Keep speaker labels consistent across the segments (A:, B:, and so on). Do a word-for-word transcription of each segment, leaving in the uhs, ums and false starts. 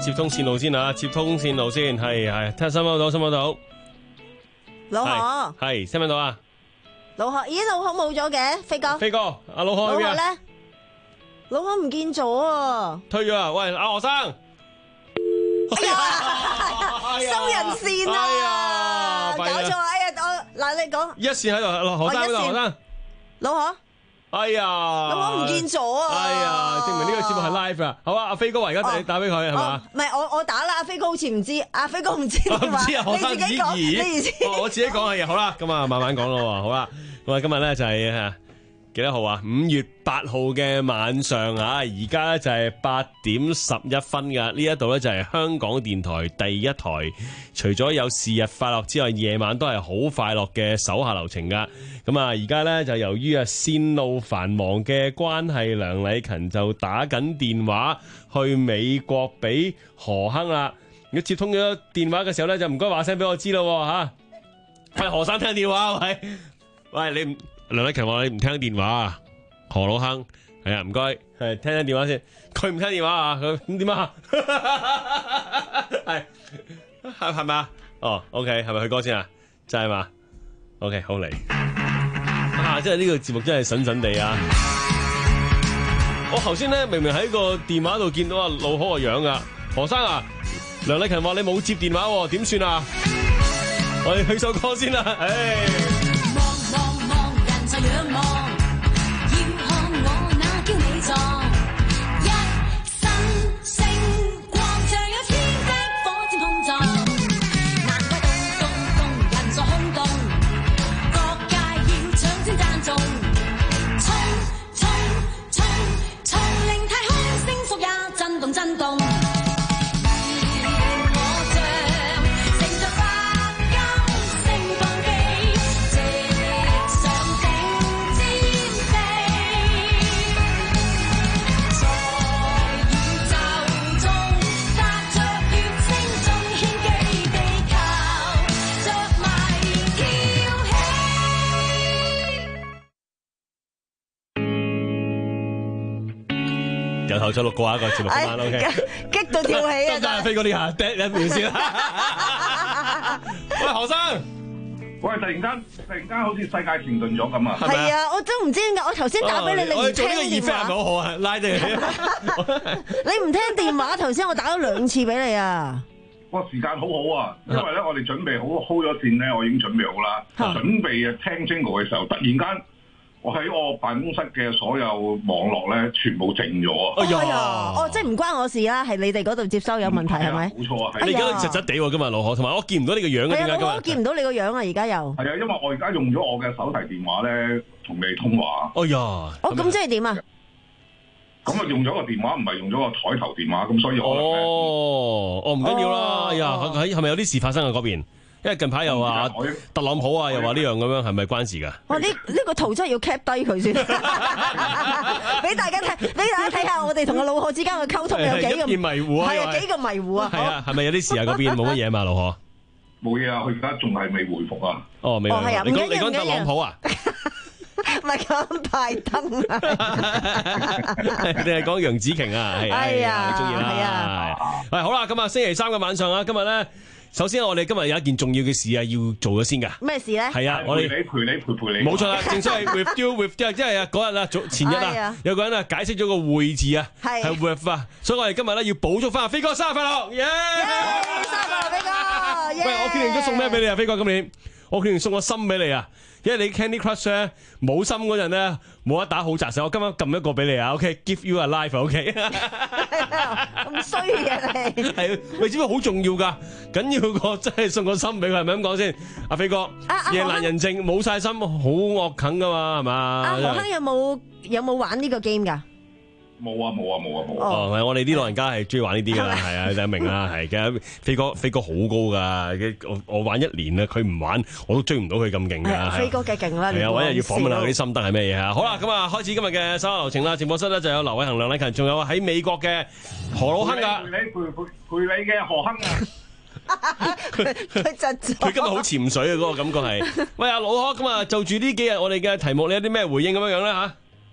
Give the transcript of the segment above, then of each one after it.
A: 接通線路先啊，接通線路先，係係，聽收唔收到？收唔收到？
B: 老何，
A: 係，聽唔聽到啊？
B: 老何，咦，老何冇咗嘅，飛哥，
A: 飛哥，阿老何去邊啊？
B: 老何咧，老何唔見咗啊！
A: 退咗啊！喂，阿何生，
B: 哎呀，收人線啊！搞錯，哎呀，我嗱你講，
A: 一線喺度，何生喺度，何生，
B: 老何。
A: 哎呀，
B: 老何唔見咗啊！
A: 哎呀，證明呢個節目係 live 啊！好啊，阿飛哥，而家你打俾佢係嘛？
B: 唔係我我打啦，阿飛哥好似唔知，阿飛哥唔知電話，
A: 唔知啊，何生
B: 你自己講，你自己
A: 我自己講係好啦，咁啊慢慢講咯，好啦，咁啊今日咧就係啊幾多號啊？五月八號嘅晚上啊，而家咧就係八點十一分噶，呢一度咧就係香港電台第一台，除咗有是日快樂之外，夜晚都係好快樂嘅手下留情噶。咁啊，而家咧就由於啊線路繁忙嘅關係，梁禮勤就打緊電話去美國俾何亨啦。如果接通咗電話嘅時候咧，就唔該話聲俾我知咯吓。喂，何生聽電話喂，喂你唔梁禮勤話你唔聽電話啊？何老亨係啊，唔該係聽聽電話先。佢唔聽電話啊？佢咁點啊？係係係咪啊？哦 ，OK， 係咪去歌先啊？真係嘛 ？OK， 好嚟。啊！真係呢個節目真係筍筍地啊！我頭先咧明明喺個電話度見到阿老何個樣噶，何生啊，梁禮勤話你冇接電話，點算啊？我哋去首歌先啦，唉。
C: 望望望，人就仰望，要看我那嬌美狀，一身星光像有天的火箭碰撞，難怪動動動，人在空洞。衝衝衝衝，令太空星宿也震動震動。我像乘着白鴿升降機，直上頂尖飛，在宇宙中踏着血清中獻技，地球着迷跳起。
A: 由頭再錄過一個節目今晚 OK，
B: 激到跳起啊！
A: 得得，飛哥呢下第一秒先啦。喂，何生，
D: 喂，突然間突然間好似世界停頓咗咁啊！
B: 係啊，我都唔知點解，我頭先打俾你，你唔聽
A: 我做呢個熱飛係咪好好啊？拉定你，
B: 你唔聽電話，頭先我打咗兩次俾你啊！
D: 哇，時間好好啊，因為咧我哋準備好 hold 咗線咧，我已經準備好啦，準備啊聽 Jingle 嘅時候，突然間。我喺我辦公室嘅所有網絡咧，全部靜咗啊！
B: 哎呀，哦，即係唔關我事啦，係你哋嗰度接收有問題係咪？
D: 冇錯啊！
A: 你而家都窒窒地喎，今日老何，同埋我見唔到你個樣嘅，點解今日？
B: 我見唔到你個樣啊！而家又
D: 係啊，因為我而家用咗我嘅手提電話咧，同你通話。
A: 哎呀！
B: 哦，咁即係點啊？
D: 咁啊，用咗個電話，唔係用咗個台頭電話，咁所以可能
A: 哦，哦唔緊要啦。哎呀，喺係咪有啲事發生啊嗰邊？因為近排又話特朗普啊，又話呢樣咁樣，係咪關事噶？
B: 哇！呢呢個圖真係要 cap 低佢先，俾大家睇，俾大家睇下我哋同個老何之間嘅溝通有幾咁
A: 迷糊啊！
B: 係啊，幾咁迷糊啊！
A: 係啊，係咪有啲事啊？嗰邊冇乜嘢嘛，老何？
D: 冇嘢啊，佢而家仲係未回復啊。
A: 哦，未。
B: 哦，係啊，
A: 你講你講特朗普啊？
B: 唔係講拜登啊？
A: 你係講楊紫瓊啊？係啊，你中意啦。
B: 係啊。
A: 喂，好啦，咁啊，星期三嘅晚上啊，今日咧。首先，我哋今日有一件重要嘅事啊，要做咗先噶。
B: 咩事咧？
A: 係啊，我哋
D: 陪你陪你陪陪你。
A: 冇錯啦，正所謂 with you with you，即係啊嗰日啊早前日啊，有個人啊解釋咗個會字啊，係 with 啊，所以我哋今日咧要補足翻啊，飛哥生日快樂，耶！
B: 生日快樂，飛哥！
A: 喂，我決定咗送咩俾你啊，飛哥今年，我決定送個心俾你啊。因為你 Candy Crush 咧冇心嗰陣咧冇得打好扎手，我今晚撳一個俾你啊 ，OK，give you a life，OK。
B: 咁衰嘅你
A: 係，喂，知唔知好重要噶？緊要個真係送個心俾佢，係咪咁講先？阿飛哥，夜闌人靜冇晒心，好惡啃噶嘛，係嘛？
B: 阿何亨有冇有冇玩呢個 game 噶？
D: 冇啊冇啊冇啊冇啊！
A: 哦，係我哋啲老人家係中意玩呢啲噶啦，係啊，你明啦，係嘅。飛哥飛哥好高噶，我我玩一年啦，佢唔玩我都追唔到佢咁勁噶。
B: 飛哥嘅勁啦，
A: 係啊，搵日要訪問下佢啲心得係咩嘢啊？好啦，咁啊，開始今日嘅手下留情啦。直播室咧就有劉偉恒、梁禮勤，仲有喺美國嘅何老亨噶。
D: 陪你陪陪陪你嘅何亨啊！
B: 佢佢窒咗。
A: 佢今日好潛水啊，嗰個感覺係。喂，阿老何，咁啊就住呢幾日我哋嘅題目，你有啲咩回應咁樣樣咧吓？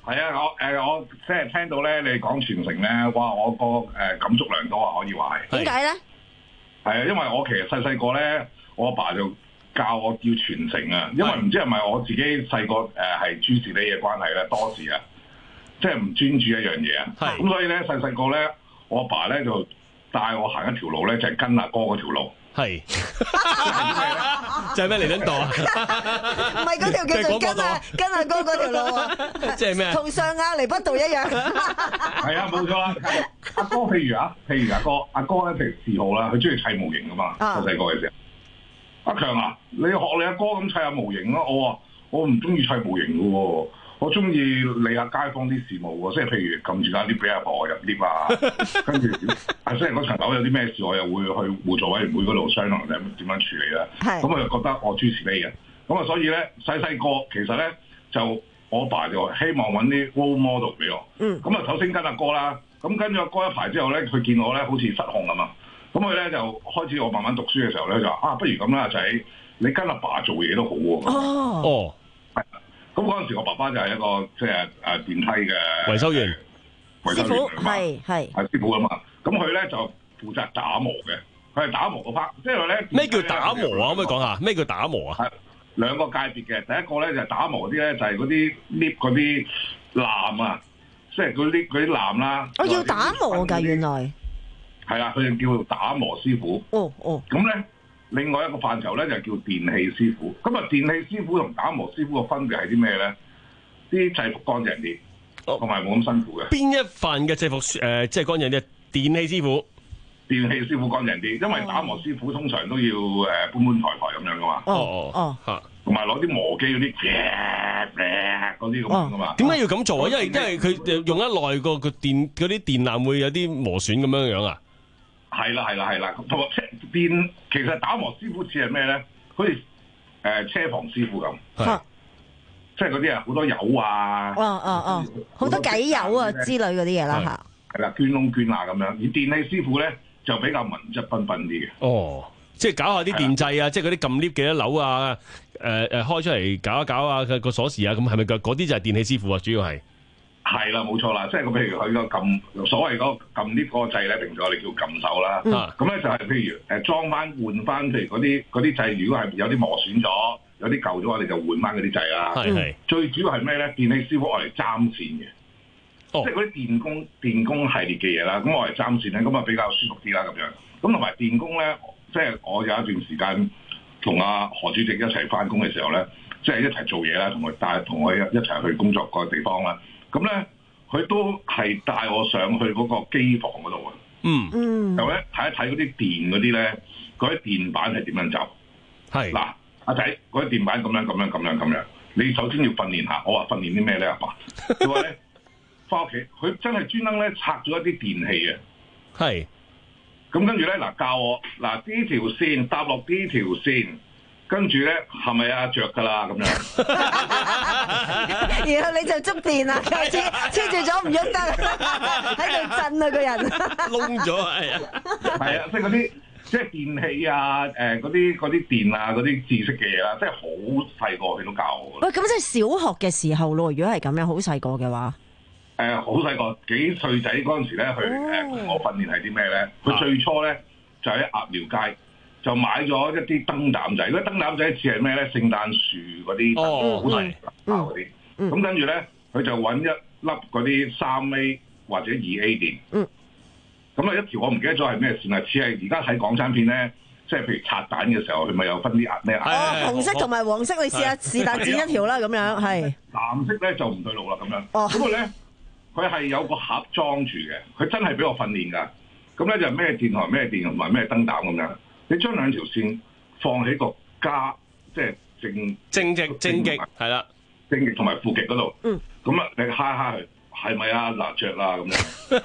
D: 係啊，我誒我即係聽到咧，你講傳承咧，哇！我個誒感觸良多啊，可以話係。
B: 點解咧？
D: 係啊，因為我其實細細個咧，我阿爸就教我要傳承啊，因為唔知係咪我自己細個誒係諸事呢嘅關係咧，多事啊，即係唔專注一樣嘢啊。係。咁所以咧，細細個咧，我阿爸咧就帶我行一條路咧，就係跟阿哥嗰條路。係。
A: 就係咩嚟緊度啊？
B: 唔係嗰條叫做跟啊跟阿哥嗰條路啊，
A: 即係咩？
B: 同上亞厘畢道一樣。
D: 係啊，冇錯啦。阿哥譬如啊，譬如阿哥，阿哥咧譬如嗜好啦，佢中意砌模型噶嘛，細細個嘅時候。阿強啊，你學你阿哥咁砌下模型咯。我話我唔中意砌模型噶喎，我中意理下街坊啲事務喎，即係譬如撳住間 lift 俾阿婆入 lift 啊，跟住啊，即係嗰層樓有啲咩事，我又會去互助委員會嗰度商量點點樣處理啦。咁我就覺得我諸事呢嘅，咁啊所以咧細細個其實咧就我爸就希望揾啲 role model 俾我。嗯。咁啊首先跟阿哥啦，咁跟咗阿哥一排之後咧，佢見我咧好似失控咁啊，咁佢咧就開始我慢慢讀書嘅時候咧就話啊，不如咁啦，仔，你跟阿爸做嘢都好喎。哦。哦。係。咁嗰陣時，我爸爸就係一個即係誒電梯嘅
A: 維修員，
D: 維修員嚟嘛，
B: 係係
D: 係師傅啊嘛。咁佢咧就負責打磨嘅，佢係打磨嗰 part。即係話咧
A: 咩叫打磨啊？可唔可以講下咩叫打磨啊？
D: 係兩個界別嘅，第一個咧就係打磨啲咧，就係嗰啲 lift 嗰啲纜啊，即係嗰啲嗰啲纜啦。
B: 我要打磨㗎，原來
D: 係啦，佢哋叫做打磨師傅。哦哦。咁咧。另外一個範疇咧就叫電器師傅，咁啊電器師傅同打磨師傅嘅分別係啲咩咧？啲制服乾淨啲，同埋冇咁辛苦嘅。邊
A: 一份嘅制服誒、呃、即係乾淨啲？電器師傅，
D: 電器師傅乾淨啲，因為打磨師傅通常都要誒搬搬抬抬咁樣噶嘛。哦哦哦，嚇，同埋攞啲磨機嗰啲嗰啲咁樣噶嘛。點解要咁做啊？因為因為佢用得耐個個電嗰啲電纜會有啲磨損咁樣樣啊。係啦係啦係啦，同埋電其實打磨師傅似係咩咧？好似誒車房師傅咁，係即係嗰啲啊好多油啊，哦哦哦，好多計油啊之類嗰啲嘢啦嚇，係啦，捐窿捐罅咁樣。而電器師傅咧就比較文質彬彬啲嘅。哦，即係搞下啲電掣啊，即係嗰啲撳 lift 幾多樓啊，誒誒開出嚟搞一搞啊，個個鎖匙啊，咁係咪嗰啲就係電器師傅啊？主要係。係啦，冇錯啦，即係譬如佢個撳所謂嗰個撳 lift 嗰個掣咧，平時我哋叫撳手啦。咁咧、嗯、就係譬如誒裝翻換翻，譬如嗰啲嗰啲掣，如果係有啲磨損咗，有啲舊咗，我哋就換翻嗰啲掣啦。係係。最主要係咩咧？電器師傅我嚟針線嘅，哦、即係嗰啲電工電工系列嘅嘢啦。咁我嚟針線咧，咁啊比較舒服啲啦咁樣。咁同埋電工咧，即係我有一段時間同阿何主席一齊翻工嘅時候咧，即係一齊做嘢啦，同佢帶同我一一齊去工作個地方啦。咁咧，佢都係帶我上去嗰個機房嗰度啊。嗯嗯，就咧睇一睇嗰啲電嗰啲咧，嗰啲電板係點樣走。係嗱，阿仔，嗰啲電板咁樣咁樣咁樣咁樣，你首先要訓練下。我話訓練啲咩咧，阿爸？佢話咧，翻屋企，佢真係專登咧拆咗一啲電器啊。係。咁跟住咧，嗱教我嗱呢條線搭落呢條線。跟住咧，係咪啊着㗎啦咁樣？然後你就觸電啦，黐黐住咗唔喐得，喺度震啊個人，窿咗係啊，係啊，即係嗰啲即係電器啊，誒嗰啲嗰啲電啊嗰啲知識嘅嘢啦，即係好細個佢都教我。喂，咁即係小學嘅時候咯，如果係咁樣好細個嘅話，誒好細個幾歲仔嗰陣時咧，佢誒同我訓練係啲咩咧？佢、哦、最初咧就喺鴨寮街。就買咗一啲燈膽仔，嗰啲燈膽仔似係咩咧？聖誕樹嗰啲好大嗰啲，咁跟住咧，佢就揾一粒嗰啲三 A 或者二 A 電，咁啊一條我唔記得咗係咩線啊，似係而家睇港產片咧，即係譬如拆彈嘅時候，佢咪有分啲顏咩顏？哦，紅色同埋黃色，你試下是但剪一條啦，咁樣係。藍色咧就唔對路啦，咁樣。哦。咁佢咧，佢係有個盒裝住嘅，佢真係俾我訓練㗎。咁咧就咩電台咩電同埋咩燈膽咁樣。你將兩條線放喺個加，即係正正極正極係啦，正極同埋負極嗰度。嗯，咁啊，你揩揩佢係咪啊？嗱着啦咁樣。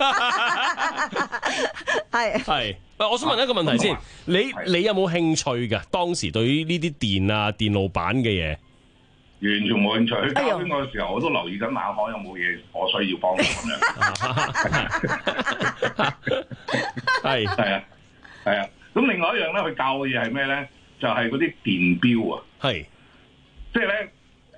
D: 係係。喂，我想問一個問題先，你你有冇興趣㗎？當時對於呢啲電啊、電路板嘅嘢，完全冇興趣。去交邊個嘅時候，我都留意緊冷巷有冇嘢我需要幫忙咁樣。係係啊係啊。咁另外一樣咧，佢教嘅嘢係咩咧？就係嗰啲電錶啊，係，即係咧，誒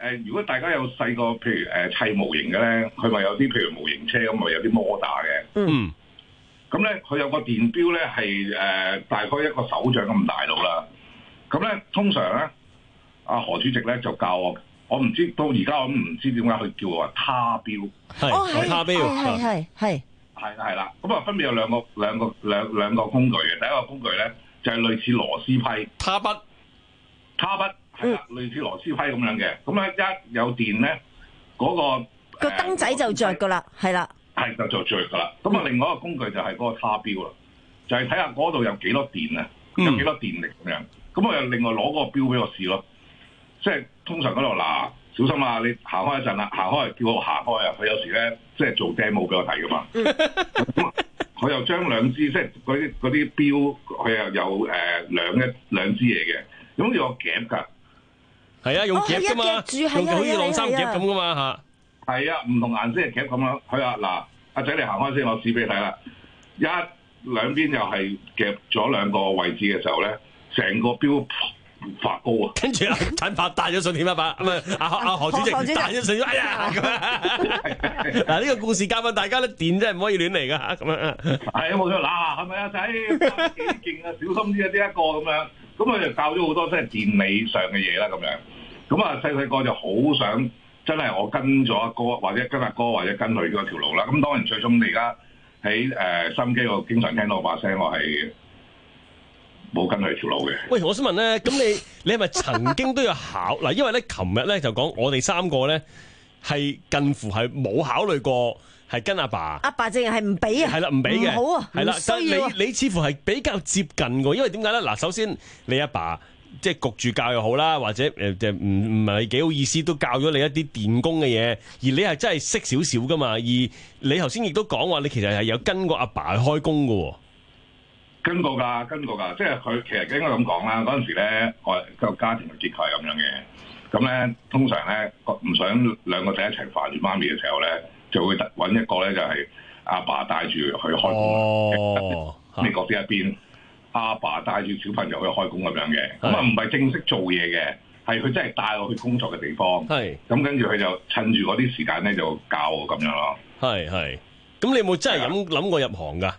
D: 誒，如果大家有細個，譬如誒砌模型嘅咧，佢咪有啲譬如模型車咁，咪有啲摩打嘅。
A: 嗯。
D: 咁咧，佢有個電錶咧，係誒大概一個手掌咁大到啦。咁咧，通常咧，阿何主席咧就教我，我唔知到而家我都唔知點解佢叫我話他錶。
A: 係。
B: 哦，係
A: 他錶。
B: 係係係。
D: 係啦係啦，咁啊分別有兩個兩個兩兩個工具嘅。第一個工具咧就係類似螺絲批。
A: 他筆。
D: 他筆係啦，類似螺絲批咁樣嘅。咁咧一有電咧，嗰個
B: 個燈仔就着噶啦，係啦。
D: 係就就着噶啦。咁啊，另外一個工具就係嗰個他錶啦，就係睇下嗰度有幾多電啊，有幾多電力咁樣。咁我又另外攞嗰個錶俾我試咯。即係通常嗰度嗱，小心啊！你行開一陣啦，行開叫我行開啊！佢有時咧即係做 demo 俾我睇噶嘛。咁佢又將兩支即係嗰啲嗰啲錶，佢又有誒兩一兩支嘢嘅，咁有夾㗎。
A: 係啊，用夾㗎嘛，用好似晾衫夾咁㗎嘛嚇。
D: 係啊，唔同顏色嘅夾咁樣。佢話嗱，阿仔你行開先，我試俾你睇啦。一兩邊又係夾咗兩個位置嘅時候咧，成個錶發高啊！
A: 跟住阿陳伯帶咗上天花板，唔係阿阿何主席帶咗上，哎呀咁樣。嗱呢個故事教訓大家咧，電真係唔可以亂嚟㗎咁樣。
D: 係啊，冇錯。嗱係咪啊仔？幾勁啊！小心啲啊！呢一個咁樣。咁佢就教咗好多即係電理上嘅嘢啦咁樣。咁啊細細個就好想真係我跟咗阿哥，或者跟阿哥，或者跟佢嗰條路啦。咁當然最終你而家喺誒收音機度經常聽到我把聲，我係冇跟佢條路嘅。
A: 喂，我想問咧，咁你你係咪曾經都要考嗱？因為咧，琴日咧就講我哋三個咧係近乎係冇考慮過係跟阿爸。阿
B: 爸淨係唔俾啊。
A: 係啦，唔俾嘅。
B: 好啊，
A: 係啦，但係你你似乎係比較接近嘅，因為點解咧？嗱，首先你阿爸即係焗住教又好啦，或者誒就唔唔係幾好意思，都教咗你一啲電工嘅嘢，而你係真係識少少噶嘛。而你頭先亦都講話，你其實係有跟過阿爸去開工嘅。
D: 跟過㗎，跟過㗎，即係佢其實應該咁講啦。嗰陣時咧，我個家庭嘅結構係咁樣嘅。咁咧，通常咧，唔想兩個仔一齊煩住媽咪嘅時候咧，就會揾一個咧，就係阿爸帶住去開工。哦，你嗰邊一邊，阿爸帶住小朋友去開工咁樣嘅。咁啊，唔係正式做嘢嘅，係佢真係帶我去工作嘅地方。係。咁跟住佢就趁住嗰啲時間咧，就教我咁樣咯。係係。咁你有冇真係諗諗過入行㗎？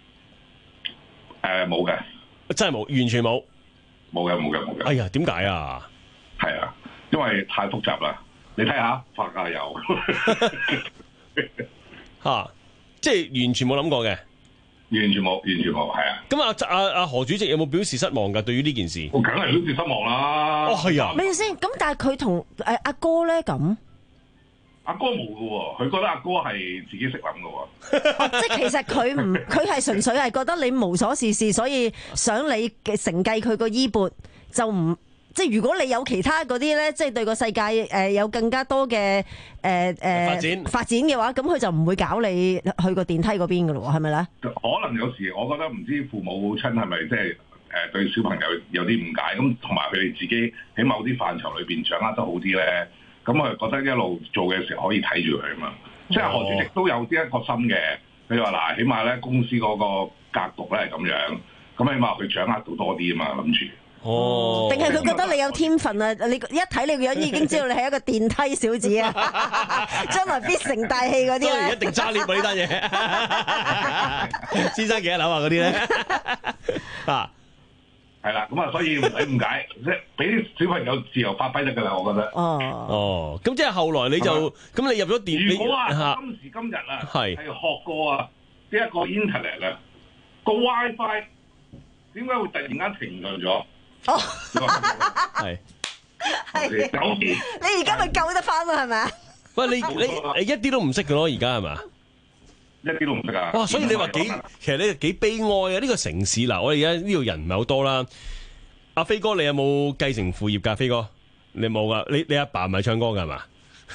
D: 誒冇嘅，真係冇，完全冇，冇嘅冇嘅冇嘅。哎呀，點解啊？係啊，因為太複雜啦。你睇下發下油嚇，即係完全冇諗過嘅，完全冇，完全冇，係啊。咁啊阿阿何主席有冇表示失望㗎？對於呢件事，我梗係表示失望啦。哦，係啊。咩先？咁但係佢同誒阿哥咧咁。阿哥冇嘅喎，佢覺得阿哥係自己識諗嘅喎。即係其實佢唔，佢係純粹係覺得你無所事事，所以想你嘅承繼佢個衣缽，就唔即係如果你有其他嗰啲咧，即係對個世界誒有更加多嘅誒誒發展發展嘅話，咁佢就唔會搞你去個電梯嗰邊嘅咯，係咪咧？可能有時我覺得唔知父母親係咪即係誒對小朋友有啲誤解，咁同埋佢哋自己喺某啲範疇裏邊掌握得好啲咧。咁我係覺得一路做嘅時候可以睇住佢啊嘛，即係何主席都有啲一個心嘅。佢話嗱，起碼咧公司嗰個格局咧係咁樣，咁起碼佢掌握到多啲啊嘛，諗住。哦，定係佢覺得你有天分啊？你一睇你個樣已經知道你係一個電梯小子啊，將來必成大器嗰啲咧。一定揸 lift 呢單嘢。先生幾多樓啊？嗰啲咧啊。係啦，咁啊，所以唔使誤解，即係俾啲小朋友自由發揮得㗎啦，我覺得。哦哦，咁即係後來你就咁你入咗電。如果啊，今時今日啊，係係學過啊，呢一個 internet 啊，個 WiFi 點解會突然間停頓咗？哦，係係。九點。你而家咪救得翻啊？係咪啊？喂，你你你一啲都唔識㗎咯？而家係嘛？一啲都唔識啊！哇，所以你話幾，其實你幾悲哀啊！呢個城市嗱，我哋而家呢度人唔係好多啦。阿飛哥，你有冇繼承父業㗎？飛哥，你冇噶？你你阿爸唔係唱歌㗎係嘛？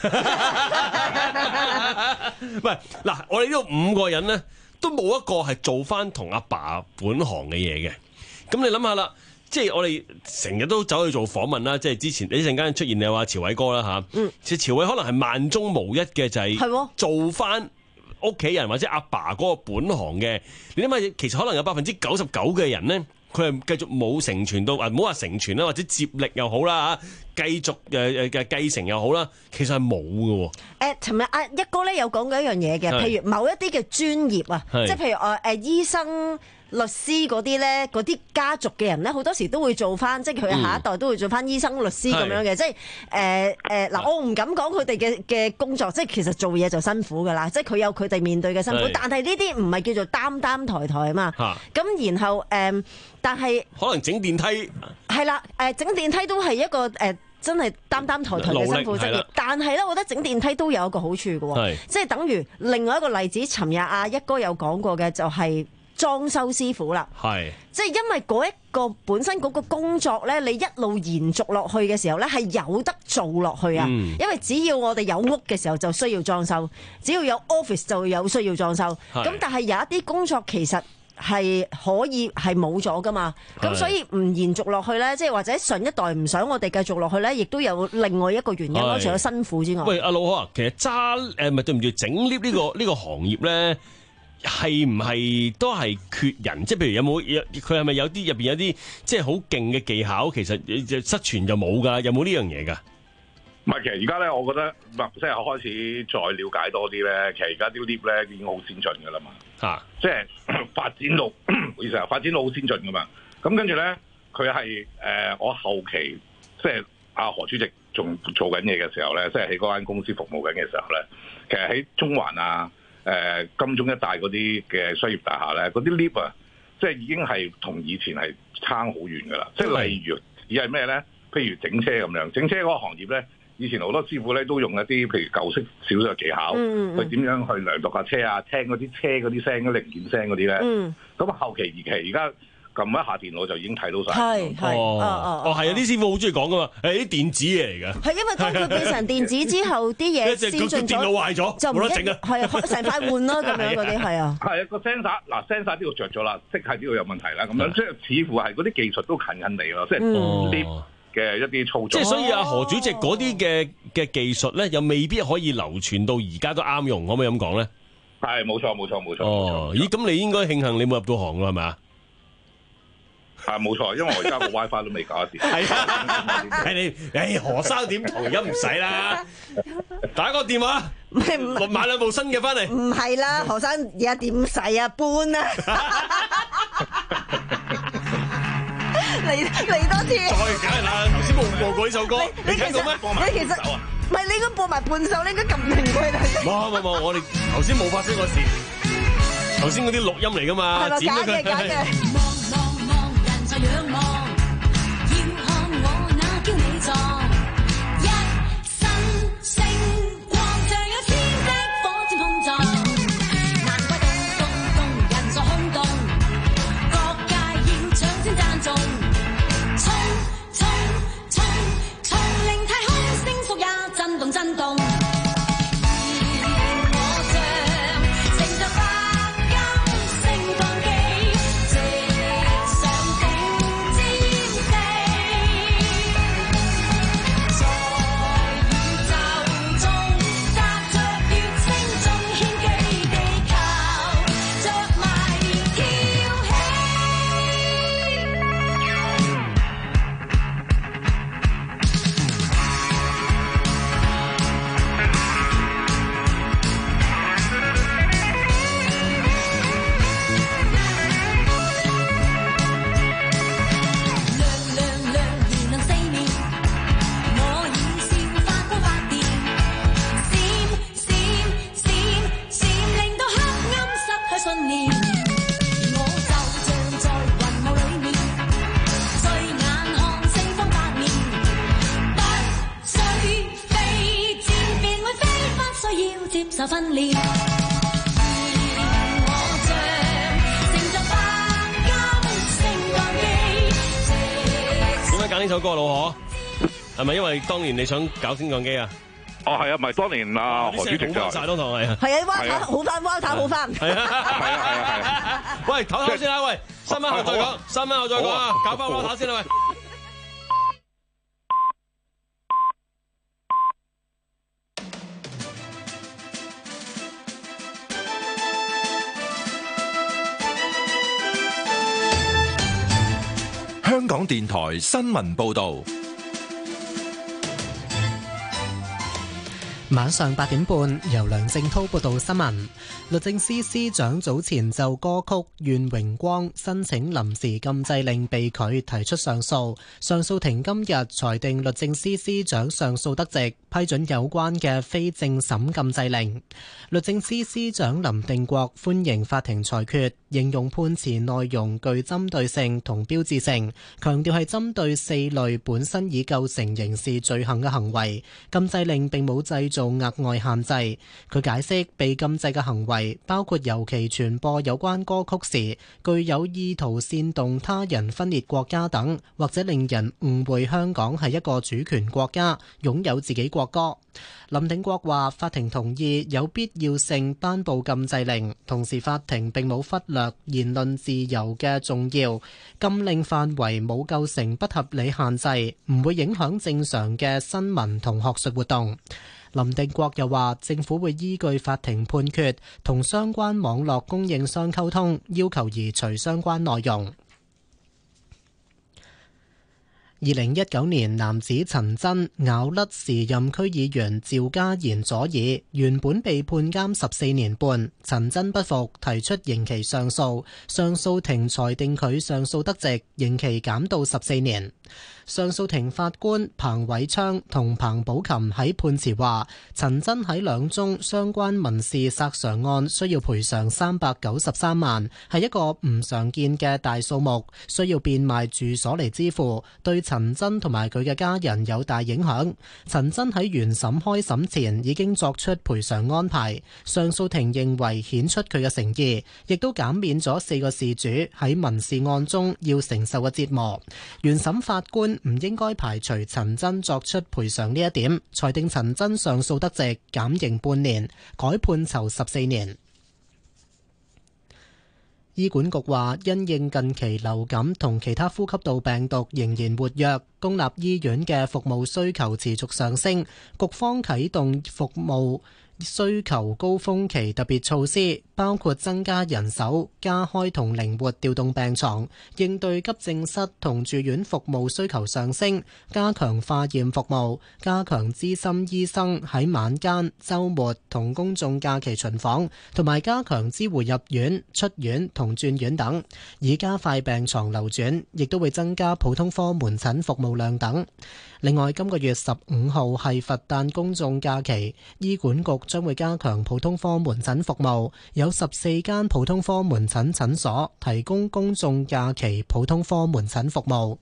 D: 喂，嗱，我哋呢度五個人咧，都冇一個係做翻同阿爸本行嘅嘢嘅。咁你諗下啦，即係我哋成日都走去做訪問啦。即係之前你一陣間出現你話曹偉哥啦嚇，嗯，其實曹偉可能係萬中無一嘅，就係係做翻屋企人或者阿爸嗰個本行嘅。你諗下，其實可能有百分之九十九嘅人咧，
A: 佢係繼續冇承傳到，啊唔好話承傳啦，或者接力又好啦嚇，繼續誒誒嘅繼承又好啦，其實係冇嘅喎。
B: 誒，尋日阿一哥咧有講過一樣嘢嘅，譬如某一啲嘅專業啊，即係譬如誒誒醫生、律師嗰啲咧，嗰啲家族嘅人咧，好多時都會做翻，即係佢下一代都會做翻醫生、律師咁樣嘅，即係誒誒嗱，我唔敢講佢哋嘅嘅工作，即係其實做嘢就辛苦噶啦，即係佢有佢哋面對嘅辛苦，但係呢啲唔係叫做擔擔抬抬啊嘛。咁然後誒，但係
A: 可能整電梯
B: 係啦，誒整電梯都係一個誒。真係擔擔抬抬嘅辛苦職業，但係咧，我覺得整電梯都有一個好處嘅喎，即係等於另外一個例子。尋日阿一哥有講過嘅就係裝修師傅啦，係即係因為嗰一個本身嗰個工作咧，你一路延續落去嘅時候咧，係有得做落去啊。嗯、因為只要我哋有屋嘅時候就需要裝修，只要有 office 就有需要裝修。咁但係有一啲工作其實係可以係冇咗噶嘛，咁所以唔延續落去咧，即係或者上一代唔想我哋繼續落去咧，亦都有另外一個原因咯，除咗辛苦之外。喂，
A: 阿老可啊，其實揸誒咪對唔住整 lift 呢個呢個行業咧，係唔係都係缺人？即係譬如有冇佢係咪有啲入邊有啲即係好勁嘅技巧，其實失傳就冇㗎？有冇呢樣嘢㗎？
D: 唔係，其實而家咧，我覺得即係開始再了解多啲咧，其實而家啲 lift 咧已經好先進㗎啦嘛。嚇！即係發展到，唔好意思啊，發展到好先進㗎嘛。咁跟住咧，佢係誒我後期即係阿何主席仲做緊嘢嘅時候咧，即係喺嗰間公司服務緊嘅時候咧，其實喺中環啊、誒、呃、金鐘一帶嗰啲嘅商業大廈咧，嗰啲 lift 啊，即係已經係同以前係差好遠㗎啦。即係例如而係咩咧？譬如整車咁樣，整車嗰個行業咧。以前好多師傅咧都用一啲譬如舊式少少嘅技巧，嗯嗯、去點樣去量度架車啊，聽嗰啲車嗰啲聲、嗰零件聲嗰啲咧。咁、嗯、後期二期而家撳一下電腦就已經睇到晒。係係哦
A: 哦哦係啊！啲師傅好中意講噶嘛，係啲電子嘢嚟㗎。
B: 係因為當佢變成電子之後，啲嘢先進咗，
A: 電腦壞咗就冇得整啊。係啊，
B: 成塊換啦咁樣嗰啲係啊。
D: 係啊，個 sensor 嗱 sensor 呢度着咗啦，即係呢度有問題啦。咁樣即係似乎係嗰啲技術都近近地咯，即係 lift 嘅一啲操作，
A: 即係所以阿何主席嗰啲嘅嘅技術咧，又未必可以流傳到而家都啱用，可唔可以咁講咧？
D: 係冇錯冇錯冇錯。
A: 哦，咦，咁你應該慶幸你冇入到行咯，係咪啊？
D: 係冇錯，因為我而家個 WiFi 都未搞得掂。係
A: 啊，係你，誒何生點同而家唔使啦，打個電話，買兩部新嘅翻嚟。
B: 唔係啦，何生而家點使啊？搬啊！嚟嚟多次，
A: 再梗係啦！頭先冇播過呢首歌，你聽過咩？
B: 你其實唔係你應該播埋半首，你應該撳停佢啦。
A: 冇冇冇，我哋頭先冇發生過事，頭先嗰啲錄音嚟噶嘛，剪咗佢。
C: 望望望，人在仰望，要看我那嬌美狀，一身星光像有天的火箭碰撞，難怪動動動人在空洞，各界要搶先讚頌。震動震動，而我像乘着白金升降機，直上頂尖地，在宇宙中踏着月星中獻技，地球着迷跳起。受訓練，我像乘着白金升降機。
A: 點解揀呢首歌，老何？係咪因為當年你想搞升降機啊？
D: 哦，係啊，唔係當年啊何主席就
A: 曬當堂係啊。
B: 係啊，蛙頭好翻，蛙頭好翻。係啊，
A: 係啊，係啊。喂，唞唞先啦，喂，新聞後再講，新聞後再講啊，搞翻蛙頭先啦，喂。
E: 港電台新聞報道。
F: 晚上八點半，由梁正滔報道新聞。律政司司長早前就歌曲《願榮光》申請臨時禁制令被拒提出上訴，上訴庭今日裁定律政司司長上訴得直，批准有關嘅非正審禁制令。律政司司長林定國歡迎法庭裁決，形容判詞內容具針對性同標誌性，強調係針對四類本身已構成刑事罪行嘅行為，禁制令並冇製造做額外限制。佢解釋被禁制嘅行為包括尤其傳播有關歌曲時具有意圖煽動他人分裂國家等，或者令人誤會香港係一個主權國家，擁有自己國歌。林定國話法庭同意有必要性頒布禁制令，同時法庭並冇忽略言論自由嘅重要，禁令範圍冇構成不合理限制，唔會影響正常嘅新聞同學術活動。林定國又話政府會依據法庭判決同相關網絡供應商溝通，要求移除相關內容。二零一九年男子陳真咬甩時任區議員趙家賢左耳，原本被判監十四年半。陳真不服，提出刑期上訴，上訴庭裁定佢上訴得直，刑期減到十四年。上訴庭法官彭偉昌同彭寶琴喺判詞話，陳真喺兩宗相關民事索償案需要賠償三百九十三萬，係一個唔常見嘅大數目，需要變賣住所嚟支付，對陳真同埋佢嘅家人有大影響。陳真喺原審開審前已經作出賠償安排，上訴庭認為顯出佢嘅誠意，亦都減免咗四個事主喺民事案中要承受嘅折磨。原審法官唔應該排除陳真作出賠償呢一點，裁定陳真上訴得直，減刑半年，改判囚十四年。醫管局話，因應近期流感同其他呼吸道病毒仍然活躍，公立醫院嘅服務需求持續上升，局方啟動服務需求高峰期特別措施，包括增加人手、加開同靈活調動病床，應對急症室同住院服務需求上升，加強化驗服務，加強資深醫生喺晚間、週末同公眾假期巡訪，同埋加強支援入院、出院同轉院等，以加快病床流轉，亦都會增加普通科門診服務量等。另外，今個月十五號係佛誕公眾假期，醫管局將會加強普通科門診服務，有十四間普通科門診診所提供公眾假期普通科門診服務。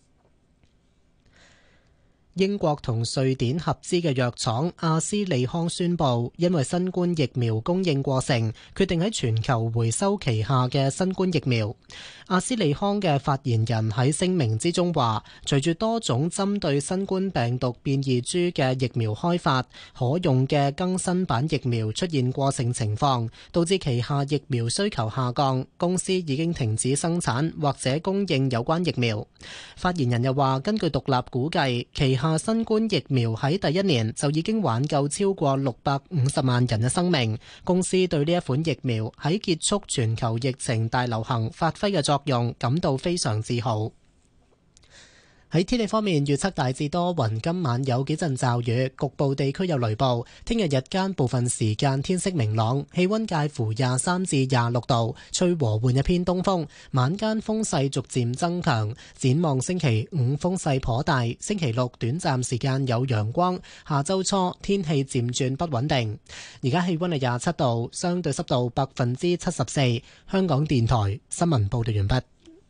F: 英國同瑞典合資嘅藥廠阿斯利康宣布，因為新冠疫苗供應過剩，決定喺全球回收旗下嘅新冠疫苗。阿斯利康嘅發言人喺聲明之中話，隨住多種針對新冠病毒變異株嘅疫苗開發，可用嘅更新版疫苗出現過剩情況，導致旗下疫苗需求下降，公司已經停止生產或者供應有關疫苗。發言人又話，根據獨立估計，旗下新冠疫苗喺第一年就已經挽救超過六百五十萬人嘅生命。公司對呢一款疫苗喺結束全球疫情大流行發揮嘅作用感到非常自豪。喺天氣方面，預測大致多雲，今晚有幾陣驟雨，局部地區有雷暴。聽日日間部分時間天色明朗，氣溫介乎廿三至廿六度，吹和緩一偏東風，晚間風勢逐漸增強。展望星期五風勢頗大，星期六短暫時間有陽光，下周初天氣漸轉不穩定。而家氣溫係廿七度，相對濕度百分之七十四。香港電台新聞報道完畢。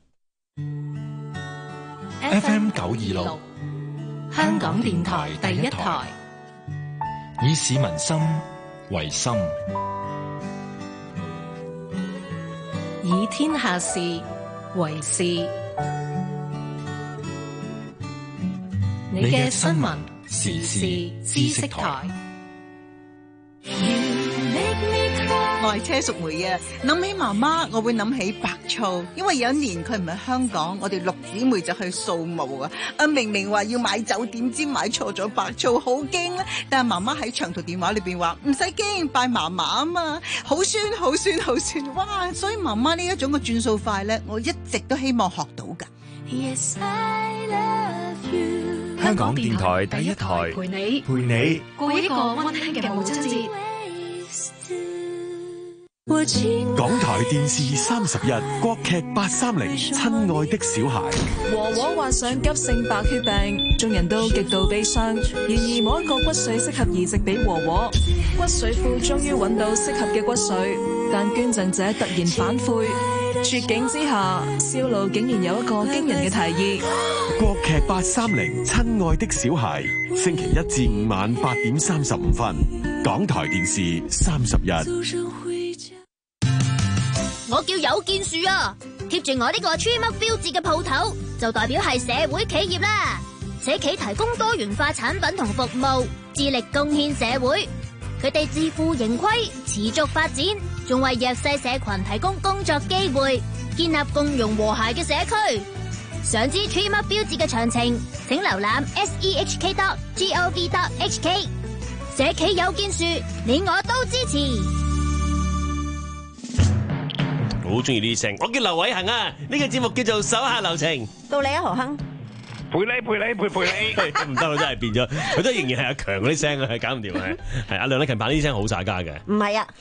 E: F M 九二六，
C: 香港電台第一台，
E: 以市民心為心，
C: 以天下事為事。你嘅新聞時事知識台。
G: 我係車淑梅啊，諗起媽媽，我會諗起白醋，因為有一年佢唔喺香港，我哋六姊妹就去掃墓啊。啊，明明話要買酒，點知買錯咗白醋，好驚咧。但係媽媽喺長途電話裏邊話唔使驚，拜嫲嫲啊嘛，好酸好酸好酸，哇！所以媽媽呢一種嘅轉數快咧，我一直都希望學到噶。
C: Yes, I love you。
E: 香港電台第一台
H: 陪你
E: 陪你
H: 過一個溫馨嘅母親節。
E: 港台電視三十一國劇八三零親愛的小孩。
I: 和和患上急性白血病，眾人都極度悲傷。然而冇一個骨髓適合移植俾和和，骨髓庫終於揾到適合嘅骨髓，但捐贈者突然反悔。絕境之下，銷路竟然有一個驚人嘅提議。
E: 國劇八三零親愛的小孩，星期一至五晚八點三十五分，港台電視三十一。
J: 我叫有建樹啊，貼住我呢個 Tree Mark 標誌嘅鋪頭，就代表係社會企業啦。社企提供多元化產品同服務，致力貢獻社會。佢哋自負盈虧，持續發展，仲為弱勢社群提供工作機會，建立共融和諧嘅社區。想知 Tree Mark 標誌嘅詳情，請瀏覽 s e h k dot gov dot h k。社企有建樹，你我都支持。
A: 好中意呢啲聲，我叫劉偉恒啊！呢、這個節目叫做手下留情。
B: 到你啊，何亨。
D: 陪你陪你陪陪你，
A: 唔得啦，真係變咗，佢都仍然係阿強嗰啲聲啊，搞唔掂啊！係阿梁禮勤扮呢啲聲好耍家嘅。
B: 唔係啊，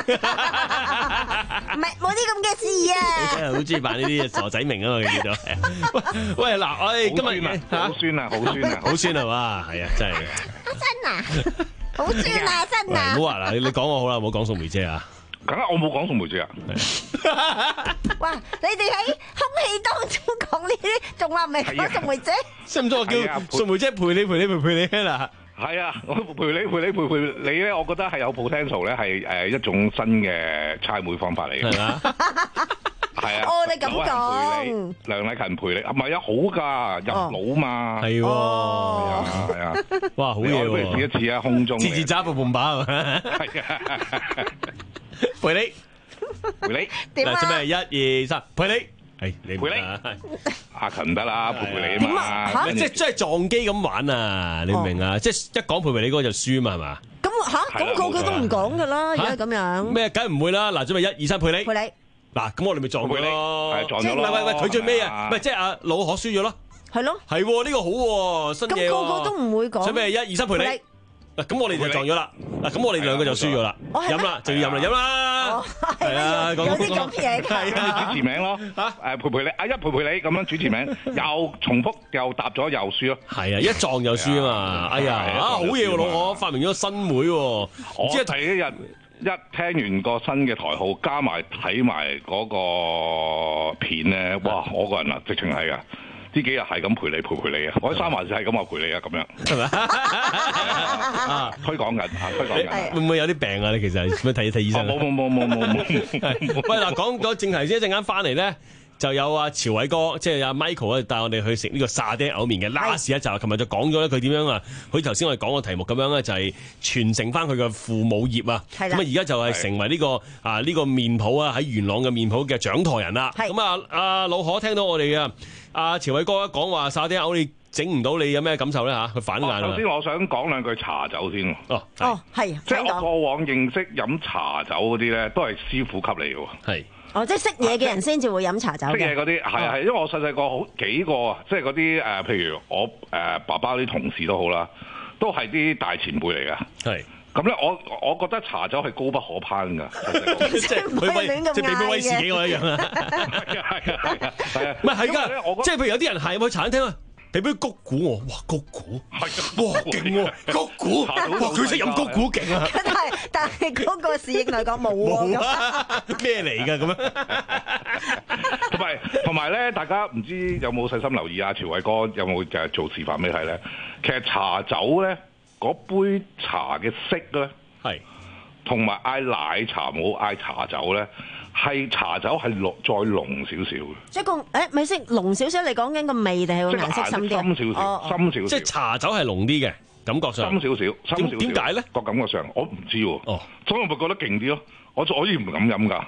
B: 唔係冇啲咁嘅事啊！
A: 真係好中意扮呢啲傻仔明啊嘛，叫做。喂喂嗱，我哋今日
D: 好酸啊，好酸啊，
A: 好酸係嘛？係啊，真係。
B: 真啊，好酸啊，真啊！
A: 唔好話嗱，你你講我好啦，唔好講宋梅姐啊。
D: 梗係我冇講宋梅姐啊！
B: 哇！你哋喺空氣當中講呢啲，仲話唔係講宋梅姐？
A: 識唔識我叫宋梅姐陪你陪你陪陪你嗱？
D: 係啊，我陪你陪你陪陪你咧，我覺得係有 potential 咧，係誒一種新嘅猜枚方法嚟嘅。係嘛？係啊。
B: 哦，你咁講。
D: 梁禮勤陪你，唔係啊，好㗎，入腦嘛。
A: 係喎。係
D: 啊，係啊。
A: 哇，好嘢喎！
D: 不如試一試啊，空中。
A: 自自揸部bom把。
D: 係啊。
A: 陪你，陪你，
B: 點啊？
A: 做咩？一二三，陪你，係你
D: 陪你，阿勤唔得啦，陪陪你啊嘛。
A: 即係即係撞機咁玩啊！你明唔明啊？即係一講陪陪你嗰個就輸嘛，係嘛？
B: 咁吓，咁個個都唔講噶啦，而家咁樣。
A: 咩？梗係唔會啦！嗱，準備一二三，陪你，
B: 陪你。
A: 嗱，咁我哋咪撞佢咯，
D: 係撞咗咯。
A: 喂喂喂，佢最尾啊，唔係即係阿老可輸咗咯。
B: 係咯。
A: 係呢個好喎，新嘢喎。
B: 咁個個都唔會講。
A: 準備一二三，陪你。嗱，咁我哋就撞咗啦。嗱，咁我哋兩個就輸咗啦。飲啦，就要飲啦，飲啦。係啊，
B: 有啲咁嘢。
D: 係啊，主持名咯。嚇，誒陪陪你，阿一陪陪你咁樣主持名，又重複又答咗又輸咯。
A: 係啊，一撞就輸啊嘛。哎呀，啊好嘢喎，老可發明咗新妹喎。
D: 我即係第一日一聽完個新嘅台號，加埋睇埋嗰個片咧，哇！我個人啊，直情係啊。呢幾日係咁陪你陪陪你啊！我喺三環市係咁話陪你啊，咁樣係咪啊？推廣緊啊，推廣緊。
A: 會唔會有啲病啊？你其實係咪睇睇醫生？
D: 冇冇冇冇冇冇。
A: 喂嗱，講講正題先，一陣間翻嚟咧就有阿朝偉哥，即係阿 Michael 咧帶我哋去食呢個沙爹牛麵嘅 last 一集。琴日就講咗咧，佢點樣啊？好似頭先我哋講個題目咁樣咧，就係傳承翻佢嘅父母業啊。咁啊，而家就係成為呢個啊呢個麵鋪啊喺元朗嘅麵鋪嘅掌舵人啦。咁啊，阿老可聽到我哋啊。阿朝偉哥一講話沙爹牛你整唔到，你有咩感受咧嚇？佢反眼。
D: 首先我想講兩句茶酒先。
B: 哦，哦，係。
D: 即係我過往認識飲茶酒嗰啲咧，都係師傅級嚟嘅喎。
A: 係。
B: 哦，即係識嘢嘅人先至會飲茶酒嘅。
D: 識嘢嗰啲係啊係，因為我細細個好幾個啊，即係嗰啲誒，譬如我誒爸爸啲同事都好啦，都係啲大前輩嚟㗎。係。咁咧，我我覺得茶酒係高不可攀㗎，
B: 即係唔可以亂咁嗌嘅。
A: 即係比比威士忌我一樣啊！
D: 係啊係啊係啊！
A: 唔係係㗎，即係譬如有啲人係去茶餐廳啊，俾杯谷古我，哇谷古係哇勁喎，谷古哇佢識飲谷古勁啊！
B: 但係但係嗰個侍應嚟講冇喎，
A: 咩嚟㗎咁樣？
D: 同埋同埋咧，大家唔知有冇細心留意啊？朝偉哥有冇就係做示範俾你睇咧？其實茶酒咧。嗰杯茶嘅色咧，係同埋嗌奶茶冇嗌茶酒咧，係茶酒係濃再濃少少嘅。即係個誒，咪先濃少少？你講緊個味定係個顏色深啲？深少少，深少少。即係茶酒係濃啲嘅感覺上。深少少，深少少。點解咧？個感覺上我唔知喎。哦，所以我咪覺得勁啲咯。我我依然唔敢飲㗎，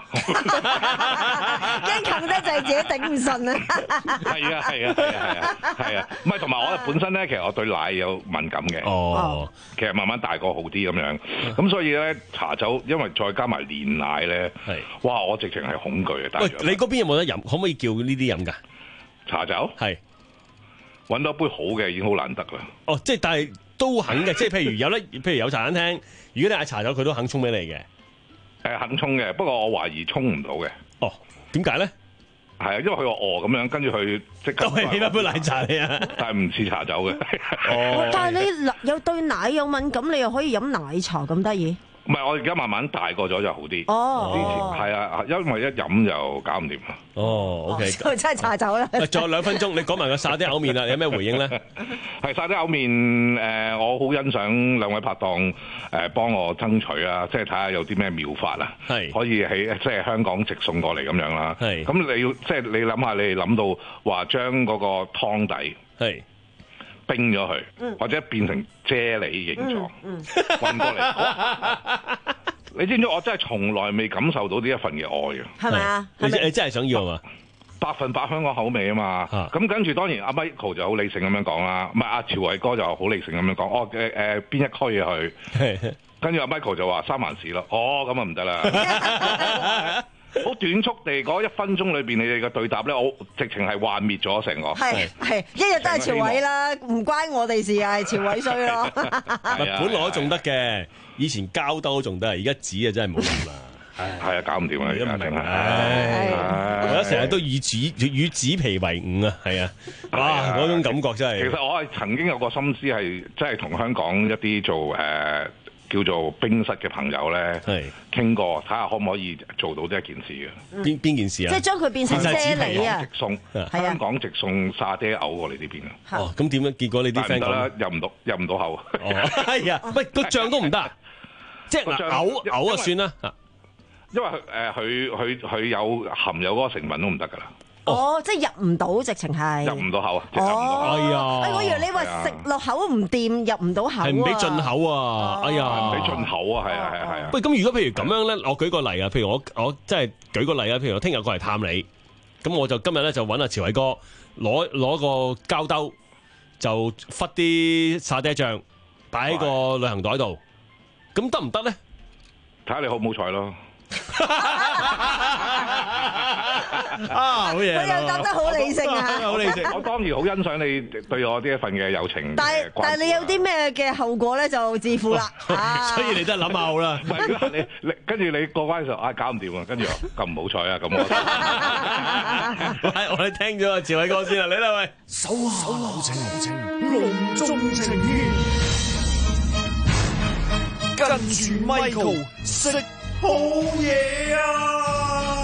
B: 驚冚得就係自己頂唔順啊！
D: 係啊係啊係啊係啊係啊！唔係同埋我本身咧，其實我對奶有敏感嘅。哦，其實慢慢大個好啲咁樣，咁所以咧茶酒因為再加埋煉奶咧，係哇！我直情係恐懼啊！
A: 喂，你嗰邊有冇得飲？可唔可以叫呢啲飲㗎？
D: 茶酒
A: 係
D: 揾到一杯好嘅已經好難得啦。
A: 哦，即係但係都肯嘅，即係譬如有得，譬如有茶餐廳，如果你嗌茶酒，佢都肯沖俾你嘅。
D: 誒肯沖嘅，不過我懷疑沖唔到嘅。
A: 哦，點解咧？
D: 係啊，因為佢話餓咁樣，跟住佢即刻
A: 都係起一杯奶茶嚟啊！
D: 但係唔似茶酒嘅。
A: 哦，
B: 但係你有對奶有敏感，你又可以飲奶茶咁得意？
D: 唔係，我而家慢慢大個咗就好啲。
B: 哦，
D: 之前係啊，因為一飲就搞唔掂啦。
A: 哦 ，OK，
B: 真係茶酒啦。
A: 仲有兩分鐘，你講埋個沙爹牛麵啦，有咩回應咧？
D: 係沙爹牛麵誒，我好欣賞兩位拍檔誒幫我爭取啊，即係睇下有啲咩妙法啊，
A: 係
D: 可以喺即係香港直送過嚟咁樣啦。
A: 係
D: 咁你要即係你諗下，你哋諗到話將嗰個湯底
A: 係
D: 冰咗佢，
B: 嗯
D: 或者變成啫喱形狀
B: 嗯
D: 運過嚟。你知唔知我真係從來未感受到呢一份嘅愛嘅？
B: 係咪啊？
A: 你你真係想要啊嘛？
D: 百分百香港口味啊嘛，咁跟住當然阿 Michael 就好理性咁樣講啦，唔係阿朝偉哥就好理性咁樣講，哦誒誒邊一區啊佢，跟住阿 Michael 就話三藩市咯，哦咁啊唔得啦，好短促地嗰一分鐘裏邊你哋嘅對答咧，我直情係幻滅咗成個，
B: 係係一日都係朝偉啦，唔關我哋事啊，係朝偉衰咯。
A: 本來都仲得嘅，以前膠兜都仲得，而家紙啊真係冇用啦。
D: 係啊，搞唔掂啊！而家真係，
A: 我而家成日都以紙與紙皮為伍啊，係啊，哇嗰種感覺真係。
D: 其實我係曾經有個心思係，即係同香港一啲做誒、呃、叫做冰室嘅朋友咧，傾過，睇下可唔可以做到呢一件事嘅。
A: 邊邊件事啊？
B: 即係將佢變成啫喱啊！
D: 直送，香港直送沙爹牛過嚟呢邊啊！
A: 哦，咁點樣？結果你啲 friend 講
D: 啦，入唔到，入唔到口。
A: 哦，係啊，喂，個醬都唔得，即係嗱，嘔嘔啊算啦。
D: 因為誒佢佢佢有含有嗰個成分都唔得㗎啦。
B: 哦，即係入唔到，直情係
D: 入唔到口啊！直入唔到口。
A: 哎呀！
B: 哎，我以為你話食落口唔掂，入唔到口啊。
A: 係唔俾進口啊！哎呀，
D: 唔俾進口啊！係啊係啊係啊！
A: 喂，咁如果譬如咁樣咧，我舉個例啊，譬如我我即係舉個例啊，譬如我聽日過嚟探你，咁我就今日咧就揾阿朝偉哥攞攞個膠兜，就忽啲沙爹醬擺喺個旅行袋度，咁得唔得咧？
D: 睇下你好唔好彩咯。
A: 啊，好嘢！
B: 佢又答得好理性啊，
A: 好理性。
D: 我當然好欣賞你對我呢一份嘅友情。
B: 但係但係你有啲咩嘅後果咧，就自負啦。
A: 所以你都係諗下好啦。
D: 唔係你你跟住你過關嘅時候啊，搞唔掂啊，跟住我咁唔好彩啊，咁我。
A: 係我哋聽咗阿朝偉哥先啦，你啦喂。
K: 手下留情，隆重呈獻，跟住 Michael 食好嘢啊！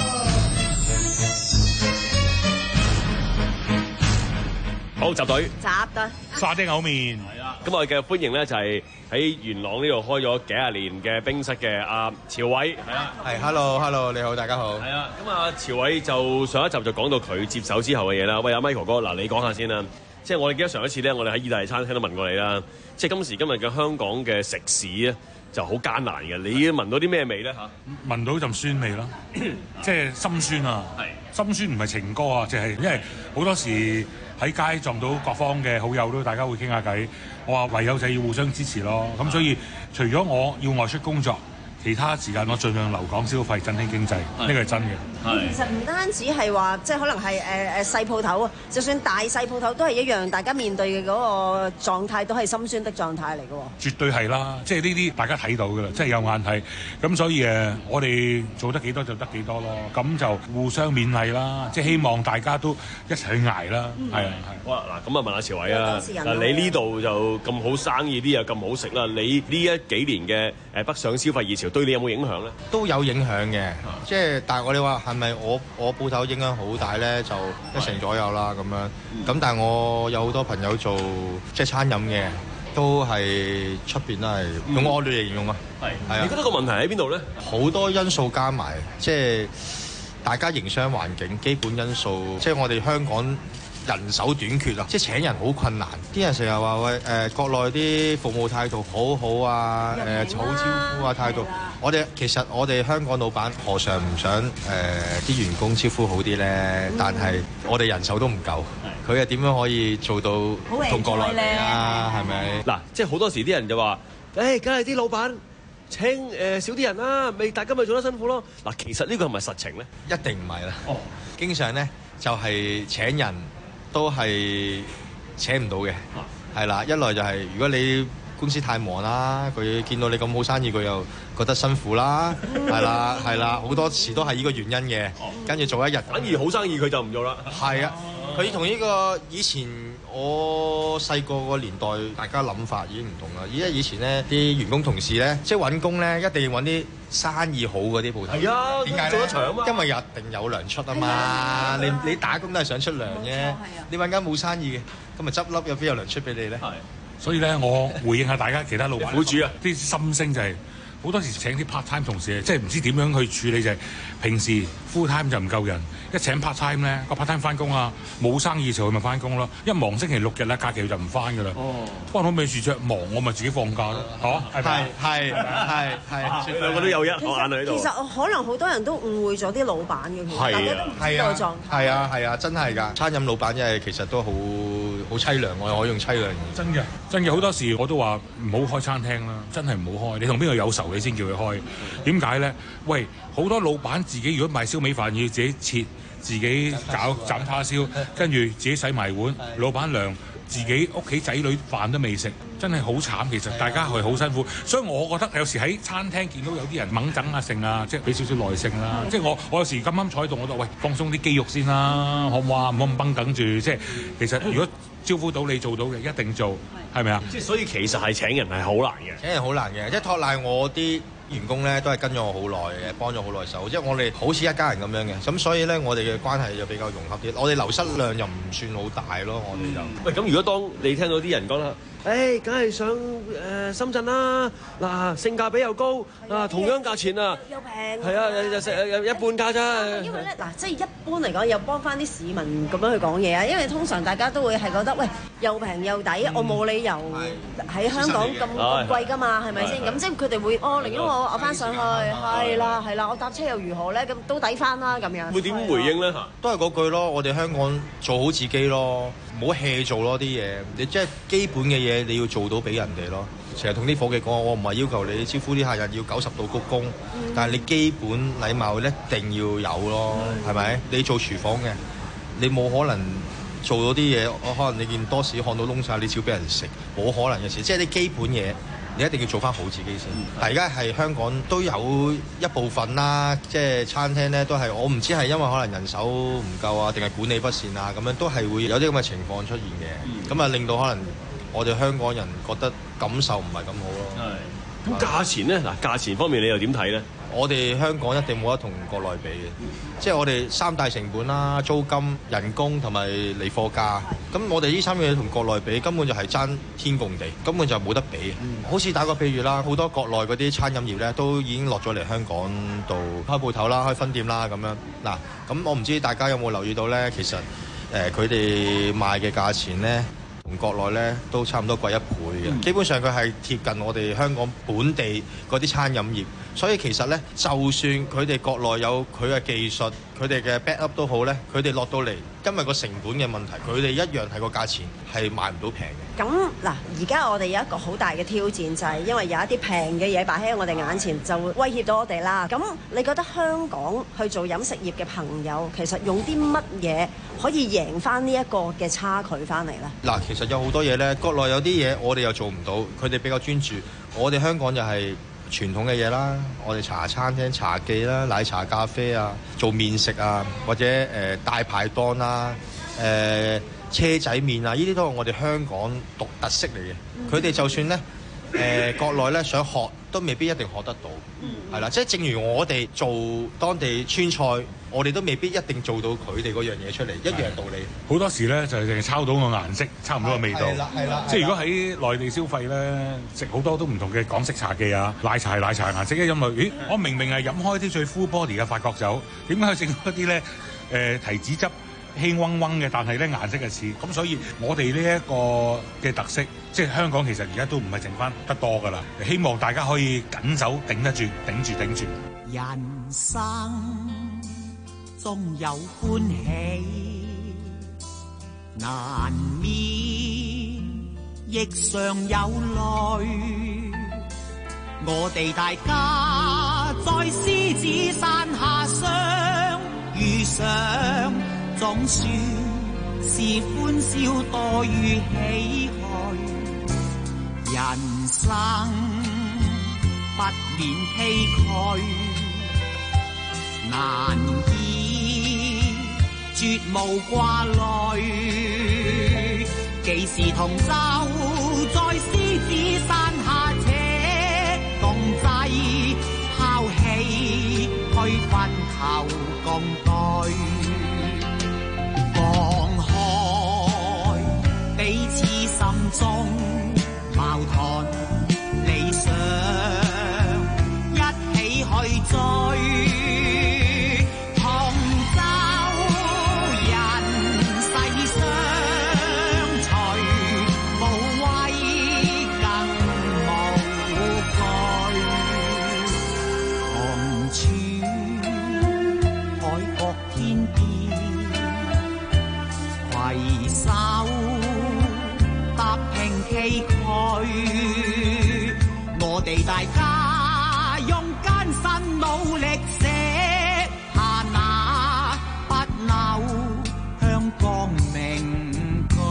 A: 好，集隊，
B: 集隊，
K: 沙爹牛麵。
A: 係啊，咁我哋繼續歡迎咧，就係喺元朗呢度開咗幾廿年嘅冰室嘅阿朝偉，係啊，
L: 係 ，hello，hello，你好，大家好。
A: 係啊，咁啊，朝偉就上一集就講到佢接手之後嘅嘢啦。喂，阿 Michael 哥，嗱，你講下先啦。即係我哋記得上一次咧，我哋喺意大利餐廳都問過你啦。即係今時今日嘅香港嘅食肆咧，就好艱難嘅。你聞到啲咩味咧嚇？
K: 聞到陣酸味咯，即係心酸啊！係心酸唔係情歌啊，就係因為好多時喺街撞到各方嘅好友都大家會傾下偈。我話唯有就要互相支持咯。咁所以除咗我要外出工作，其他時間我盡量留港消費，振興經濟，呢個係真嘅。
B: 其實唔單止係話，即係可能係誒誒細鋪頭啊，就算大細鋪頭都係一樣，大家面對嘅嗰個狀態都係心酸的狀態嚟嘅喎。
K: 絕對係啦，即係呢啲大家睇到㗎啦，即係有眼睇。咁所以誒，我哋做得幾多就得幾多咯。咁就互相勉勵啦，即係希望大家都一齊去捱啦。係啊係。
A: 好啦，嗱咁啊問下朝偉啊，嗱你呢度就咁好生意，啲嘢咁好食啦，你呢一幾年嘅誒北上消費熱潮對你有冇影響咧？
L: 都有影響嘅，即係但係我哋話係咪我我鋪頭影響好大咧？就一成左右啦咁樣。咁但係我有好多朋友做即係餐飲嘅，都係出邊都係用惡劣嚟形容啊。係係啊。
A: 你覺得個問題喺邊度咧？
L: 好多因素加埋，即係大家營商環境、基本因素，即係我哋香港人手短缺啊，即係請人好困難。啲人成日話喂誒，國內啲服務態度好好啊，誒好招呼啊態度。我哋其實我哋香港老闆何嘗唔想誒啲員工招呼好啲咧？但係我哋人手都唔夠，佢又點樣可以做到同國內比啊？係咪？
A: 嗱，即係好多時啲人就話，誒，梗係啲老闆請誒少啲人啦，咪大家咪做得辛苦咯。嗱，其實呢個係咪實情咧？
L: 一定唔係啦。哦，經常咧。 就係請人都係請唔到嘅，係啦。一來就係如果你公司太忙啦，佢見到你咁好生意，佢又覺得辛苦啦，係啦係啦，好多時都係呢個原因嘅。跟住做一日，
A: 反而好生意佢就唔做啦。
L: 係啊，佢同呢個以前我細個個年代大家諗法已經唔同啦。而家以前咧啲員工同事咧，即係揾工咧一定要揾啲生意好嗰啲鋪頭。
A: 係啊，
L: 點解
A: 做得長啊嘛？
L: 因為一定有糧出啊嘛。你你打工都係想出糧啫。你揾間冇生意嘅，咁咪執笠，有邊有糧出俾你咧？
K: 所以咧，我回應下大家其他老闆
A: 苦主啊，
K: 啲心聲就係、是、好多時請啲 part time 同事，即係唔知點樣去處理就係、是、平時 full time 就唔夠人，一請 part time 咧，個 part time 翻工啊，冇生意嘅時候佢咪翻工咯，一忙星期六日咧假期就唔翻噶啦。哦，關我咩事啫？忙我咪自己放假咯，嚇係咪？
L: 係係係，
A: 兩個都有一眼喺度。
B: 其實可能好多人都誤會咗啲老闆嘅，其實大家都唔知道狀態。
L: 係啊係啊，真係㗎！餐飲老闆因為其實都好好凄涼，我可以用凄涼。
K: 真嘅真嘅，好多時我都話唔好開餐廳啦，真係唔好開。你同邊個有仇你先叫佢開？點解咧？喂，好多老闆自己如果賣燒味飯要自己切、自己搞斬叉燒，跟住自己洗埋碗，老闆娘自己屋企仔女飯都未食，真係好慘。其實大家係好辛苦，所以我覺得有時喺餐廳見到有啲人猛整啊剩啊，即係俾少少耐性啦。即係我我有時咁啱坐喺度，我都喂放鬆啲肌肉先啦，好唔好啊？唔好咁繃緊住。即係其實如果招呼到你做到嘅，一定做，係咪啊？
A: 即係所以其實係請人係好難嘅，
L: 請人好難嘅，即係托賴我啲員工咧都係跟咗我好耐嘅，幫咗好耐手，即係我哋好似一家人咁樣嘅，咁所以咧我哋嘅關係就比較融合啲，我哋流失量又唔算好大咯，我哋就。
A: 喂，咁如果當你聽到啲人講啦，誒，梗係上誒深圳啦，嗱，性價比又高，啊，同樣價錢啊，
B: 又平，
A: 係啊，又食又一半價咋。
B: 因為咧嗱，即係一般嚟講，又幫翻啲市民咁樣去講嘢啊，因為通常大家都會係覺得，喂，又平又抵，我冇理由喺香港咁咁貴㗎嘛，係咪先？咁即係佢哋會，哦，寧願我我翻上去，係啦係啦，我搭車又如何咧？咁都抵翻啦咁樣。
A: 會點回應咧？
L: 都係嗰句咯，我哋香港做好自己咯，唔好 hea 做咯啲嘢，你即係基本嘅嘢你要做到俾人哋咯。成日同啲伙計講，我唔係要求你招呼啲客人要九十度鞠躬，嗯、但係你基本禮貌一定要有咯，係咪、嗯？你做廚房嘅，你冇可能做到啲嘢，我可能你見多士看到窿晒，你照俾人食，冇可能嘅事。即係啲基本嘢，你一定要做翻好自己先。嗯、但係而家係香港都有一部分啦，即係餐廳咧都係，我唔知係因為可能人手唔夠啊，定係管理不善啊，咁樣都係會有啲咁嘅情況出現嘅。咁啊、嗯，令到可能我哋香港人覺得感受唔係咁好咯。係。
A: 咁價錢咧，嗱，價錢方面你又點睇咧？
L: 我哋香港一定冇得同國內比嘅，即係我哋三大成本啦，租金、人工同埋嚟貨價。咁我哋呢三樣嘢同國內比，根本就係爭天共地，根本就冇得比。嗯、好似打個譬如啦，好多國內嗰啲餐飲業咧，都已經落咗嚟香港度開鋪頭啦、開分店啦咁樣。嗱，咁我唔知大家有冇留意到咧，其實誒佢哋賣嘅價錢咧，同國內咧都差唔多貴一倍嘅，嗯、基本上佢係貼近我哋香港本地嗰啲餐飲業，所以其實咧，就算佢哋國內有佢嘅技術，佢哋嘅 back up 都好咧，佢哋落到嚟，因為個成本嘅問題，佢哋一樣係個價錢係賣唔到平嘅。
B: 咁嗱，而家我哋有一個好大嘅挑戰，就係因為有一啲平嘅嘢擺喺我哋眼前，就會威脅到我哋啦。咁你覺得香港去做飲食業嘅朋友，其實用啲乜嘢可以贏翻呢一個嘅差距翻嚟咧？
L: 嗱，其實有好多嘢咧，國內有啲嘢我哋又做唔到，佢哋比較專注，我哋香港就係傳統嘅嘢啦，我哋茶餐廳、茶記啦、奶茶、咖啡啊，做麵食啊，或者誒、呃、大排檔啦、誒、呃、車仔麵啊，呢啲都係我哋香港獨特色嚟嘅。佢哋、嗯、就算咧誒、呃、國內咧想學，都未必一定學得到，係啦、嗯。即係正如我哋做當地川菜，我哋都未必一定做到佢哋嗰樣嘢出嚟，一樣道理。
K: 好多時咧就係淨係抄到個顏色，差唔多個味道。係啦，係啦。即係如果喺內地消費咧，食好多都唔同嘅港式茶記啊，奶茶係奶茶顏色，一飲落，咦，我明明係飲開啲最 full body 嘅法國酒，點解整嗰啲咧誒提子汁輕嗡嗡嘅，但係咧顏色係似咁，所以我哋呢一個嘅特色，即係香港其實而家都唔係剩翻得多㗎啦。希望大家可以緊守頂得住，頂住頂住。
M: 人生終有歡喜，難免亦常有淚。我哋大家在獅子山下相遇上， 總算是歡笑多於唏噓，人生不免崎嶇，難以絕無掛慮，幾時同舟在獅子山下且共濟，拋棄區分後共對，放開彼此心中矛盾理想，一起去追。崎嶇，我哋大家用艱辛努力寫下那不朽香港名句。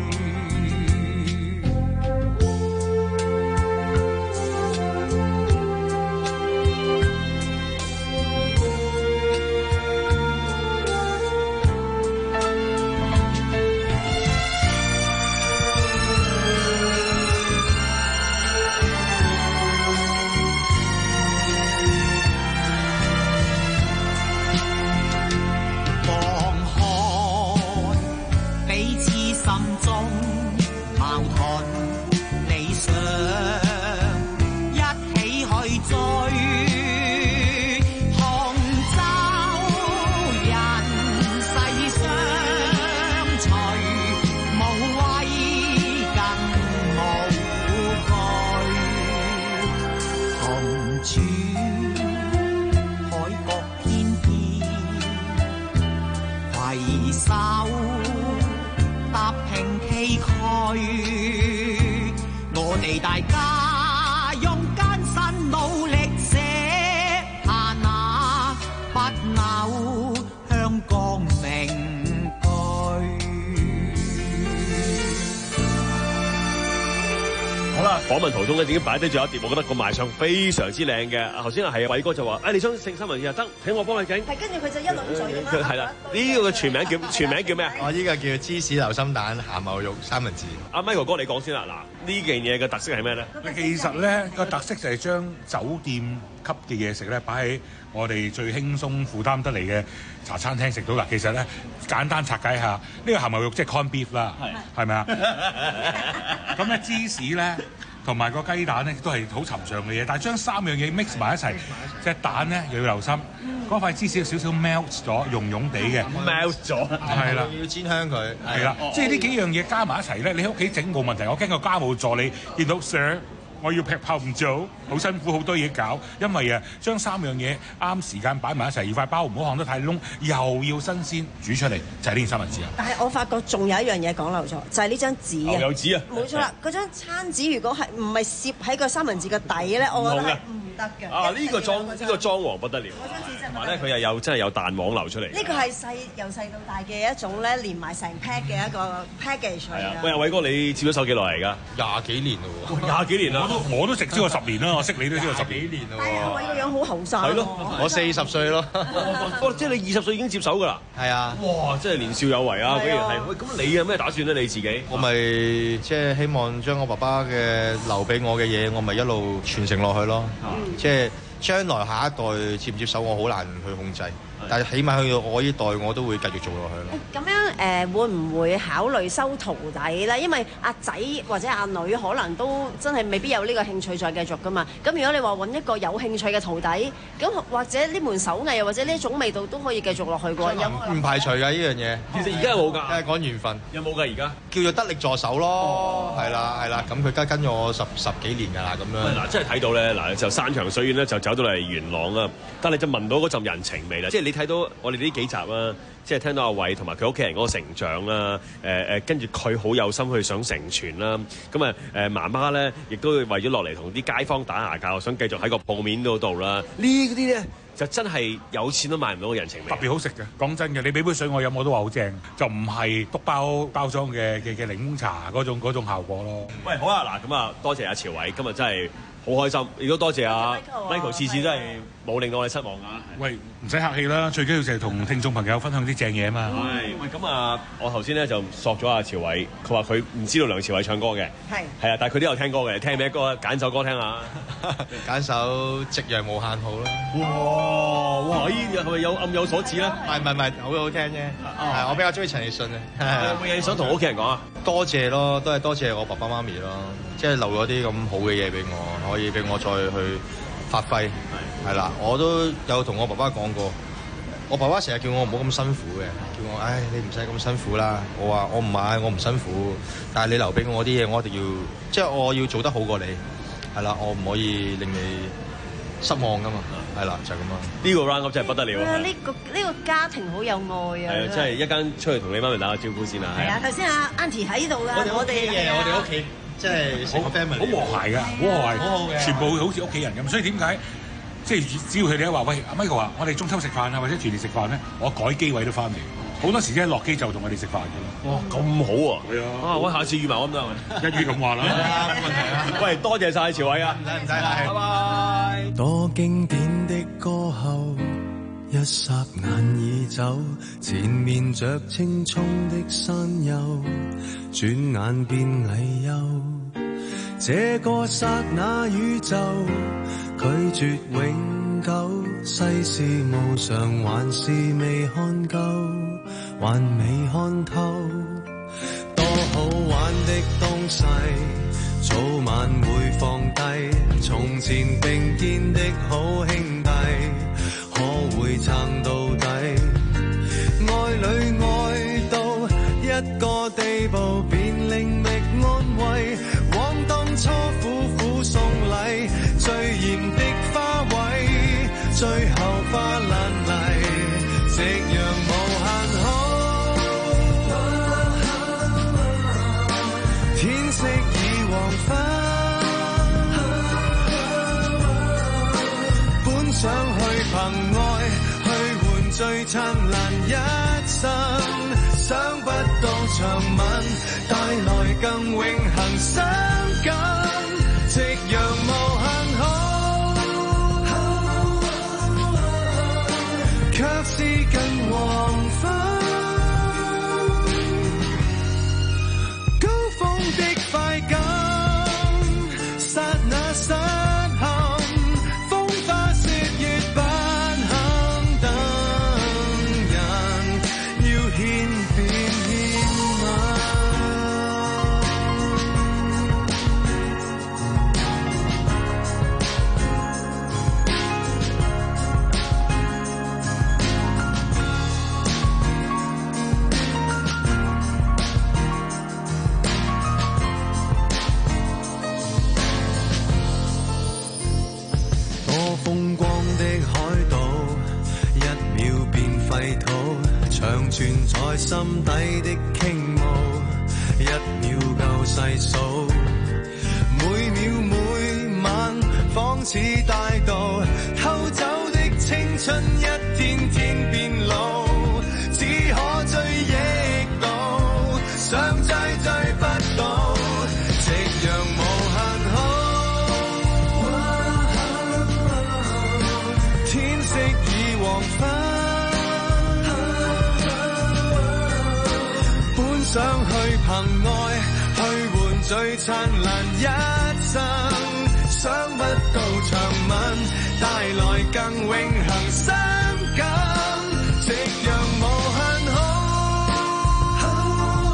M: 我哋大家用艱辛努力寫下那不朽香港名句。
A: 好啦，訪問途中咧已經擺低咗一碟，我覺得個賣相非常之靚嘅。頭先係偉哥就話：，誒、哎，你想食三文治就得，請我幫你整。
B: 係，跟住佢就一輪嘴咁啦。
A: 係啦，呢個嘅全名叫全名叫咩啊？
L: 我依個叫芝士流心蛋鹹牛肉三文治。
A: 阿 Michael 哥，你講先啦。嗱，呢件嘢嘅特色係咩咧？
K: 其實咧個特色就係將酒店級嘅嘢食咧擺喺我哋最輕鬆負擔得嚟嘅茶餐廳食到啦。其實咧簡單拆解下，呢、這個鹹牛肉即係 corn beef 啦，係咪啊？咁咧芝士咧。同埋個雞蛋咧都係好尋常嘅嘢，但係將三樣嘢 mix 埋一齊，隻蛋咧又要留心，嗰塊芝士有少少 melt 咗，溶溶地嘅
A: melt 咗，
K: 係啦，
L: 要煎香佢，
K: 係啦，即係呢幾樣嘢加埋一齊咧，你喺屋企整冇問題。我驚個家務助理見到 Sir，我要劈炮唔做，好辛苦，好多嘢搞，因為啊將三樣嘢啱時間擺埋一齊，而塊包唔好烘得太燶，又要新鮮，煮出嚟就係呢件三文治啊！
B: 但係我發覺仲有一樣嘢講漏咗，就係呢張紙啊！
A: 有紙啊！
B: 冇錯啦，嗰張餐紙如果係唔係攝喺個三文治嘅底咧，我覺得係唔得嘅。
A: 啊！呢個裝呢個裝潢不得了，
B: 嗰張紙真係
A: 同埋咧佢又有真係有蛋黃流出嚟。
B: 呢個係細由細到大嘅一種咧，連埋成 pack 嘅一個 package 嚟㗎。
A: 喂，偉哥，你接咗手幾耐嚟㗎？
L: 廿幾年咯喎！
A: 廿幾年啦！
K: 我都我都食超過十年啦，我識你都超過十
L: 幾年咯喎！
B: 係啊，偉個樣好後生。
A: 係咯，
L: 我四十歲咯。
A: 哦，即係你二十歲已經接手㗎啦？
L: 係啊！
A: 哇，真係年少有為啊！居然係。喂，咁你有咩打算咧？你自己？
L: 我咪即係希望將我爸爸嘅留俾我嘅嘢，我咪一路傳承落去咯。即係將來下一代接唔接手，我好難去控制。但係起碼去到我呢代，我都會繼續做落去咯。
B: 咁樣誒、呃，會唔會考慮收徒弟咧？因為阿仔或者阿女可能都真係未必有呢個興趣再繼續噶嘛。咁如果你話揾一個有興趣嘅徒弟，咁或者呢門手藝又或者呢一種味道都可以繼續落去嘅。有
L: 唔排除㗎呢樣嘢。
A: 其實而家有冇㗎？
L: 係講緣分。
A: 有冇㗎？而家
L: 叫做得力助手咯。係啦係啦，咁佢跟跟咗我十十幾年㗎啦，咁樣。
A: 嗱，真係睇到咧，嗱就山長水遠咧，就走到嚟元朗啊。但係就聞到嗰陣人情味啦，即係你睇到我哋呢幾集啊，即係聽到阿偉同埋佢屋企人嗰個成長啦，誒誒跟住佢好有心去想成全啦，咁啊誒媽媽咧亦都為咗落嚟同啲街坊打牙鉸，想繼續喺個鋪面嗰度啦，呢啲咧就真係有錢都買唔到嘅人情味，
K: 特別好食嘅。講真嘅，你俾杯水我飲我都話好正，就唔係篤包包裝嘅嘅嘅檸檬茶嗰種嗰種效果咯。
A: 喂，好啊，嗱咁啊，多謝阿朝偉，今日真係好開心，亦都多謝阿 Michael， 次次真係冇令到我哋失望㗎。
K: 喂，唔使客氣啦，最緊要就係同聽眾朋友分享啲正嘢啊嘛。
A: 係，喂，咁啊，我頭先咧就索咗阿朝偉，佢話佢唔知道梁朝偉唱歌嘅，係係啊，但係佢都有聽歌嘅，聽咩歌？揀首歌聽下，
L: 揀首《夕陽無限好》啦。
A: 哇哇！咦，係咪有暗有所指咧？
L: 唔係唔係唔係，好好聽啫。係我比較中意陳奕迅嘅。
A: 有冇嘢想同屋企人講啊？
L: 多謝咯，都係多謝我爸爸媽咪咯，即係留咗啲咁好嘅嘢俾我，可以俾我再去發揮。係啦，我都有同我爸爸講過，我爸爸成日叫我唔好咁辛苦嘅，叫我唉你唔使咁辛苦啦。我話我唔係，我唔辛苦，但係你留俾我啲嘢，我一定要即係我要做得好過你。係啦，我唔可以令你失望噶嘛。係啦，就係咁啦。呢
A: 個 round up 真係不得了啊！
B: 呢個呢個家庭好有愛啊！
A: 係啊，即係一間出去同你媽咪打個招呼先啦。
B: 係啊，頭先阿 Auntie 喺度啦，我哋
L: 嘅，我哋屋企即係成個 family
K: 好和諧㗎，好和諧，
L: 好好嘅，
K: 全部好似屋企人咁。所以點解即係只要佢哋一話喂阿 Michael 話，我哋中秋食飯啊，或者團年食飯咧，我改機位都翻嚟。好多時即係落機就同我哋食飯㗎啦。
A: 哇，咁好啊！係啊，啊，我下次預埋我咁得
K: 一於咁話啦，
L: 冇問題啊。
A: 喂，多謝晒朝偉啊！
L: 唔使唔使啦，
A: 拜拜。
N: 多經典的歌後，一霎眼已走，前面着青蔥的山丘，轉眼變危憂。這個剎那宇宙，拒絕永久，世事無常，還是未看夠，還未看透。多好玩的東西，早晚會放低。從前並肩的好兄弟，可會撐到底？愛侶愛到一個地步，便另覓安慰。往當初苦苦送禮，最艷的花卉，最後花爛泥，夕陽無限好。天色已黃昏，本想去憑愛去換最燦爛一生，想不到長吻帶來更永恆傷感，夕陽無限好，卻是近黃昏，高峰的快感，剎那失陷，風花雪月不肯等人，要獻便獻吻。多風光的海島，一秒變廢土，長存在心底的傾慕，一秒夠細數，每秒每晚仿似大道，偷走的青春一天天變老，只可追憶到，想追追不到，夕陽無限好。天色已黃昏，本想去憑愛去換最燦爛一生，想不到長吻帶來更永恆傷感，夕陽無限好，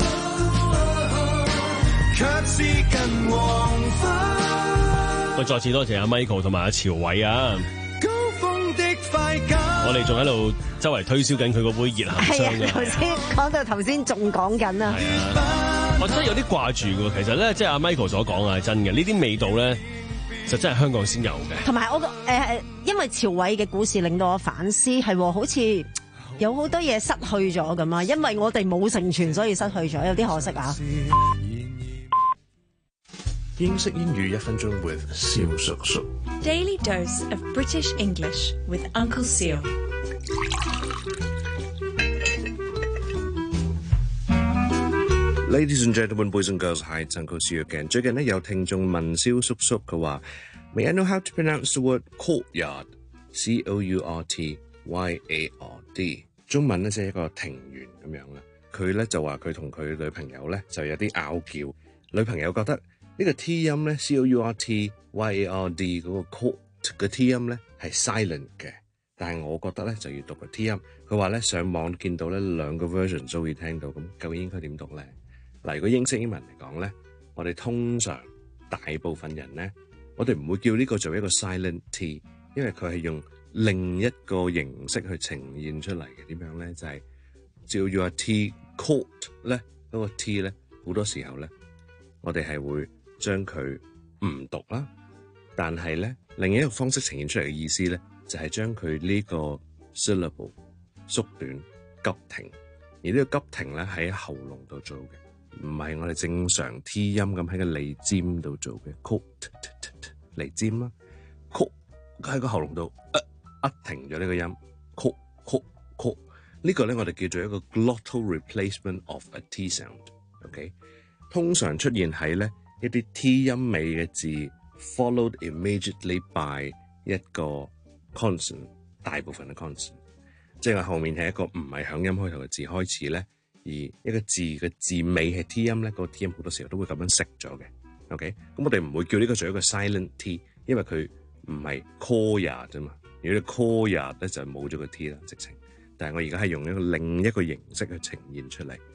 N: 卻是近黃昏。
A: 喂，再次多謝阿 Michael 同埋阿朝偉啊！我哋仲喺度周圍推銷緊佢嗰杯熱鹹霜嘅。
B: 頭先講到頭先仲講緊啊！
A: 係啊，我真係有啲掛住嘅。其實咧，即係阿 Michael 所講啊，係真嘅。呢啲味道咧，就真係香港先有嘅。
B: 同埋我誒、呃，因為朝偉嘅故事令到我反思，係好似有好多嘢失去咗咁啊！因為我哋冇成全，所以失去咗，有啲可惜啊！
O: 英式英語一分鐘 with 蕭叔叔。
I: daily dose of British English with Uncle Seal.
O: Ladies and gentlemen, boys and girls, hi, it's Uncle Seal again. 最近咧有聽眾問蕭叔叔，佢話 May I know how to pronounce the word courtyard? C O U R T Y A R D。中文咧即係一個庭園咁樣啦。佢咧就話佢同佢女朋友咧就有啲拗撬，女朋友覺得呢個 T 音咧 C O U R T Y A R D 嗰個 court 嘅 T 音咧係 silent 嘅，但係我覺得咧就要讀個 T 音。佢話咧上網見到咧兩個 version 都會聽到，咁究竟應該點讀咧？嗱，如果英式英文嚟講咧，我哋通常大部分人咧，我哋唔會叫呢個做一個 silent T， 因為佢係用另一個形式去呈現出嚟嘅。點樣咧？就係照要話 T court 咧，嗰個 T 咧，好多時候咧，我哋係會將佢唔讀啦。但係咧，另一個方式呈現出嚟嘅意思咧，就係將佢呢個 syllable 縮短急停，而呢個急停咧喺喉嚨度做嘅。唔係我哋正常 T 音咁喺個脷尖度做嘅 court 脷尖啦 ，court 喺個喉嚨度一停咗呢個音 court court court 呢個咧我哋叫做一個 glottal replacement of a T sound。OK， 通常出現喺咧一啲 T 音尾嘅字 followed immediately by 一個 consonant， 大部分嘅 consonant， 即係話後面係一個唔係響音開頭嘅字開始咧。而一個字嘅字尾係 T 音咧，嗰個 T 音好多時候都會咁樣食咗嘅。OK， 咁我哋唔會叫呢個做一個 silent T， 因為佢唔係 courtyard 啫嘛。如果你 courtyard 咧就冇咗個 T 啦，直情。但係我而家係用一個另一個形式去呈現出嚟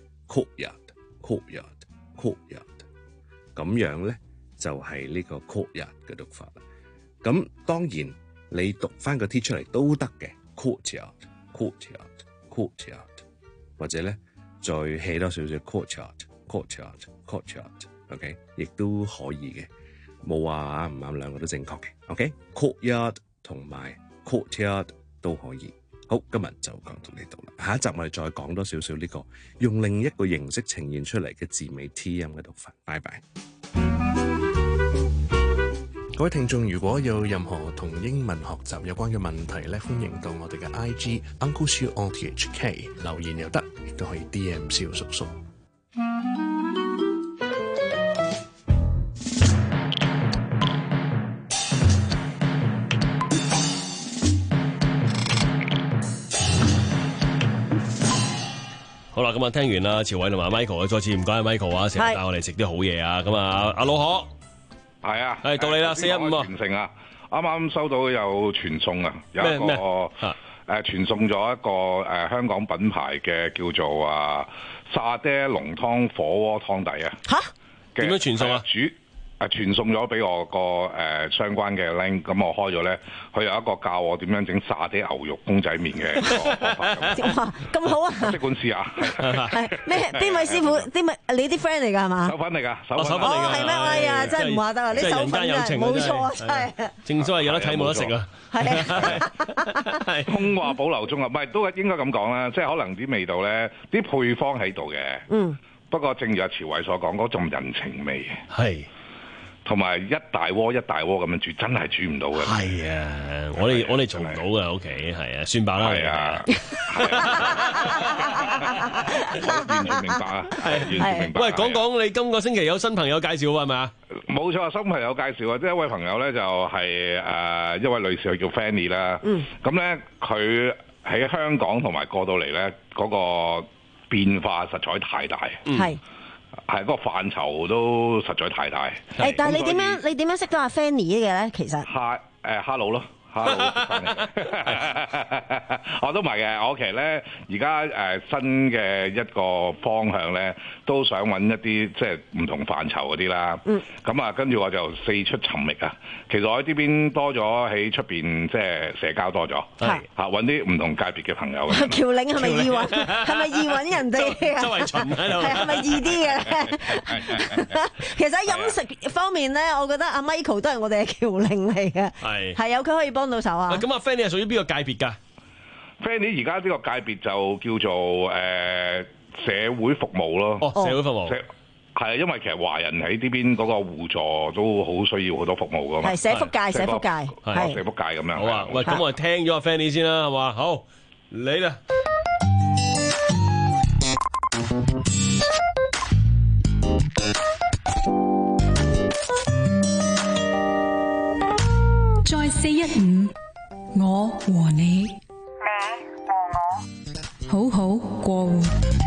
O: ，courtyard，courtyard，courtyard， 咁樣咧就係呢個 courtyard 嘅讀法啦。咁當然你讀翻個 T 出嚟都得嘅 ，courtyard，courtyard，courtyard， 或者咧。再起多少少 courtyard，courtyard，courtyard，OK， 亦都可以嘅，冇話唔啱，兩個都正確嘅 ，OK，courtyard 同埋 courtyard 都可以。好，今日就講到呢度啦，下一集我哋再講多少少呢個用另一個形式呈現出嚟嘅字尾 T 音嘅讀法。拜拜。各位聽眾，如果有任何同英文學習有關嘅問題咧，歡迎到我哋嘅 I G Uncle Siu O T H K 留言又得，亦都可以 D M 蕭叔叔。
A: 好啦，咁啊，聽完啦，朝偉同埋 Michael 啊，再次唔該 Michael 啊，成日帶我哋食啲好嘢啊，咁啊，阿老何。
D: 係啊，
A: 係到你啦，四一五啊，
D: 傳承啊，啱啱收到有傳送啊，有一個誒傳送咗一個誒、呃、香港品牌嘅叫做啊沙爹濃湯火鍋湯底啊。
A: 吓？點樣傳送啊？
D: 煮誒傳送咗俾我個誒、呃、相關嘅 link， 咁我開咗咧，佢有一個教我點樣整沙爹牛肉公仔麵嘅方法。
B: 哇，咁好啊！
D: 即管試下。
B: 係咩？邊位師傅？啲咪你啲 friend 嚟㗎係嘛？
D: 手粉嚟㗎，手粉
A: 嚟㗎。
B: 哦，係咩？哎呀，真係唔話得啊！你手粉啊，冇錯，真係。
A: 正所謂有得睇冇得食啊！
B: 係
D: 啊，空話保留中啊，唔係都應該咁講啦，即係可能啲味道咧，啲配方喺度嘅。嗯。不過正如阿朝偉所講，嗰種人情味。係。同埋一大鍋一大鍋咁樣煮，真係煮唔到嘅。
A: 係啊，我哋我哋做唔到嘅屋企，係啊，算吧啦。係啊，
D: 完全明白啊，係完全明白。
A: 喂，講講你今個星期有新朋友介紹係咪啊？
D: 冇錯，新朋友介紹啊，即係一位朋友咧就係誒一位女士，佢叫 Fanny 啦。嗯。咁咧，佢喺香港同埋過到嚟咧，嗰個變化實在太大。係。係嗰個範疇都實在太大。
B: 誒，但係你點樣你點樣識到阿 Fanny 嘅咧？其實
D: 哈誒 hello 咯。我都唔係嘅，我其實咧而家誒新嘅一個方向咧，都想揾一啲即係唔同範疇嗰啲啦。嗯。咁啊，跟住我就四出尋覓啊。其實我喺呢邊多咗喺出邊，即係社交多咗。係。嚇，揾啲唔同界別嘅朋友。
B: 僑領係咪易揾？係咪易揾人哋啊？
A: 周圍巡喺度。
B: 係係咪易啲嘅？其實喺飲食方面咧，我覺得阿 Michael 都係我哋嘅僑領嚟嘅。係。係有佢可以幫到手啊！
A: 咁阿 Fanny 係屬於邊個界別㗎
D: ？Fanny 而家呢個界別就叫做誒、呃、社會服務咯。
A: 哦，社會服務。
D: 係啊，因為其實華人喺呢邊嗰個互助都好需要好多服務噶嘛。
B: 係社福界，社福界，
D: 係社福界咁樣。
A: 好啊，喂，咁我哋聽咗阿 Fanny 先啦，係嘛？好，你啦。
H: 在四一五，我和你，你和我，好好過活。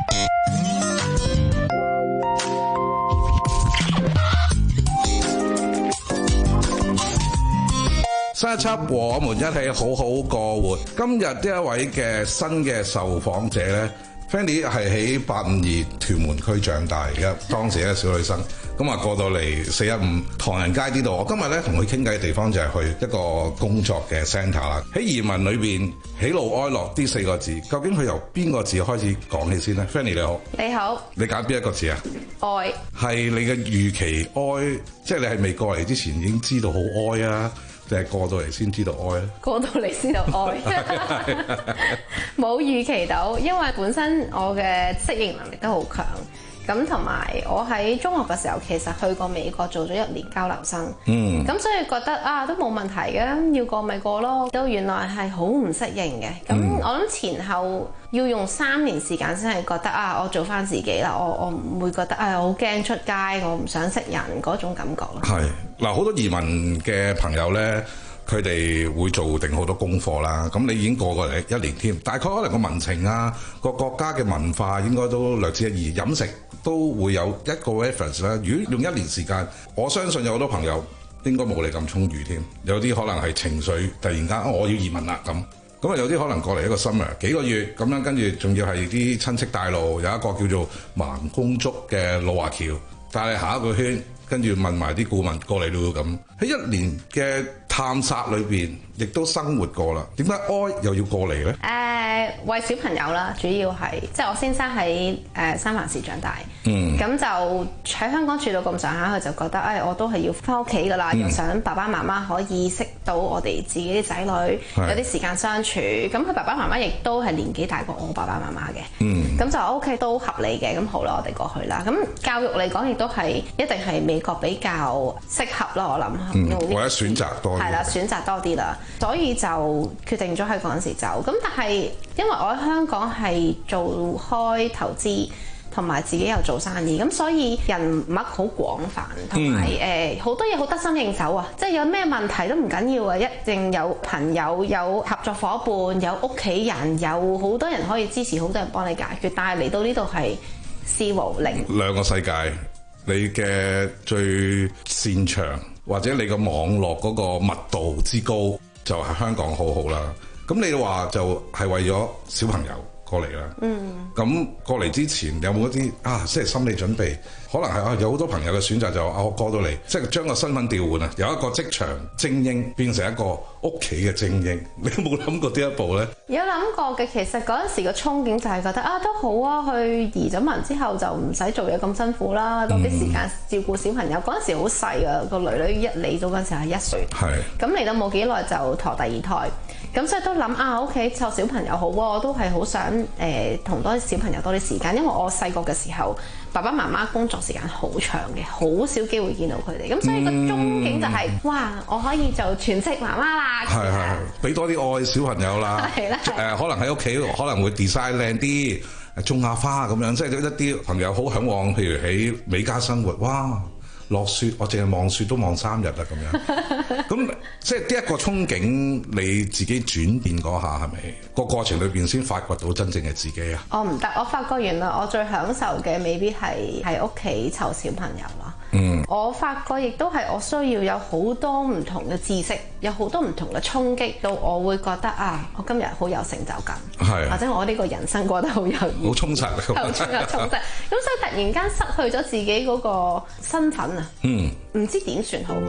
P: 新一輯和我們一起好好過活。今日呢一位嘅新嘅受訪者咧 ，Fanny 係喺八五二屯門區長大嘅，當時一個小女生。咁啊過到嚟四一五唐人街呢度，我今日咧同佢傾偈嘅地方就係去一個工作嘅 centre 啦。喺移民裏邊，喜怒哀樂呢四個字，究竟佢由邊個字開始講起先咧 ？Fanny 你好，
Q: 你好，
P: 你揀邊一個字啊？
Q: 愛
P: 係你嘅預期哀，即係你係未過嚟之前已經知道好哀啊？定係過到嚟先知道愛咧？
Q: 過到嚟先到愛，冇預期到，因為本身我嘅適應能力都好強。咁同埋我喺中學嘅時候，其實去過美國做咗一年交流生。嗯。咁所以覺得啊，都冇問題嘅，要過咪過咯。到原來係好唔適應嘅。咁、嗯、我諗前後要用三年時間先係覺得啊，我做翻自己啦。我我唔會覺得啊，我好驚出街，我唔想識人嗰種感覺咯。係
P: 嗱，好多移民嘅朋友咧，佢哋會做定好多功課啦。咁你已經過過嚟一年添，大概可能個民情啊，個國家嘅文化應該都略知一二，飲食都會有一個 reference 啦。如果用一年時間，我相信有好多朋友應該冇你咁充裕添。有啲可能係情緒突然間、哦、我要移民啦咁。咁啊有啲可能過嚟一個 summer 幾個月咁樣，跟住仲要係啲親戚帶路，有一個叫做盲公竹嘅老華僑帶你行一個圈，跟住問埋啲顧問過嚟咯咁。喺一年嘅探索裏邊，亦都生活過啦。點解哀又要過嚟呢？誒、
Q: 呃，為小朋友啦，主要係即係我先生喺誒、呃、三藩市長大，
P: 嗯，
Q: 咁就喺香港住到咁上下，佢就覺得誒、哎，我都係要翻屋企噶啦，又、嗯、想爸爸媽媽可以識到我哋自己啲仔女，有啲時間相處。咁佢爸爸媽媽亦都係年紀大過我爸爸媽媽嘅，嗯，咁就 O K 都合理嘅。咁好啦，我哋過去啦。咁教育嚟講，亦都係一定係美國比較適合啦，我諗。
P: 嗯，或者選擇多啲。係
Q: 啦，選擇多啲啦，所以就決定咗喺嗰陣時走。咁但係因為我喺香港係做開投資，同埋自己又做生意，咁所以人脈好廣泛，同埋誒好多嘢好得心應手啊！即係有咩問題都唔緊要啊，一定有朋友、有合作伙伴、有屋企人，有好多人可以支持，好多人幫你解決。但係嚟到呢度係事無零
P: 兩個世界，你嘅最擅長或者你個網絡嗰個密度之高，就係香港好好啦。咁你話就係為咗小朋友過嚟啦。嗯。咁過嚟之前有冇一啲啊，即係心理準備？可能係啊，有好多朋友嘅選擇就啊，我過到嚟，即係將個身份調換啊，由一個職場精英變成一個屋企嘅精英。你有冇諗過呢一步咧？
Q: 有諗過嘅，其實嗰陣時個憧憬就係覺得啊，都好啊，去移咗民之後就唔使做嘢咁辛苦啦，多啲時間照顧小朋友。嗰陣、嗯、時好細啊，個女女一嚟到嗰陣時係一歲。係。咁嚟到冇幾耐就陀第二胎，咁所以都諗啊，屋企湊小朋友好喎，我都係好想誒同、呃、多啲小朋友多啲時間，因為我細個嘅時候，爸爸媽媽工作時間好長嘅，好少機會見到佢哋，咁所以個憧憬就係、是嗯，哇！我可以做全職媽媽啦，係係，
P: 俾多啲愛小朋友啦，係啦，誒、呃、可能喺屋企可能會 design 靚啲，種下花咁樣，即係一啲朋友好嚮往，譬如喺美加生活，哇！落雪，我淨係望雪都望三日啦咁樣。咁即係呢一個憧憬，你自己轉變嗰下係咪個過程裏邊先發掘到真正嘅自己啊？
Q: 我唔得，我發覺原來我最享受嘅未必係喺屋企湊小朋友咯。嗯，我發覺亦都係我需要有好多唔同嘅知識，有好多唔同嘅衝擊，到我會覺得啊，我今日好有成就感，係或者我呢個人生過得好有意義，
P: 好充實，好
Q: 充實，充實。咁所以突然間失去咗自己嗰個身份啊，嗯，唔知點算好。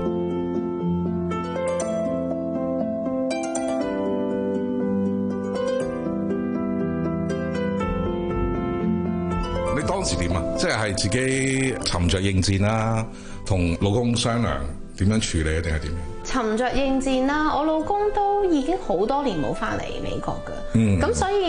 P: 你當時點啊？即係自己沉着應戰啦，同老公商量點樣處理啊？定係點樣？
Q: 沉着應戰啦，我老公都已經好多年冇翻嚟美國㗎，咁、嗯、所以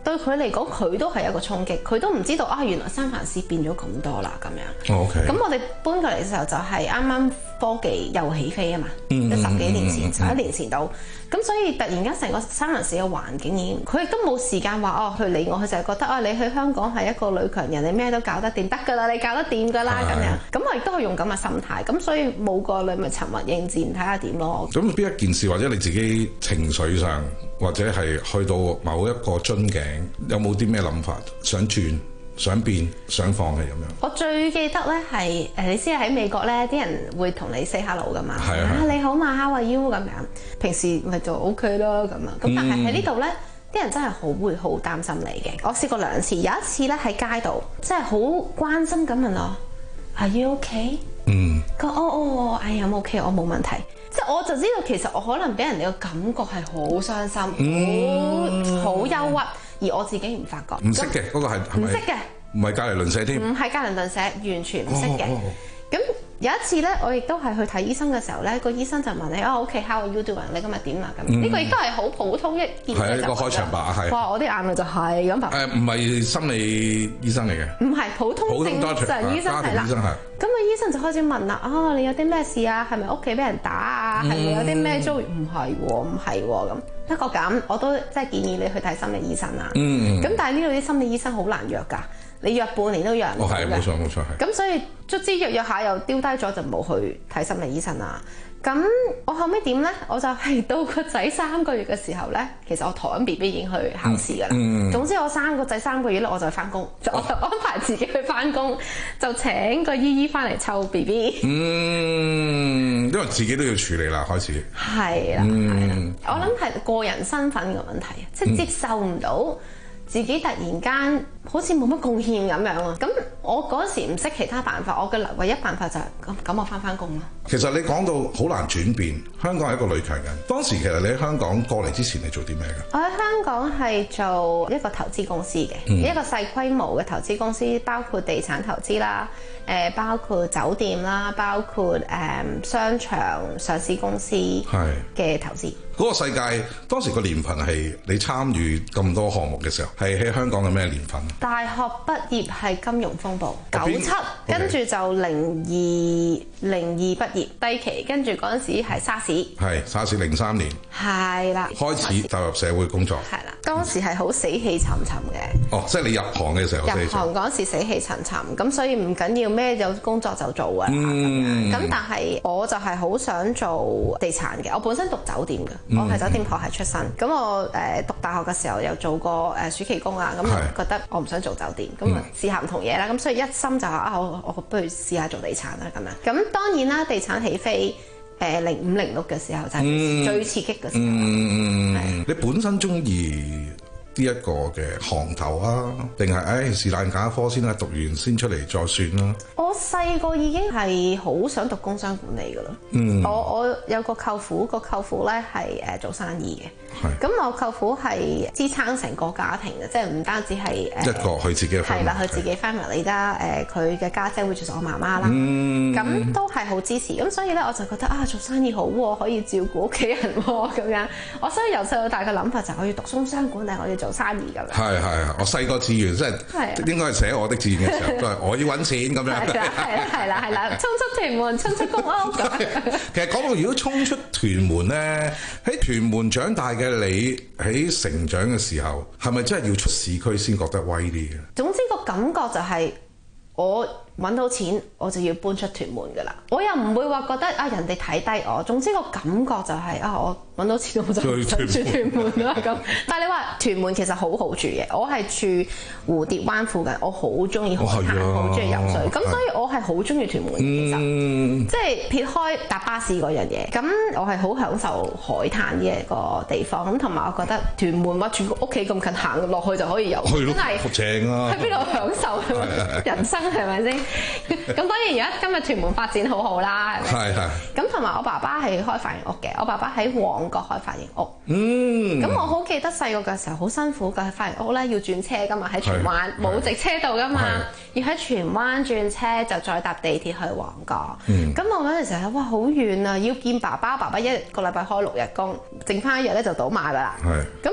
Q: 對佢嚟講，佢都係一個衝擊，佢都唔知道啊，原來三藩市變咗咁多啦咁樣。
P: 哦 OK。
Q: 咁我哋搬過嚟嘅時候就係啱啱科技又起飛啊嘛，
P: 嗯
Q: 十幾年前、
P: 嗯嗯
Q: 十一年前到，咁所以突然間成個三藩市嘅環境已經，佢亦都冇時間話哦去理我，佢就係覺得啊，你去香港係一個女強人，你咩都搞得掂得㗎啦，你搞得掂㗎啦咁樣。咁我亦都係用咁嘅心態，咁所以冇個你咪沉默應戰，睇下點咯。
P: 咁邊一件事或者你自己情緒上，或者係去到某一個樽頸，有冇啲咩諗法？想轉、想變、想放棄咁樣？
Q: 我最記得咧係誒，你知喺美國咧，啲人會同你 say hello 噶嘛，
P: 係啊
Q: 你好嘛 ，how are you 咁樣，平時咪就 OK 啦咁啊。咁但係喺呢度咧，啲人真係好會好擔心你嘅。我試過兩次，有一次咧喺街度，真係好關心咁問我 Are you OK？
P: 嗯，
Q: 佢哦哦，哎呀，我 OK， 我冇問題。即係我就知道其實我可能俾人哋嘅感覺係好傷心，好好憂鬱，而我自己唔發覺。
P: 唔識嘅嗰個係係咪？
Q: 唔識嘅，
P: 唔係隔離鄰舍添。
Q: 唔係隔離鄰舍，完全唔識嘅。
P: 哦哦
Q: 咁有一次咧，我亦都係去睇醫生嘅時候咧，個醫生就問你啊 ，OK，how are you doing？你今日點啊？咁呢個亦都係好普通一件
P: 係
Q: 嘅就
P: 一個開場白係。
Q: 哇！我啲眼淚就係咁白。
P: 誒唔係心理醫生嚟嘅。
Q: 唔係普通正常醫生係啦。咁個醫生就開始問啦，啊你有啲咩事啊？係咪屋企俾人打啊？係咪有啲咩遭遇？唔係喎，唔係喎咁。不過咁，我都即係建議你去睇心理醫生啊。
P: 嗯。
Q: 咁但係呢度啲心理醫生好難約㗎。你約半年都約唔到嘅。
P: 哦，係冇錯冇錯係。
Q: 咁所以卒之約約下又丟低咗，就冇去睇心理醫生啦。咁我後尾點咧？我就係到個仔三個月嘅時候咧，其實我陀緊 B B 已經去考試㗎啦。
P: 嗯嗯、
Q: 總之我生個仔三個月咧，我就去翻工，我就安排自己去翻工，就請個姨姨翻嚟湊 B B。
P: 嗯，因為自己都要處理啦，開始。
Q: 係啦，嗯、我諗係個人身份嘅問題，即係接受唔到自己突然間好似冇乜貢獻咁樣啊！咁我嗰時唔識其他辦法，我嘅唯一辦法就係咁，咁我翻返工咯。
P: 其實你講到好難轉變，香港係一個女強人。當時其實你喺香港過嚟之前，你做啲咩㗎？
Q: 我喺香港係做一個投資公司嘅，嗯、一個細規模嘅投資公司，包括地產投資啦，誒包括酒店啦，包括誒、嗯、商場上市公司嘅投資。
P: 嗰個世界當時個年份係你參與咁多項目嘅時候，係喺香港嘅咩年份？
Q: 大學畢業係金融風暴，九七，跟住就零二零二畢業低期，跟住嗰陣時係沙士，
P: 係沙士零三年，
Q: 係啦，
P: 開始踏入社會工作，
Q: 係啦，當時係好死氣沉沉嘅。
P: 哦，即係你入行嘅時候，
Q: 入行嗰時死氣沉沉，咁所以唔緊要咩有工作就做啊。嗯，咁但係我就係好想做地產嘅，我本身讀酒店嘅。我係酒店學系出身，咁我誒讀大學嘅時候又做過誒暑期工啊，咁覺得我唔想做酒店，咁啊試下唔同嘢啦，咁所以一心就話啊，我我不如試下做地產啦咁樣。咁當然啦，地產起飛誒零五零六嘅時候就係最刺激嘅時候。
P: 嗯嗯，你本身中意呢一個嘅行頭啊，定係誒是但揀科先啦，讀完先出嚟再算啦。
Q: 我細個已經係好想讀工商管理噶啦。嗯，我我有個舅父，個舅父咧係誒做生意嘅。係。咁我舅父係支撐成個家庭嘅，即係唔單止係誒
P: 一個佢自己嘅 family。係
Q: 啦，佢自己 family 啦，誒佢嘅家姐會做我媽媽啦。嗯。咁都係好支持，咁所以咧我就覺得啊，做生意好喎，可以照顧屋企人喎，咁樣。我所以由細到大嘅諗法就係我要讀工商管理，我要做生意咁樣。係
P: 係，我細個志願即係應該係寫我的志願嘅時候，都係我要揾錢咁樣。
Q: 係啦係啦係啦，衝出屯門，衝出公屋咁。
P: 其實講到如果衝出屯門咧，喺屯門長大嘅你喺成長嘅時候，係咪真係要出市區先覺得威啲嘅？
Q: 總之個感覺就係我揾到錢，我就要搬出屯門噶啦。我又唔會話覺得啊人哋睇低我。總之個感覺就係、是、啊我揾到錢我就唔想住屯門啦咁。但係你話屯門其實好好住嘅，我係住蝴蝶灣附近，我好中意海灘，好中意游水，咁所以我係好中意屯門嘅。其實、嗯、即係撇開搭巴士嗰樣嘢，咁我係好享受海灘嘅一個地方。咁同埋我覺得屯門話住屋企咁近，行落去就可以游，真係
P: 好正啊！
Q: 喺邊度享受人生係咪先？咁當然而家今日屯門發展好好啦，係咪？咁同埋我爸爸係開髮型屋嘅，我爸爸喺旺角開髮型屋。嗯。咁我好記得細個嘅時候好辛苦嘅，髮型屋咧要轉車噶嘛，喺荃灣冇直車道噶嘛，要喺荃灣轉車就再搭地鐵去旺角。嗯。咁我嗰陣時候哇好遠啊，要見爸爸，爸爸一個禮拜開六日工，剩翻一日咧就倒賣噶啦。係。咁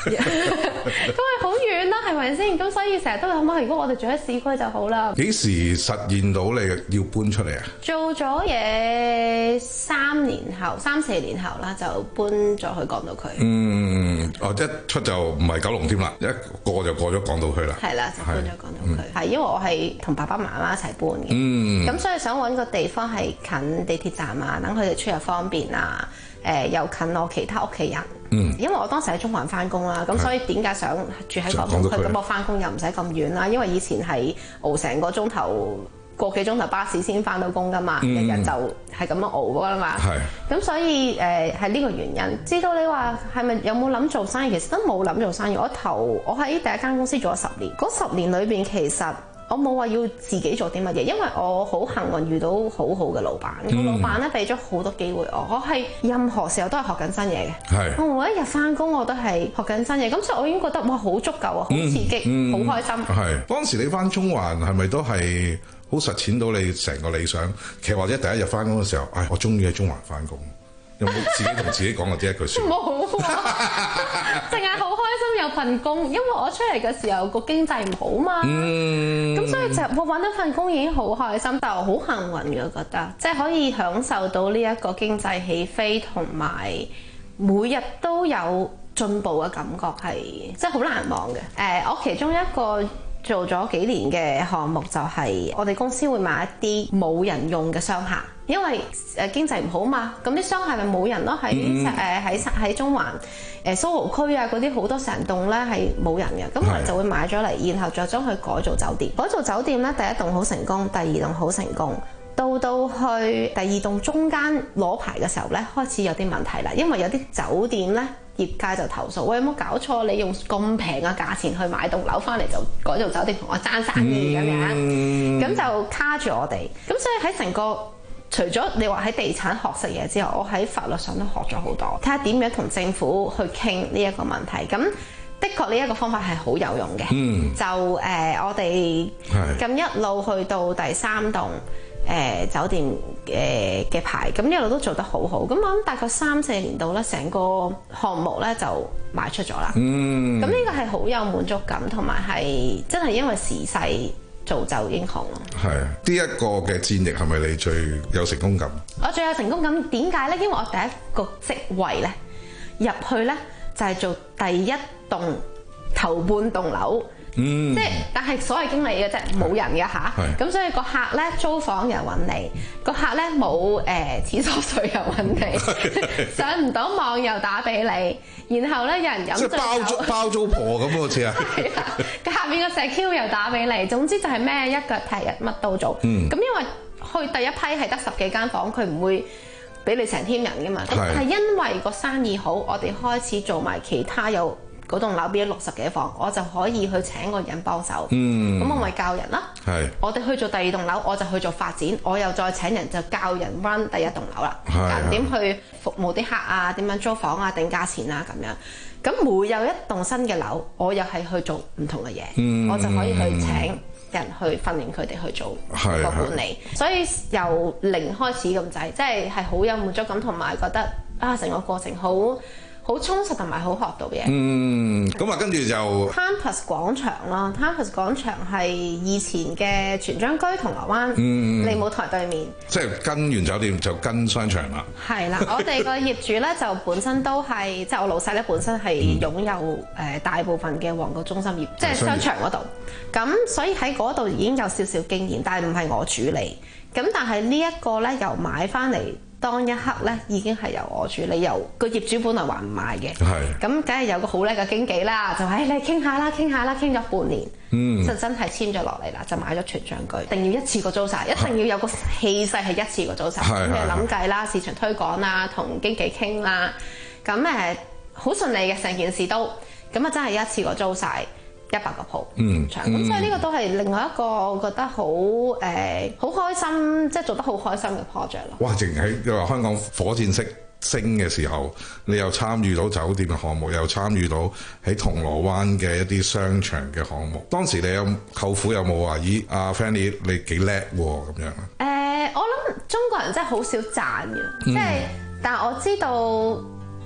Q: 咁咪好遠啦，係咪先？咁所以成日都諗啊，如果我哋住喺市區就好啦。
P: 幾時實現到你要搬出嚟啊？
Q: 做咗嘢三年後，三四年後啦，就搬咗去港島區。
P: 嗯，哦，一出就唔係九龍添啦，一過就過咗港島區啦。
Q: 係啦，就搬咗港島區。係、嗯、因為我係同爸爸媽媽一齊搬嘅。
P: 嗯。
Q: 咁所以想揾個地方係近地鐵站啊，等佢哋出入方便啊。誒、呃、又近我其他屋企人。嗯。因為我當時喺中環翻工啦，咁所以點解想住喺港島區？咁我翻工又唔使咁遠啦，因為以前係熬成個鐘頭。個幾鐘頭巴士先翻到工㗎嘛，日日、嗯、就係咁樣熬㗎啦嘛。係。咁所以誒係呢個原因。知道你話係咪有冇諗做生意？其實都冇諗做生意。我頭我喺第一間公司做咗十年，嗰十年裏邊其實我冇話要自己做啲乜嘢，因為我好幸運遇到好好嘅老闆。個、嗯、老闆咧俾咗好多機會我，我係任何時候都係學緊新嘢嘅。係。我每一日翻工我都係學緊新嘢，咁所以我已經覺得哇好足夠啊，好刺激，好、嗯嗯、開心。係。當時你翻中環係咪都係？好實踐到你成個理想，其實或者第一日翻工嘅時候，唉，我終於喺中環翻工，有冇自己同自己講過呢一句説話？冇啊，淨係好開心有份工，因為我出嚟嘅時候個經濟唔好嘛，咁、嗯、所以就我揾到份工已經好開心，但係我好幸運嘅，我覺得即係可以享受到呢一個經濟起飛，同埋每日都有進步嘅感覺，係即係好難忘嘅。誒，我其中一個做咗幾年嘅項目就係我哋公司會買一啲冇人用嘅商廈，因為誒經濟唔好嘛，咁啲商廈咪冇人咯，喺誒喺喺中環誒蘇豪區啊嗰啲好多成棟咧係冇人嘅，咁我哋就會買咗嚟，然後再將佢改造酒店。改造酒店咧，第一棟好成功，第二棟好成功，到到去第二棟中間攞牌嘅時候咧，開始有啲問題啦，因為有啲酒店咧。業界就投訴，喂，有冇搞錯？你用咁平嘅價錢去買棟樓翻嚟就改造酒店，同我爭生意咁樣，咁、嗯、就卡住我哋。咁所以喺成個除咗你話喺地產學識嘢之後，我喺法律上都學咗好多，睇下點樣同政府去傾呢一個問題。咁的確呢一個方法係好有用嘅、嗯。就誒、呃，我哋咁一路去到第三棟。誒、呃、酒店嘅嘅牌，咁一路都做得好好，咁我諗大概三四年度咧，成個項目咧就賣出咗啦。嗯，咁呢個係好有滿足感，同埋係真係因為時勢造就英雄咯。係呢一個嘅戰役係咪你最有成功感？我最有成功感點解咧？因為我第一個職位咧入去咧就係、是、做第一棟頭半棟樓。嗯，即係但係所謂經理嘅啫，冇人嘅吓，咁所以個客咧租房又揾你，個客咧冇誒廁所水又揾你，上唔到網又打俾你，然後咧有人飲醉酒，即係包租包租婆咁好似啊，係啊，佢下面個石 Q 又打俾你，總之就係咩一腳踢日乜都做，咁、嗯、因為去第一批係得十幾間房，佢唔會俾你成 team 人噶嘛，咁係因為個生意好，我哋開始做埋其他有。嗰棟樓變咗六十幾房，我就可以去請個人幫手。嗯，咁我咪教人啦。係，我哋去做第二棟樓，我就去做發展，我又再請人就教人 run 第一棟樓啦。係，點去服務啲客啊？點樣租房啊？定價錢啊？咁樣。咁每有一棟新嘅樓，我又係去做唔同嘅嘢、嗯，我就可以去請人去訓練佢哋去做個管理。所以由零開始咁滯，即係係好有滿足感，同埋覺得啊，成個過程好。好充實同埋好學到嘢。嗯，咁啊，跟住就 Campus 廣場啦。Campus 廣場係以前嘅全張居銅鑼灣利舞台對面。即係跟完酒店就跟商場啦。係啦，我哋個業主咧就本身都係，即係我老細咧本身係擁有誒大部分嘅旺角中心業，即係商場嗰度。咁所以喺嗰度已經有少少經驗，但係唔係我主理。咁但係呢一個咧又買翻嚟。當一刻咧，已經係由我處理，由個業主本來話唔賣嘅，咁梗係有個好叻嘅經紀啦，就話、哎、你傾下啦，傾下啦，傾咗半年，嗯、就真係簽咗落嚟啦，就買咗全張居，一定要一次過租晒，一定要有個氣勢係一次過租晒，咁你諗計啦，市場推廣啦，同經紀傾啦，咁誒好順利嘅成件事都，咁啊真係一次過租晒。一百個鋪，嗯，咁、嗯、所以呢個都係另外一個我覺得好誒好開心，即係做得好開心嘅 project 咯。哇！淨喺話香港火箭式升嘅時候，你又參與到酒店嘅項目，又參與到喺銅鑼灣嘅一啲商場嘅項目。當時你有舅父有冇話咦阿 Fanny 你幾叻喎咁樣啊？誒、呃，我諗中國人真係好少讚嘅，即、嗯、係、就是，但係我知道。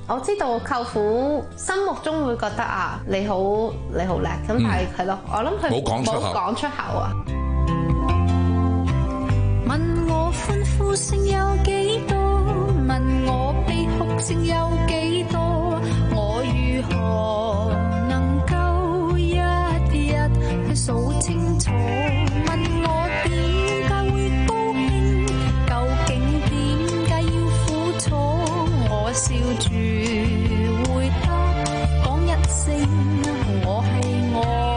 Q: 我知道舅父心目中會覺得啊，你好你好叻，咁但係係咯，我諗佢
P: 冇講出口
Q: 冇講出口啊。
C: 問我歡呼聲有幾多？問我悲哭聲有幾多？我如何能夠一一去數清楚？問我點解會高興？究竟點解要苦楚？我笑住回答，講一聲我係我。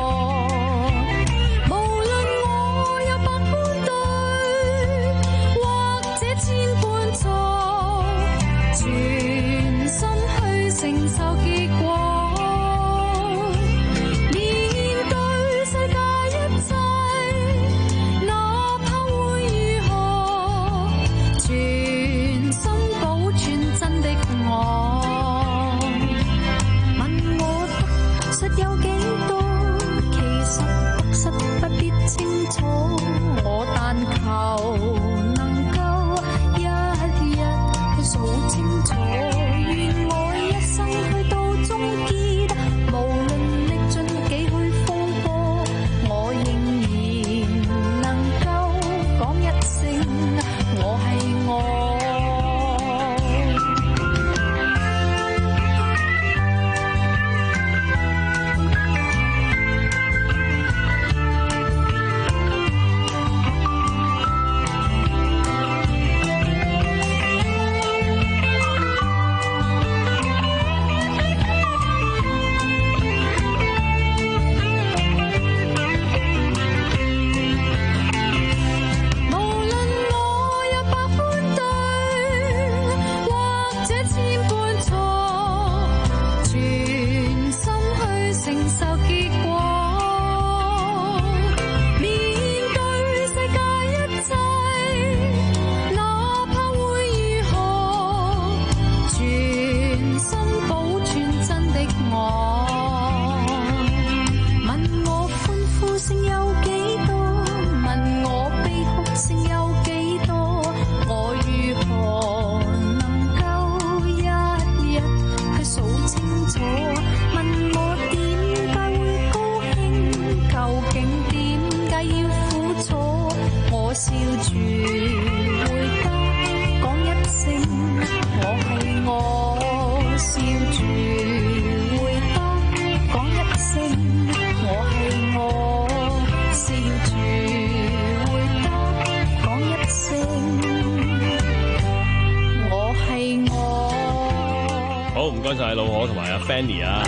A: 就係老可同埋阿 Fanny 啊！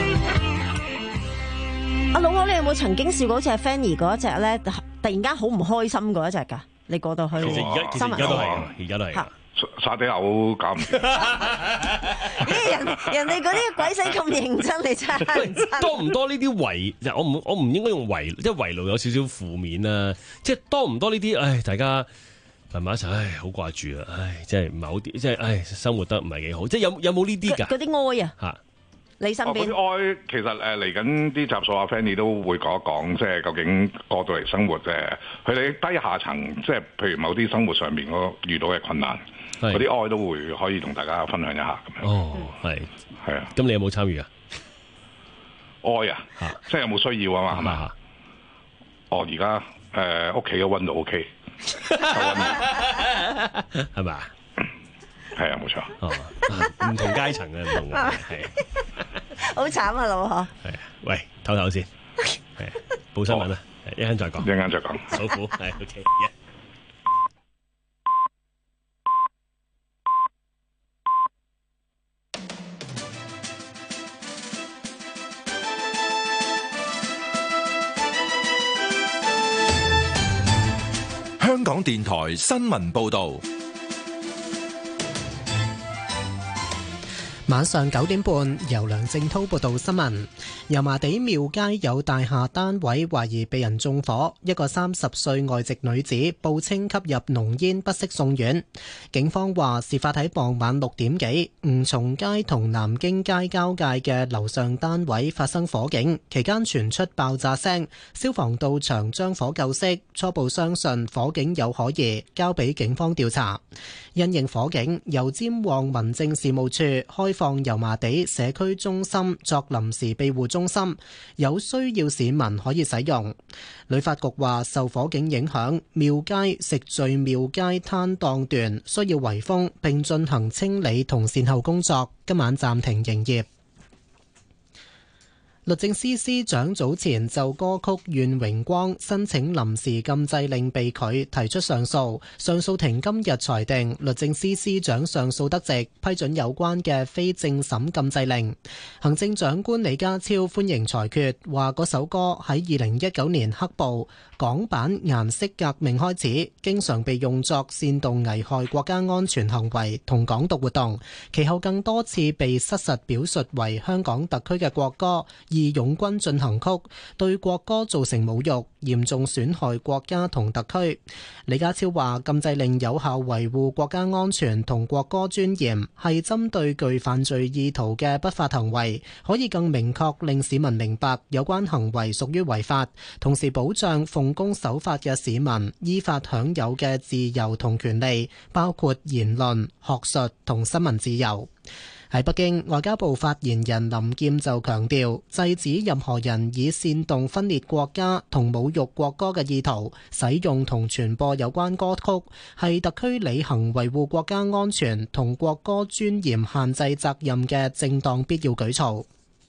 B: 阿老可，你有冇曾經試過好似阿 Fanny 嗰一隻咧，突然間好唔開心嗰一隻㗎？你過到去
A: 其實而家其實而家都係，而家都係。
D: 沙地牛搞唔掂。
B: 人人哋嗰啲鬼死咁認真，你真係
A: 多唔多呢啲圍？我唔我唔應該用圍，即係圍爐有少少負面啊！即係多唔多呢啲？唉，大家埋埋一齊，唉，好掛住啊！唉，即係唔係好啲，即係唉，生活得唔係幾好。即係有有冇呢啲㗎？
B: 嗰啲哀啊！嚇，你身邊
D: 嗰啲哀其實誒嚟緊啲集數，阿 Fanny 都會講一講，即係究竟過到嚟生活啫。佢哋低下層，即係譬如某啲生活上面嗰遇到嘅困難。嗰啲愛都會可以同大家分享一下咁樣。
A: 哦，係
D: 係啊。
A: 咁你有冇參與啊？
D: 愛啊，即係有冇需要啊嘛？係嘛？哦，而家誒屋企嘅温度 OK，
A: 係咪啊？
D: 係啊，冇錯。
A: 哦，唔同階層嘅唔同嘅係。
B: 好慘啊，老可。
A: 係啊，喂，唞唞先，係報新聞啊，一陣再講，
D: 一陣再講。
A: 好苦係 OK。
R: 香港電台新聞報道，
F: 晚上九點半，由梁正滔報道新聞。油麻地廟街有大廈單位懷疑被人縱火，一個三十歲外籍女子報稱吸入濃煙不適送院。警方話事發喺傍晚六點幾，吳松街同南京街交界嘅樓上單位發生火警，期間傳出爆炸聲，消防到場將火救熄，初步相信火警有可疑，交俾警方調查。因應火警，由尖旺民政事務處開放油麻地社區中心作臨時庇護中心，有需要市民可以使用。旅發局話，受火警影響，廟街食聚廟街攤檔段需要圍封並進行清理同善後工作，今晚暫停營業。律政司司長早前就歌曲《願榮光》申請臨時禁制令被拒，提出上訴。上訴庭今日裁定律政司司長上訴得直，批准有關嘅非正審禁制令。行政長官李家超歡迎裁決，話嗰首歌喺二零一九年黑暴港版顏色革命開始，經常被用作煽動危害國家安全行為同港獨活動，其後更多次被失實表述為香港特區嘅國歌義勇軍進行曲，對國歌造成侮辱，嚴重損害國家同特區。李家超話，禁制令有效維護國家安全同國歌尊嚴，係針對具犯罪意圖嘅不法行為，可以更明確令市民明白有關行為屬於違法，同時保障奉公守法嘅市民依法享有嘅自由同權利，包括言論、學術同新聞自由。喺北京，外交部發言人林劍就強調，制止任何人以煽動分裂國家同侮辱國歌嘅意圖使用同傳播有關歌曲，係特區履行維護國家安全同國歌尊嚴限制責任嘅正當必要舉措。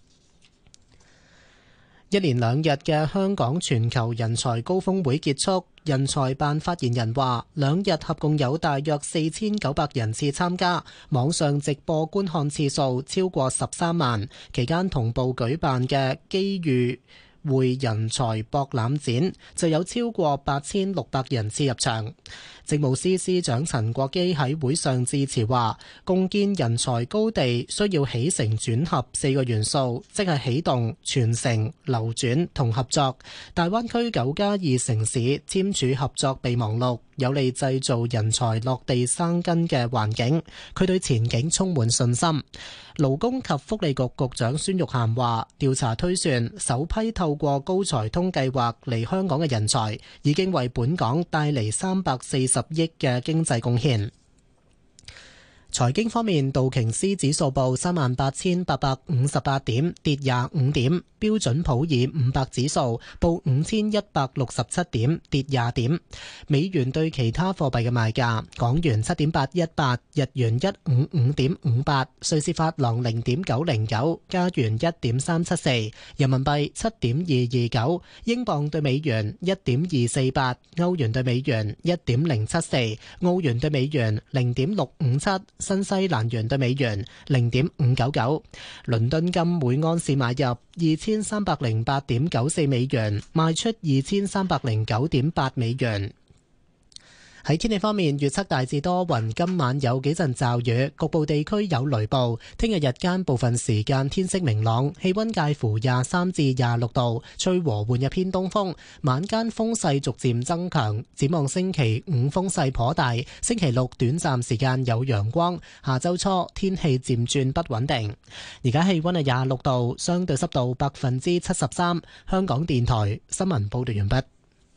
F: 一連兩日嘅香港全球人才高峰會結束，人才辦發言人話，兩日合共有大約四千九百人次參加，網上直播觀看次數超過十三萬。期間同步舉辦嘅機遇會人才博覽展就有超過八千六百人次入場。政務司司長陳國基喺會上致辭話，共建人才高地需要起承轉合四個元素，即係起動、傳承、流轉同合作。大灣區九加二城市簽署合作備忘錄，有利製造人才落地生根嘅環境。佢對前景充滿信心。勞工及福利局局長孫玉菡話，調查推算，首批透過高才通計劃嚟香港嘅人才，已經為本港帶嚟三百四十億嘅經濟貢獻。財經方面，道瓊斯指數報三萬八千八百五十八點，跌廿五點；標準普爾五百指數報五千一百六十七點，跌廿點。美元對其他貨幣嘅賣價：港元七點八一八，日元一五五點五八，瑞士法郎零點九零九，加元一點三七四，人民幣七點二二九，英鎊對美元一點二四八，歐元對美元一點零七四，澳元對美元零點六五七。新西蘭元對美元零點五九九，倫敦金每安士買入二千三百零八點九四美元，賣出二千三百零九點八美元。喺天氣方面，預測大致多雲，今晚有幾陣驟雨，局部地區有雷暴。聽日日間部分時間天色明朗，氣溫介乎廿三至廿六度，吹和緩嘅偏東風。晚間風勢逐漸增強。展望星期五風勢頗大，星期六短暫時間有陽光。下周初天氣漸轉不穩定。而家氣溫係廿六度，相對濕度百分之七十三。香港電台新聞報道完畢。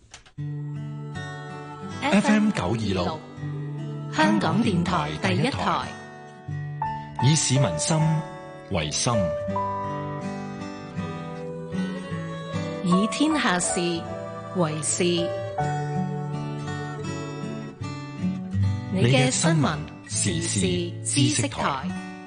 R: F M 九二六，
H: 香港電台第一台，
R: 以市民心為心，
H: 以天下事為事。你嘅新聞時事知識台。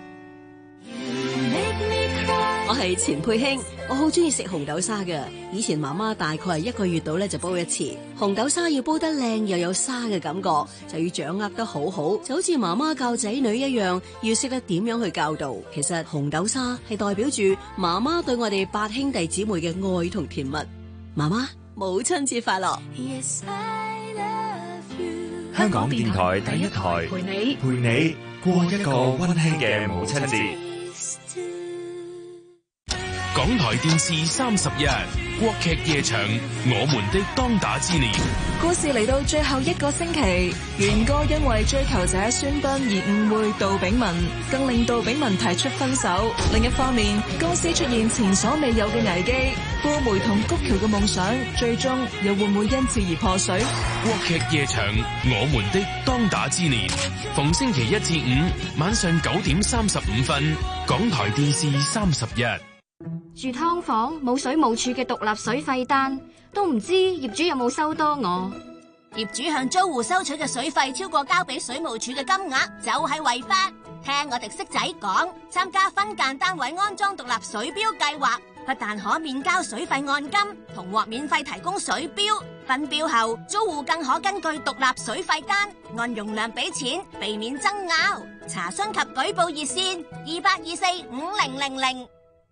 S: 我係錢佩卿，我好中意食紅豆沙嘅。以前媽媽大概係一個月度咧就煲一次。紅豆沙要煲得靚又有沙嘅感覺，就要掌握得好好，就好似媽媽教仔女一樣，要識得點樣去教導。其實紅豆沙係代表住媽媽對我哋八兄弟姊妹嘅愛同甜蜜。媽媽，母親節快樂！Yes, I love you.
R: 香港電台第一台
S: 陪你
R: 陪你過一個溫馨嘅母親節。
T: 港台電視三十日國劇夜場，我們的當打之年。
I: 故事嚟到最後一個星期，元哥因為追求者孫斌而誤會杜炳文，更令杜炳文提出分手。另一方面，公司出現前所未有嘅危機，顧梅同谷橋嘅夢想，最終又會唔會因此而破水？
T: 國劇夜場，我們的當打之年，逢星期一至五晚上九點三十五分，港台電視三十一。
U: 住劏房冇水務署嘅獨立水費單，都唔知業主有冇收多我。
V: 業主向租戶收取嘅水費超過交俾水務署嘅金額，就係違法。聽我哋識仔講，參加分間單位安裝獨立水錶計劃，不但可免交水費按金，同獲免費提供水錶。分錶後，租戶更可根據獨立水費單按容量俾錢，避免爭拗。查詢及舉報熱線：二八二四五零零零。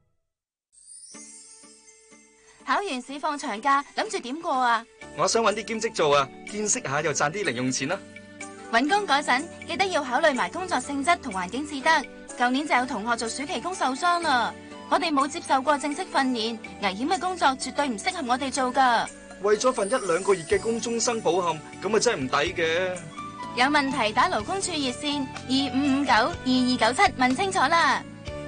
W: 考完試放長假，諗住點過啊？
X: 我想揾啲兼職做啊，見識下又賺啲零用錢啦。
W: 揾工嗰陣記得要考慮埋工作性質同環境至得。舊年就有同學做暑期工受傷啦。我哋冇接受過正式訓練，危險嘅工作絕對唔適合我哋做㗎。
X: 為咗份一兩個月嘅工終生抱憾，咁啊真係唔抵嘅。
W: 有問題打勞工處熱線二五五九二二九七問清楚啦。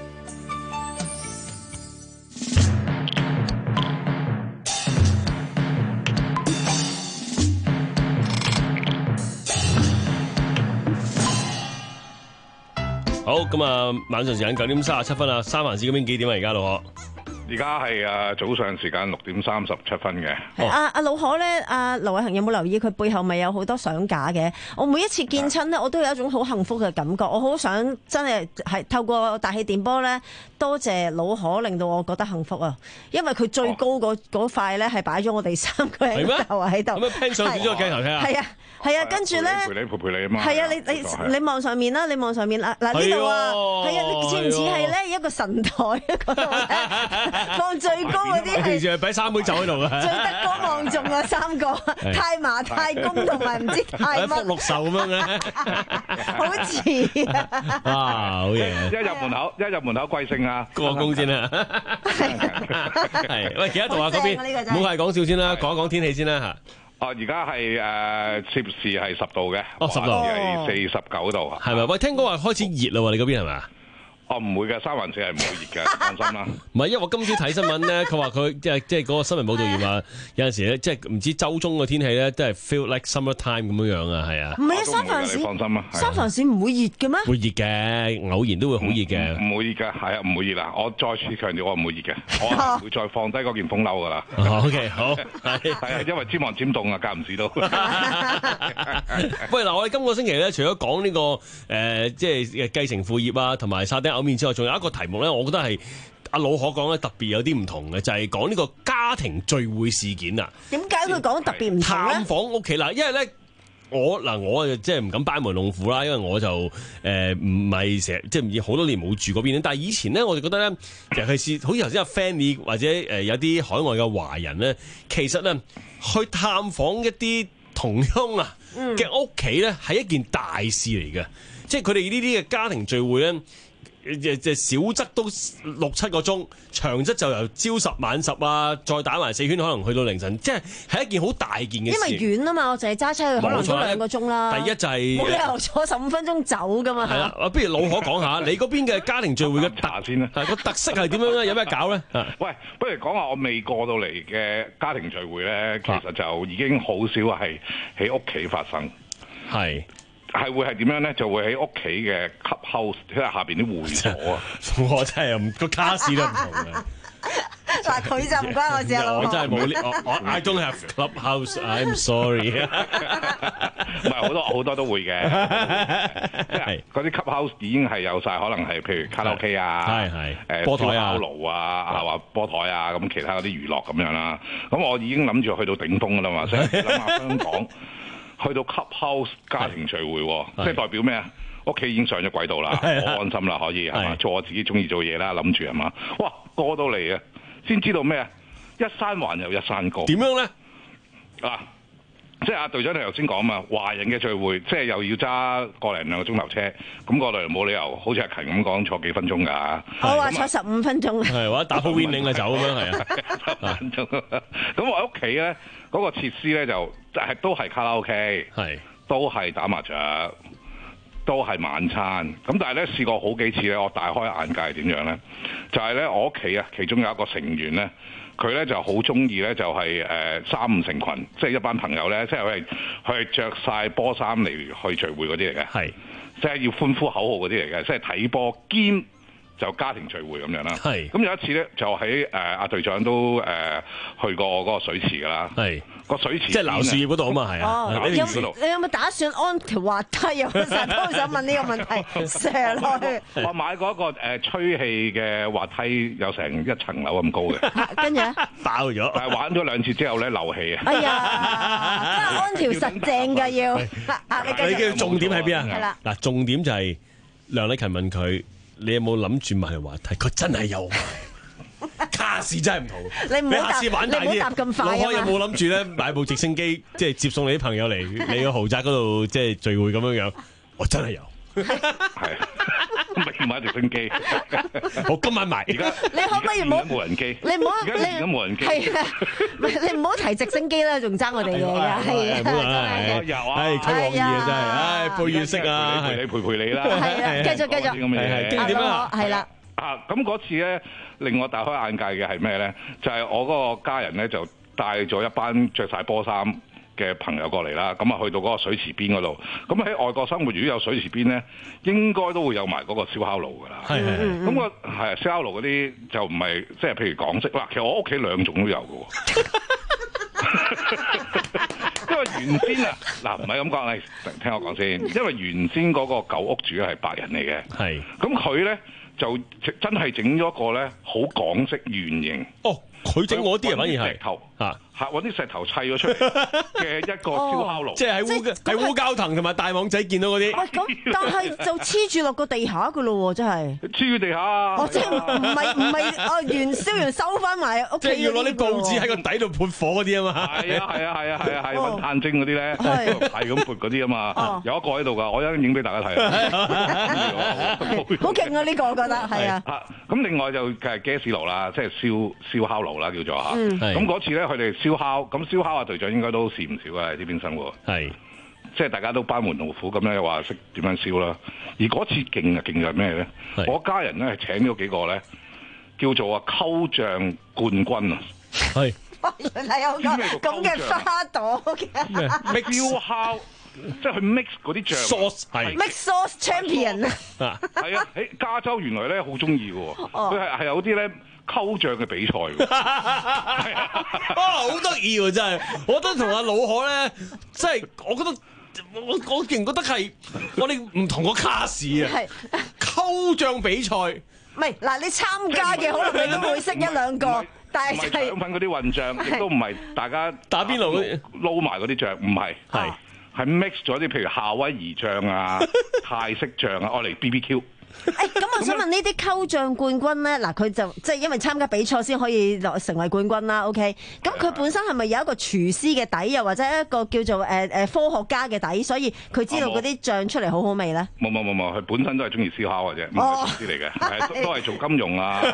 A: 好，咁啊，晚上時間九點三十七分啊，三藩市嗰邊幾點啊？而家老何？
D: 而家係誒早上時間六點三十七分嘅。
B: 阿阿老何咧，阿劉偉恒有冇留意佢背後咪有好多相架嘅？我每一次見親咧，我都有一種好幸福嘅感覺。我好想真係係透過大氣電波咧，多謝老何，令到我覺得幸福啊！因為佢最高嗰嗰塊咧係擺咗我哋三個人頭喺度。
A: 咁樣 pan 上轉咗個鏡頭睇下。
B: 係啊係啊，跟住咧，
D: 陪你陪陪你啊嘛。
B: 係啊，你你你望上面啦，你望上面嗱嗱呢度啊，係啊，你似唔似係咧一個神台嗰度咧？放最高嗰啲係，
A: 平時係俾三妹走喺度嘅，
B: 最德高望重啊三個，太麻太公同埋唔知太乜，
A: 福祿壽咁樣咧，
B: 好似啊！
A: 啊，好嘢！
D: 一入門口，一入門口貴姓啊？
A: 過工先啊！係，喂，幾多度啊？嗰邊唔好係講笑先啦，講一講天氣先啦嚇。
D: 哦，而家係誒攝氏係十度嘅，
A: 哦十度
D: 係四十九度啊，
A: 係咪？喂，聽講話開始熱啦喎，你嗰邊係咪？
D: 哦，唔會嘅，三藩市係唔會熱嘅，放心啦。
A: 唔係，因為我今朝睇新聞咧，佢話佢即係即係嗰個新聞報導員話，有陣時咧，即係唔知週中嘅天氣咧，都係 feel like summer time 咁樣樣啊，係啊。
B: 唔係啊，三藩市，
D: 放心啊，
B: 三藩市唔會熱嘅咩？
A: 會熱嘅，偶然都會好熱嘅。
D: 唔會熱嘅，係啊，唔會熱啦。我再次強調，我唔會熱嘅，我唔會再放低嗰件風褸噶啦。
A: OK，好，係
D: 係啊，因為尖寒尖凍啊，間唔時都。
A: 喂，嗱，我哋今個星期咧，除咗講呢個誒，即係繼承父業啊，同埋沙丁牛面之外，仲有一個題目咧，我覺得係阿老可講咧特別有啲唔同嘅，就係講呢個家庭聚會事件啊。點解佢講特別唔同咧？探訪屋企啦，因為咧我嗱我就即係唔敢班門弄斧啦，因為我就誒唔係成日即係好多年冇住嗰邊，但係以前咧我就覺得咧，尤其是好似頭先阿 Fanny 或者誒有啲海外嘅華人咧，其實咧去探訪一啲同鄉啊嘅屋企咧係一件大事嚟嘅，即係佢哋呢啲嘅家庭聚會咧。誒誒小則都六七個鐘，長則就由朝十晚十啊，再打埋四圈，可能去到凌晨，即係係一件好大件嘅事。因為遠啊嘛，我淨係揸車去，可能都兩個鐘啦。第一就係冇理由坐十五分鐘走噶嘛。係啦，不如老可講下你嗰邊嘅家庭聚會嘅特先啦，個特色係點樣咧？有咩搞咧？
D: 喂，不如講下我未過到嚟嘅家庭聚會咧，其實就已經好少係喺屋企發生。係。係會係點樣咧？就會喺屋企嘅 clubhouse，即係下邊啲會所啊！
A: 我真係唔個卡士都唔同嘅。
B: 嗱，佢就唔關我事啊！
A: 我真係冇呢，我 I don't have clubhouse，I'm sorry。
D: 唔係好多好多都會嘅，係嗰啲 clubhouse 已經係有晒，可能係譬如卡拉 OK 啊，係係誒波台啊、爐啊、啊話波台啊，咁其他嗰啲娛樂咁樣啦。咁我已經諗住去到頂峰㗎啦嘛，所以諗下香港。去到 clubhouse 家庭聚會，即係代表咩啊？屋企已經上咗軌道啦，我安心啦，可以係嘛？做我自己中意做嘢啦，諗住係嘛？哇，過到嚟啊，先知道咩啊？一山還有一山高。點樣咧？啊， 即係阿隊長你頭先講嘛，華人嘅聚會，即係又要揸個零兩個鐘頭車，咁個隊冇理由好似阿勤咁講坐幾分鐘㗎。
B: 我話坐十五分鐘，
A: 係或者打鋪 winning 就走咁樣係啊。
D: 十分鐘。咁我喺屋企咧嗰個設施咧就係都係卡拉 OK，
A: 係
D: 都係打麻雀，都係晚餐。咁但係咧試過好幾次咧，我大開眼界係點樣咧？就係、是、咧我屋企啊，其中有一個成員咧。佢咧就好中意咧，就係誒三五成群，即係一班朋友咧，即係佢係佢係著曬波衫嚟去聚會嗰啲嚟嘅，係即係要歡呼口號嗰啲嚟嘅，即係睇波兼就家庭聚會咁樣啦。係咁有一次咧，就喺誒阿隊長都誒、呃、去過嗰個水池㗎啦。係個水池，即係鬧樹葉嗰度啊嘛，係啊。
B: 哦，你有你有冇打算安條滑梯啊？我成日都想問呢個問題，射落去。
D: 我買過一個誒吹氣嘅滑梯，有成一層樓咁高嘅。
B: 跟住咧
A: 爆咗，
D: 但係玩咗兩次之後咧漏氣啊！
B: 哎呀，真係安條實正㗎要。
A: 你嘅重點喺邊啊？
B: 係啦，
A: 嗱，重點就係梁禮勤問佢。你有冇諗住買滑梯？佢真係有，卡士真係唔同。
B: 你唔好答，你唔好答咁快啊！
A: 老海有冇諗住咧買部直升機，即係接送你啲朋友嚟你個豪宅嗰度，即係聚會咁樣樣？我真係有，
D: 係未買直升機？
A: 我今晚買。而家
B: 你可唔可以唔好
D: 無人機？
B: 你唔好
D: 而家無人機
B: 係啊！你唔好提直升機啦，仲爭我哋嘅係啊！
A: 係有啊！係溝往意啊！真係，唉，背月色啊！
D: 陪你陪陪你啦！
B: 係啊！繼續繼續，
D: 咁嘅嘢
A: 經點啊？
B: 係啦。
D: 啊！咁嗰次咧，令我大開眼界嘅係咩咧？就係、是、我嗰個家人咧，就帶咗一班着晒波衫嘅朋友過嚟啦。咁啊，去到嗰個水池邊嗰度。咁喺外國生活，如果有水池邊咧，應該都會有埋嗰個燒烤爐㗎啦。係係係。咁、那個係燒烤爐嗰啲就唔係即係譬如港式嗱，其實我屋企兩種都有嘅喎。因為原先啊，嗱唔係咁講，你聽我講先。因為原先嗰個舊屋主係白人嚟嘅，係咁佢咧就真係整咗個咧好港式圓形。哦，佢整我啲人反而係石頭嚇嚇揾啲石頭砌咗出嚟嘅一個燒烤爐，
A: 即係喺烏喺烏蛟騰同埋大網仔見到嗰啲。
B: 喂，咁但係就黐住落個地下噶咯喎，真係
D: 黐住地下。
B: 哦，即係唔係唔係哦，元宵完收翻埋屋企。
A: 即係要攞啲報紙喺個底度撥火嗰啲啊嘛。
D: 係啊係啊係啊係啊係揾炭精嗰啲咧，係咁撥嗰啲啊嘛。有一個喺度㗎，我一陣影俾大家睇。
B: 好勁啊！呢個我覺得係啊。
D: 咁另外就係 gas 爐啦，即係燒燒烤爐啦，叫做嚇。
B: 嗯。
D: 咁嗰次咧，佢哋燒烤，咁燒烤啊隊長應該都試唔少嘅喺呢邊生活。係。即係大家都班門弄斧咁樣話識點樣燒啦。而嗰次勁啊勁在咩咧？我家人咧係請咗幾個咧，叫做啊溝醬冠軍啊。係。
B: 原來有個咁嘅花朵嘅。
D: 燒烤。即係佢 mix 嗰啲醬
A: sauce 係
B: mix sauce champion
D: 啊，係啊喺加州原來咧好中意嘅喎，佢係係有啲咧溝醬嘅比賽喎，係啊，
A: 啊好得意喎真係，我覺得同阿老海咧，即係我覺得我我竟然覺得係我哋唔同個卡士啊，溝醬比賽，
B: 唔係嗱你參加嘅可能你都會識一兩個，但係
D: 係腸粉嗰啲混醬，亦都唔係大家
A: 打邊爐嗰啲
D: 撈埋嗰啲醬，唔係係。係 mix 咗啲，譬如夏威夷醬啊、泰式醬啊，愛嚟 B B Q。
B: 誒，咁我想問呢啲溝醬冠軍咧，嗱佢就即係因為參加比賽先可以成為冠軍啦。OK，咁佢本身係咪有一個廚師嘅底，又或者一個叫做誒誒科學家嘅底，所以佢知道嗰啲醬出嚟好好味咧？
D: 冇冇冇冇，佢本身都係中意燒烤嘅啫，唔係廚師嚟嘅，係都係做金融啊。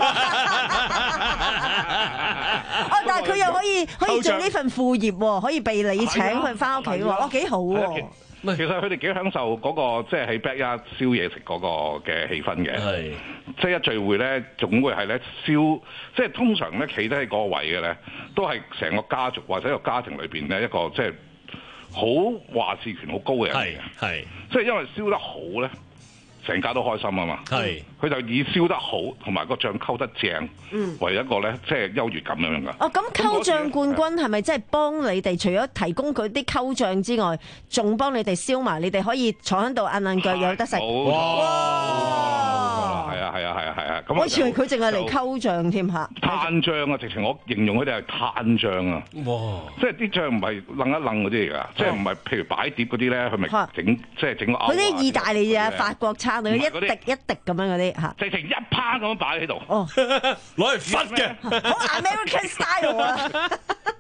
B: 哦，但係佢又可以可以做呢份副業喎，可以被你請佢翻屋企喎，哦幾好喎！
D: 其實佢哋幾享受嗰、那個即係喺 backyard 燒嘢食嗰個嘅氣氛嘅，係即係一聚會咧，總會係咧燒，即係通常咧企得喺嗰個位嘅咧，都係成個家族或者一個家庭裏邊咧一個即係好話事權好高嘅人嚟嘅，係即係因為燒得好咧。成家都開心啊嘛，係佢就以燒得好同埋個醬溝得正，嗯，為一個咧即係優越感咁樣噶。
B: 哦，咁溝醬冠軍係咪即係幫你哋除咗提供佢啲溝醬之外，仲幫你哋燒埋？你哋可以坐喺度硬硬腳有得食。哇！
D: 係啊係啊係啊係啊！咁
B: 我以為佢淨係嚟溝醬添嚇。
D: 炭醬啊，直情我形容佢哋係炭醬啊！哇！即係啲醬唔係愣一愣嗰啲嚟㗎，即係唔係譬如擺碟嗰啲咧，佢咪整即係整個。
B: 嗰啲意大利啊、法國餐啊，一滴一滴咁樣嗰啲嚇。
D: 直情一趴咁樣擺喺度。
B: 哦，
A: 攞嚟揈嘅，
B: 好 American style 啊！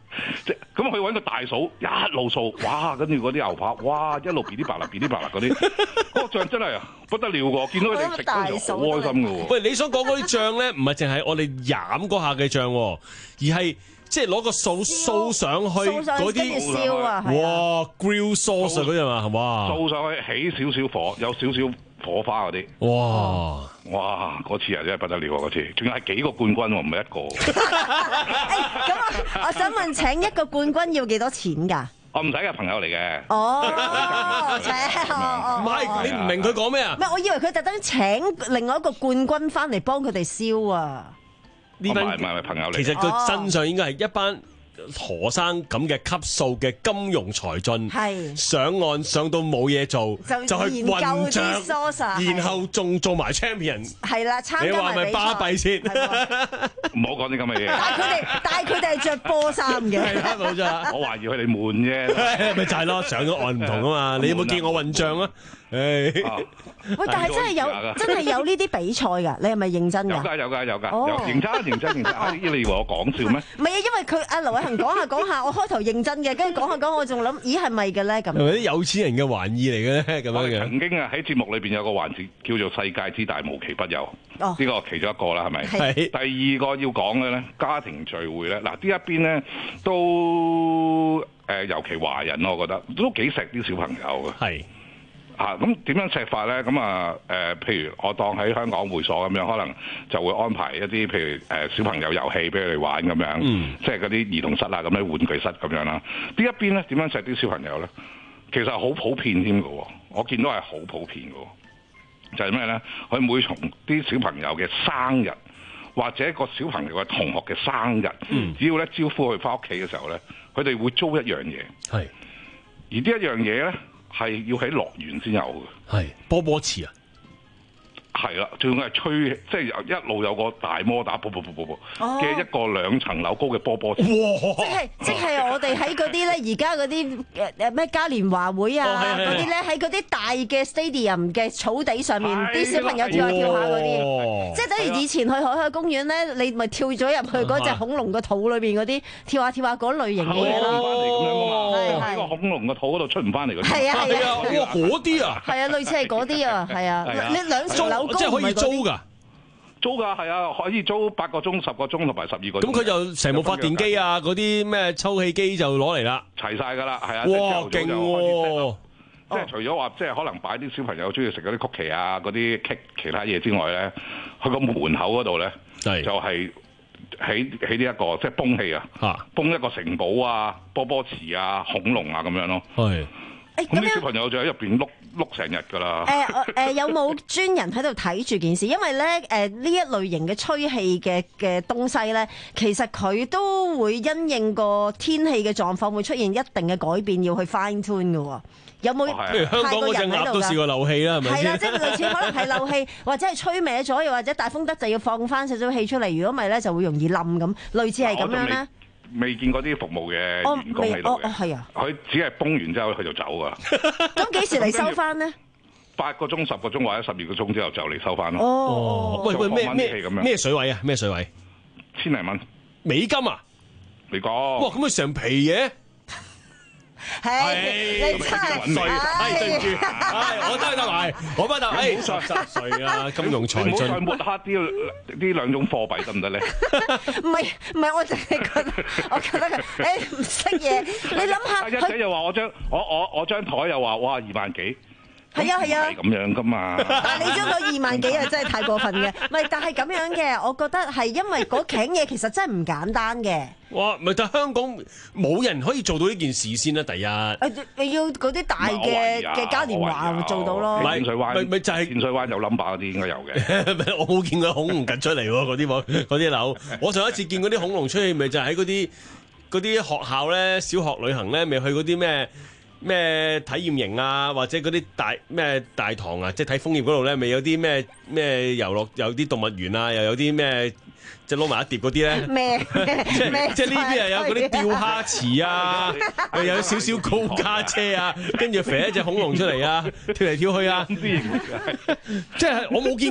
D: 即咁佢揾個大掃一路掃，哇！跟住嗰啲牛扒，哇！一路噼哩啪啦噼哩啪啦嗰啲，嗰個醬真係不得了喎！見到佢哋食嗰陣時好開心嘅喎。
A: 喂，你所講嗰啲醬咧，唔係淨係我哋飲嗰下嘅醬，而係即係攞個掃掃上去嗰啲
B: 燒啊！
A: 哇 ，grill sauce 嗰啲嘛，哇！
D: 掃上去起少少火，有少少火花嗰啲。
A: 哇！
D: 哇！嗰次啊真係不得了喎！嗰次仲要係幾個冠軍喎，唔係一個。
B: 咁我我想問，請一個冠軍要幾多錢㗎？
D: 我唔使嘅，朋友嚟嘅。
B: 哦，請
A: 唔係你唔明佢講咩啊？
B: 唔係，我以為佢特登請另外一個冠軍翻嚟幫佢哋燒啊！
A: 呢班
D: 唔係唔係朋友嚟。
A: 其實佢身上應該係一班何生咁嘅級數嘅金融才俊，
B: 係
A: 上岸上到冇嘢做，就去混醬，然後仲做埋 champion。
B: 係啦，參加埋比賽。
A: 你話係咪巴閉先？
D: 唔好講啲咁嘅嘢。
B: 但係佢哋，但係佢哋係着波衫嘅。
A: 係啦，冇錯。
D: 我懷疑佢哋悶啫。
A: 咪就係咯，上咗岸唔同啊嘛。你有冇見我混醬啊？誒，
B: 喂，但係真係有真係有呢啲比賽㗎，你係咪認真㗎？
D: 有㗎有㗎有㗎，
B: 哦
D: 有認真認真認真。啊，你以為我講笑咩？
B: 唔係啊，因為佢阿劉偉恒講下講下，我開頭認真嘅，跟住講下講下，我仲諗，咦係咪嘅咧咁？
A: 係咪啲有錢人嘅玩意嚟嘅咧？咁樣嘅。
D: 曾經啊喺節目裏邊有個環節叫做世界之大無奇不有，
B: 哦，
D: 呢個其中一個啦，係咪？
A: 係。
D: 第二個要講嘅咧，家庭聚會咧，嗱呢一邊咧都誒，尤其華人我覺得都幾錫啲小朋友嘅。
A: 係。
D: 啊，咁點樣錫法咧？咁啊誒，譬如我當喺香港會所咁樣，可能就會安排一啲譬如誒、呃、小朋友遊戲俾佢哋玩咁樣，嗯、即係嗰啲兒童室啊，咁樣玩具室咁樣啦。呢一邊咧點樣錫啲小朋友咧？其實好普遍添㗎喎，我見到係好普遍㗎喎，就係咩咧？佢每從啲小朋友嘅生日或者個小朋友嘅同學嘅生日，嗯、只要咧招呼佢翻屋企嘅時候咧，佢哋會租一樣嘢，係而呢一樣嘢咧。係要喺樂園先有嘅，
A: 係波波池啊，
D: 係啦，仲要係吹，即係一路有個大摩打，啵啵啵啵啵嘅一個兩層樓高嘅波波池。
B: 即係即係我哋喺嗰啲咧，而家嗰啲誒誒咩嘉年華會啊，嗰啲咧喺嗰啲大嘅 stadium 嘅草地上面，啲小朋友跳下跳下嗰啲，即係等於以前去海海公園咧，你咪跳咗入去嗰隻恐龍個肚裏邊嗰啲跳下跳下嗰類型嘅嘢咯。
D: 喺個恐龍個肚嗰度出唔翻嚟嗰啲。
B: 係啊係啊，
A: 哇嗰啲啊，
B: 係啊，類似係嗰啲啊，係啊，你兩層樓。
A: 即係可以租㗎，
D: 租㗎係啊，可以租八個鐘、十個鐘同埋十二個鐘。
A: 咁佢就成部發電機啊，嗰啲咩抽氣機就攞嚟啦，
D: 齊晒㗎啦，係啊。
A: 哇，勁喎！
D: 即係除咗話，即係可能擺啲小朋友中意食嗰啲曲奇啊、嗰啲其其他嘢之外咧，佢個門口嗰度咧就係起起呢一個即係泵氣啊，泵一個城堡啊、波波池啊、恐龍啊咁樣咯。係。咁啲小朋友就喺入邊碌碌成日㗎啦。
B: 誒誒，有冇專人喺度睇住件事？因為咧誒呢一類型嘅吹氣嘅嘅東西咧，其實佢都會因應個天氣嘅狀況會出現一定嘅改變，要去 fine tune 嘅喎。有冇
A: 譬如香港嗰隻鴨都試過漏氣啦，係咪先？
B: 係啦，即係類似可能係漏氣，或者係吹歪咗，又或者大風得就要放翻少少氣出嚟。如果唔係咧，就會容易冧咁。類似係咁樣咧。
D: 未見過啲服務嘅員工喺度嘅，
B: 係啊，
D: 佢只係崩完之後佢就走㗎。
B: 咁幾時嚟收翻呢？
D: 八個鐘、十個鐘或者十二個鐘之後就嚟收翻咯。
A: 哦，喂喂，咩咩咩水位啊？咩水位？
D: 千零蚊
A: 美金啊？
D: 美國。
A: 哇！咁佢成皮嘢。
B: 係，你真係，
A: 係對唔住，係我真係得埋，我不得，誒，唔好十歲啊，金融才俊，
D: 唔好再抹黑啲呢兩種貨幣得唔得咧？
B: 唔係唔係，我淨係覺得，我覺得佢誒唔識嘢，你諗下，
D: 一仔又話我張我我我張台又話哇二萬幾。
B: 係啊係啊，
D: 係咁樣噶嘛。
B: 但係你將佢二萬幾啊，真係太過分嘅。唔係，但係咁樣嘅，我覺得係因為嗰頸嘢其實真係唔簡單嘅。
A: 哇！咪但係香港冇人可以做到呢件事先啦。第一，
B: 誒你要嗰啲大嘅嘅嘉年華做到咯。
D: 淺水灣
A: 咪咪就係
D: 淺水灣有 number 嗰啲應該有嘅。
A: 我冇見過恐龍趌出嚟喎，嗰啲嗰啲樓。我上一次見嗰啲恐龍出去，咪就係喺嗰啲嗰啲學校咧，小學旅行咧，咪去嗰啲咩？咩體驗營啊，或者嗰啲大咩大堂啊，即係睇楓葉嗰度咧，咪有啲咩咩遊樂，有啲動物園啊，又有啲咩即係撈埋一碟嗰啲咧。咩？即係呢邊又有嗰啲釣蝦池啊，又有少少高架車啊，跟住肥一隻恐龍出嚟啊，跳嚟跳去啊。即係我冇見過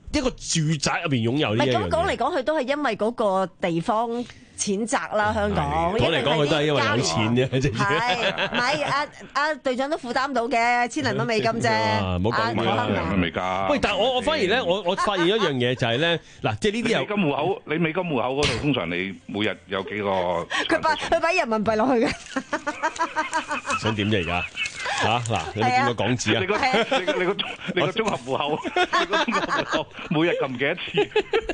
A: 一個住宅入邊擁有呢一樣嘢。
B: 咁講嚟講去都係因為嗰個地方淺窄啦，香港。
A: 講嚟講去都係因為有錢啫，
B: 係，唔係阿阿隊長都負擔到嘅，千零蚊美金啫。
A: 唔好講
D: 啦，未㗎。
A: 喂，但係我我反而咧，我我發現一樣嘢就係咧，嗱，即係呢啲有
D: 美金戶口，你美金戶口嗰度通常你每日有幾個？
B: 佢擺佢擺人民幣落去嘅。
A: 想點啫而家？嚇嗱，你見個港紙啊？
D: 你個你個你個你個綜合戶口，你個綜合戶口每日撳幾多次？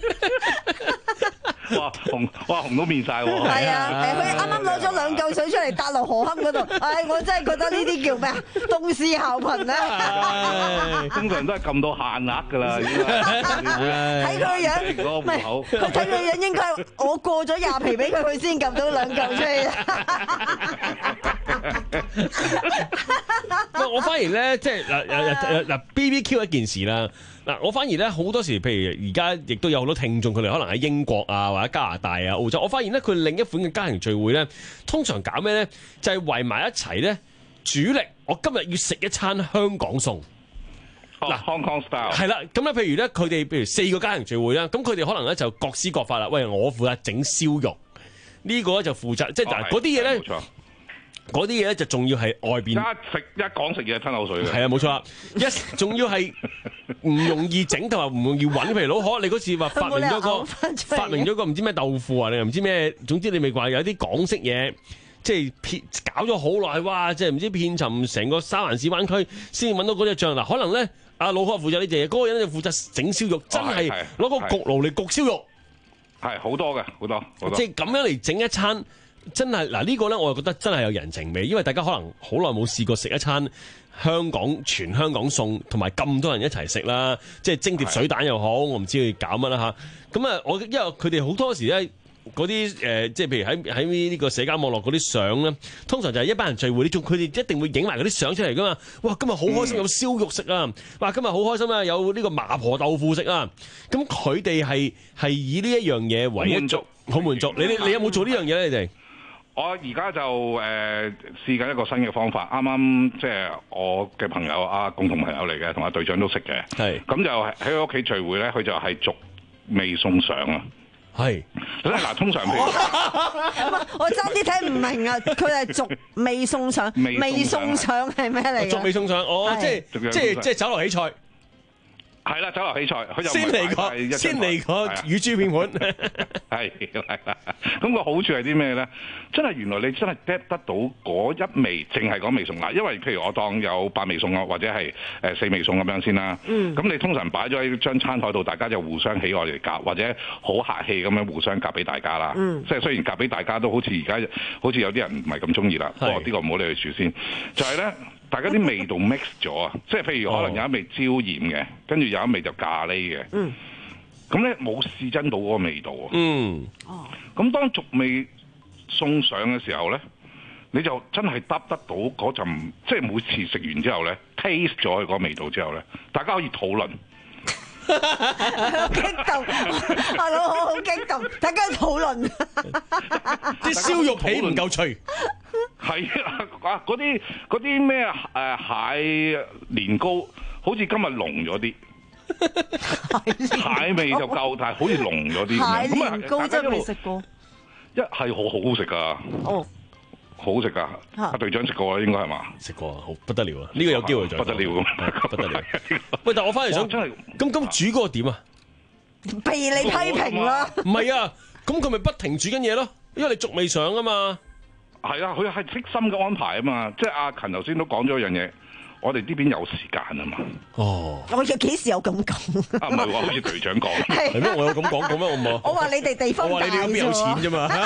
D: 哇紅哇紅到面晒喎！
B: 係啊，佢啱啱攞咗兩嚿水出嚟搭落河坑嗰度，唉，我真係覺得呢啲叫咩啊？東施效顰啊！
D: 通常都係撳到限額㗎啦，
B: 睇佢個樣，唔係佢睇佢個樣應該我過咗廿皮俾佢，佢先撳到兩嚿出嚟。
A: 我反而咧，即係嗱嗱嗱 B B Q 一件事啦。嗱，我反而咧好多時，譬如而家亦都有好多聽眾，佢哋可能喺英國啊，或者加拿大啊、澳洲。我發現咧，佢另一款嘅家庭聚會咧，通常搞咩咧？就係圍埋一齊咧，主力我今日要食一餐香港餸。嗱
D: ，Hong Kong style
A: 係啦，咁咧，譬如咧，佢哋譬如四個家庭聚會啦，咁佢哋可能咧就各施各法啦。喂，我負責整燒肉，呢個咧就負責，即係嗱嗰啲嘢咧。嗰啲嘢咧就仲要係外邊
D: 一食一講食嘢吞口水嘅，
A: 係啊冇錯啦，一仲要係唔容易整同埋唔容易揾。譬如老可，你嗰次話發明咗個發明咗個唔知咩豆腐啊，你又唔知咩，總之你咪話有啲港式嘢，即係騙搞咗好耐，哇！即係唔知遍尋成個沙環市灣區先揾到嗰隻醬。嗱，可能咧阿老可負責呢隻嘢，嗰個人就負責整燒肉，真係攞個焗爐嚟焗燒肉，
D: 係好多嘅好多好多，
A: 即係咁樣嚟整一餐。真係嗱呢個咧，我又覺得真係有人情味，因為大家可能好耐冇試過食一餐香港全香港餸，同埋咁多人一齊食啦，即係蒸碟水蛋又好，我唔知佢搞乜啦嚇。咁啊，我因為佢哋好多時咧嗰啲誒，即係譬如喺喺呢個社交網絡嗰啲相咧，通常就係一班人聚會，呢種佢哋一定會影埋嗰啲相出嚟噶嘛。哇！今日好開心有燒肉食啊！哇！今日好開心啊，有呢個麻婆豆腐食啊！咁佢哋係係以呢一樣嘢為一族，好滿足。你你你有冇做呢樣嘢咧？你哋？
D: 我而家就誒、呃、試緊一個新嘅方法，啱啱即係我嘅朋友啊，共同朋友嚟嘅，同阿隊長都識嘅。係咁就喺佢屋企聚會咧，佢就係逐味送上啊。係嗱，通常譬如
B: 我爭啲聽唔明啊，佢係逐味送上，味送上係咩嚟？
A: 逐味送上，哦，即係即係即係酒樓起菜。
D: 係啦，酒樓起菜，佢就
A: 先嚟個先嚟個乳豬片盤，
D: 係係啦。咁個好處係啲咩咧？真係原來你真係 get 得到嗰一味，淨係講味餸啦。因為譬如我當有八味餸啊，或者係誒四味餸咁樣先啦。嗯。咁你通常擺咗喺張餐台度，大家就互相喜愛嚟夾，或者好客氣咁樣互相夾俾大家啦。嗯。即係雖然夾俾大家都好似而家好似有啲人唔係咁中意啦。不過呢個唔好理佢住先。就係咧。大家啲味道 mix 咗啊，即係譬如可能有一味椒鹽嘅，跟住有一味就咖喱嘅。嗯。咁咧冇試真到嗰個味道啊。嗯。哦。咁當逐味送上嘅時候咧，你就真係得得到嗰陣，即係每次食完之後咧 ，taste 咗佢嗰個味道之後咧，大家可以討論。
B: 好激動，阿老好好激動，大家討論。
A: 啲燒肉皮唔夠脆。
D: 係啊，嗰啲嗰啲咩誒蟹年糕，好似今日濃咗啲，蟹味就夠，但係好似濃咗啲。
B: 蟹年糕真係未食過，
D: 一係好好好食噶，哦，好食噶。阿隊長食過啦，應該係嘛？
A: 食過，好不得了啊！呢個有機會再
D: 不得了咁，
A: 不得了。喂，但我翻嚟想真係咁咁煮嗰個點啊？
B: 被你批評啦！
A: 唔係啊，咁佢咪不停煮緊嘢咯？因為你逐味上啊嘛。
D: 係啊，佢係悉心嘅安排啊嘛，即係阿勤頭先都講咗一樣嘢，我哋呢邊有時間啊嘛。哦，
B: 我有幾時有咁講？
D: 啊，唔係喎，好似隊長講，
A: 係咩？我有咁講過咩？我冇。
B: 我話你哋地方大啫喎。我話你哋邊有錢啫嘛？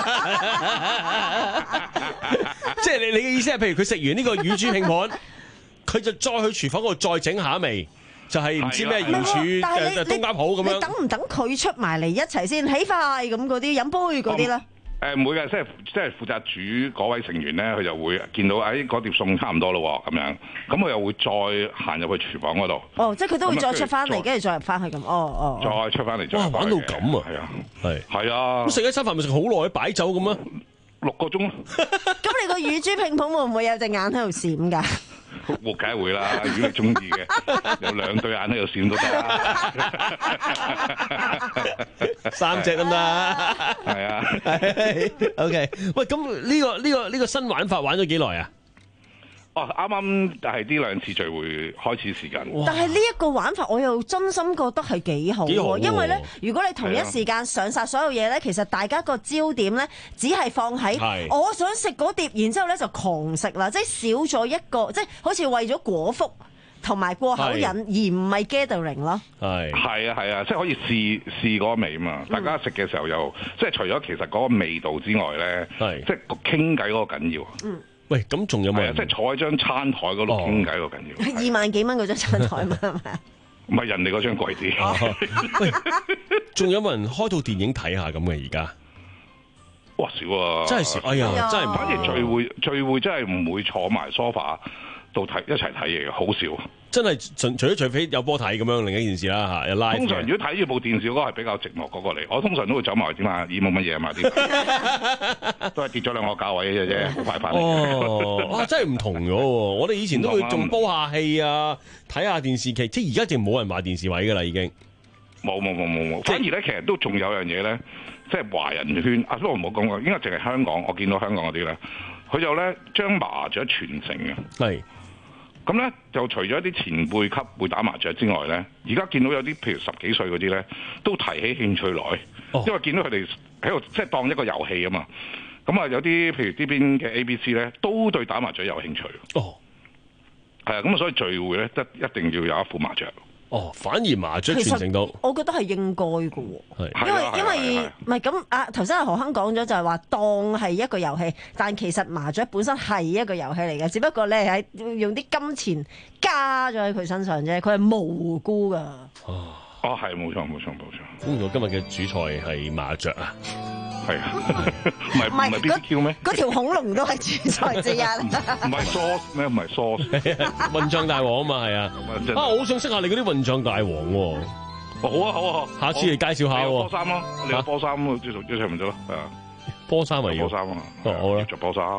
A: 即係你你嘅意思係，譬如佢食完呢個乳豬拼盤，佢就再去廚房嗰度再整下一味，就係唔知咩瑤柱誒東家鋪咁樣。
B: 你等唔等佢出埋嚟一齊先？起筷咁嗰啲飲杯嗰啲咧？
D: 誒唔會嘅，即係即係負責煮嗰位成員咧，佢就會見到誒嗰碟餸差唔多咯喎，咁樣，咁佢又會再行入去廚房嗰度。
B: 哦，即係佢都會再出翻嚟，跟住再入翻去咁。哦哦。
D: 再出翻嚟，
A: 哇！玩到咁啊！
D: 係啊，
A: 係
D: 係啊。
A: 咁食一餐飯咪食好耐，擺酒咁啊？
D: 六個鐘。
B: 咁你個乳豬拼盤會唔會有隻眼喺度閃㗎？
D: 我梗係會啦，如果你中意嘅，有兩對眼喺度閃都得，
A: 三隻得唔得？
D: 係啊
A: ，OK。喂，咁呢個呢個呢個新玩法玩咗幾耐啊？
D: 哦，啱啱係呢兩次聚會開始時間。
B: 但係呢一個玩法，我又真心覺得係幾好喎，因為咧，如果你同一時間上晒所有嘢咧，其實大家個焦點咧，只係放喺我想食嗰碟，然之後咧就狂食啦，即係少咗一個，即係好似為咗果腹同埋過口癮，而唔係 gathering 咯。
A: 係
D: 係啊係啊，即係可以試試嗰個味啊嘛！大家食嘅時候又即係除咗其實嗰個味道之外咧，即係傾偈嗰個緊要。
B: 嗯。
A: 喂，咁仲有冇人？
D: 即係坐喺張餐台嗰度傾偈嗰個緊要。
B: 二萬幾蚊嗰張餐台嘛，係咪啊？
D: 唔係人哋嗰張貴啲。
A: 喂，仲有冇人開套電影睇下咁嘅而家？
D: 哇，少啊！
A: 真係少，哎呀，真係唔。
D: 反而聚會聚會真係唔會坐埋 sofa 度睇一齊睇嘢嘅，好少。
A: 真係除除咗除非有波睇咁樣，另一件事啦嚇，有 live。
D: 通常如果睇住部電視嗰個係比較寂寞嗰個嚟，我通常都會走埋去點啊，咦冇乜嘢啊嘛，點都係跌咗兩個價位嘅啫，好快翻嚟。
A: 哦，哇，真係唔同咗喎！我哋以前都會仲煲下戲啊，睇下電視劇，即係而家淨冇人買電視位㗎啦，已經。
D: 冇冇冇冇冇，反而咧其實都仲有樣嘢咧，即係華人圈啊，不過唔好講過，應該淨係香港，我見到香港嗰啲咧，佢就咧將麻雀傳承嘅。
A: 係。
D: 咁咧就除咗一啲前輩級會打麻雀之外咧，而家見到有啲譬如十幾歲嗰啲咧，都提起興趣來，哦、因為見到佢哋喺度即係當一個遊戲啊嘛。咁啊有啲譬如呢邊嘅 A B C 咧，都對打麻雀有興趣。
A: 哦，
D: 係啊，咁啊所以聚會咧，一一定要有一副麻雀。
A: 哦，反而麻雀傳承到，
B: 我覺得係應該嘅喎，
A: 係
B: 因為因為唔係咁啊。頭先阿何亨講咗就係話當係一個遊戲，但其實麻雀本身係一個遊戲嚟嘅，只不過咧係用啲金錢加咗喺佢身上啫，佢係無辜㗎。
A: 哦，
D: 哦係冇錯冇錯冇錯。
A: 咁我今日嘅主菜係麻雀啊！
D: 係啊，唔係唔係 B B Q 咩？
B: 嗰條恐龍都係主菜之一。
D: 唔係 sauce 咩？唔係 sauce。
A: 混帳大王啊嘛，係啊！啊，我好想識下你嗰啲混帳大王喎。
D: 好啊好啊，
A: 下次嚟介紹下喎。
D: 波衫咯，你有波衫啊，最最長唔得咯，係啊。
A: 波衫咪要
D: 波衫啊！
A: 好啦，
D: 着波衫。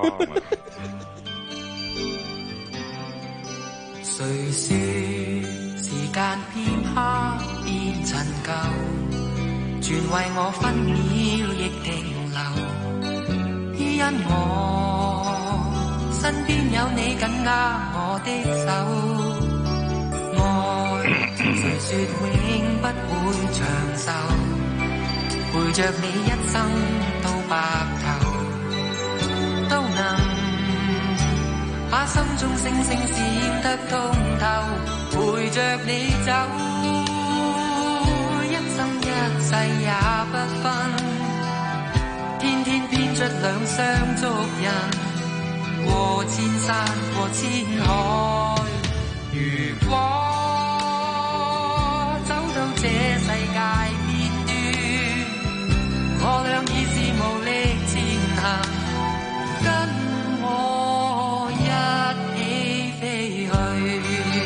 N: 誰說時間片刻變陳舊？全為我分秒亦停留，因我身邊有你緊握我的手。愛誰說永不會長壽，陪着你一生到白頭，都能把心中星星閃得通透，陪着你走。一世也不分，天天編出兩雙足印，過千山過千海。如果走到這世界邊端，我倆已是無力前行，跟我一起飛去。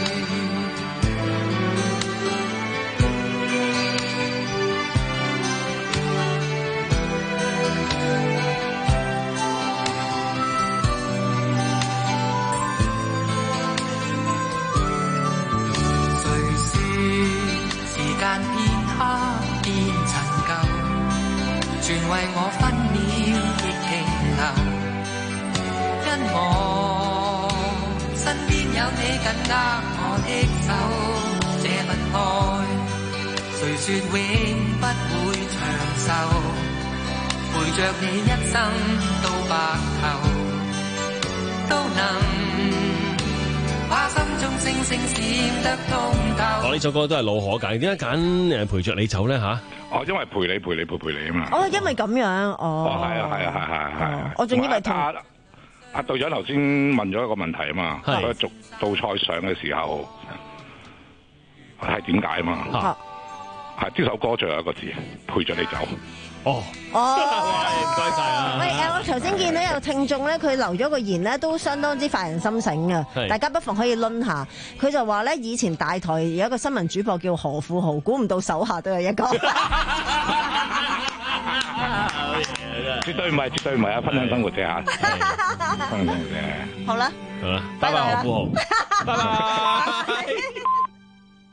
N: 全為我分秒亦停留，因我身邊有你緊握我的手，這份愛誰說永不會長壽，陪着你一生到白頭，都能把心中星星閃得通透。
A: 我呢首歌都係老可揀，點解揀誒陪着你走咧嚇？
D: 哦，因為陪你陪你陪陪你啊嘛！
B: 哦，因為咁樣，哦，
D: 哦，係啊，係啊，係係係係。
B: 我仲以為同
D: 阿阿隊長頭先問咗一個問題啊嘛，佢做做菜上嘅時候係點解啊嘛？係呢首歌最後一個字，陪着你走。
A: 哦，
B: 哦，
A: 唔該晒啊！
B: 喂，誒，我頭先見到有聽眾咧，佢留咗個言咧，都相當之發人心醒嘅，大家不妨可以攆下。佢就話咧，以前大台有一個新聞主播叫何富豪，估唔到手下都有一個。
E: 絕對唔係，絕對唔係啊！分享生活啫嚇，分享生活啫。
B: 好啦，
A: 好啦，拜拜何富豪，拜拜。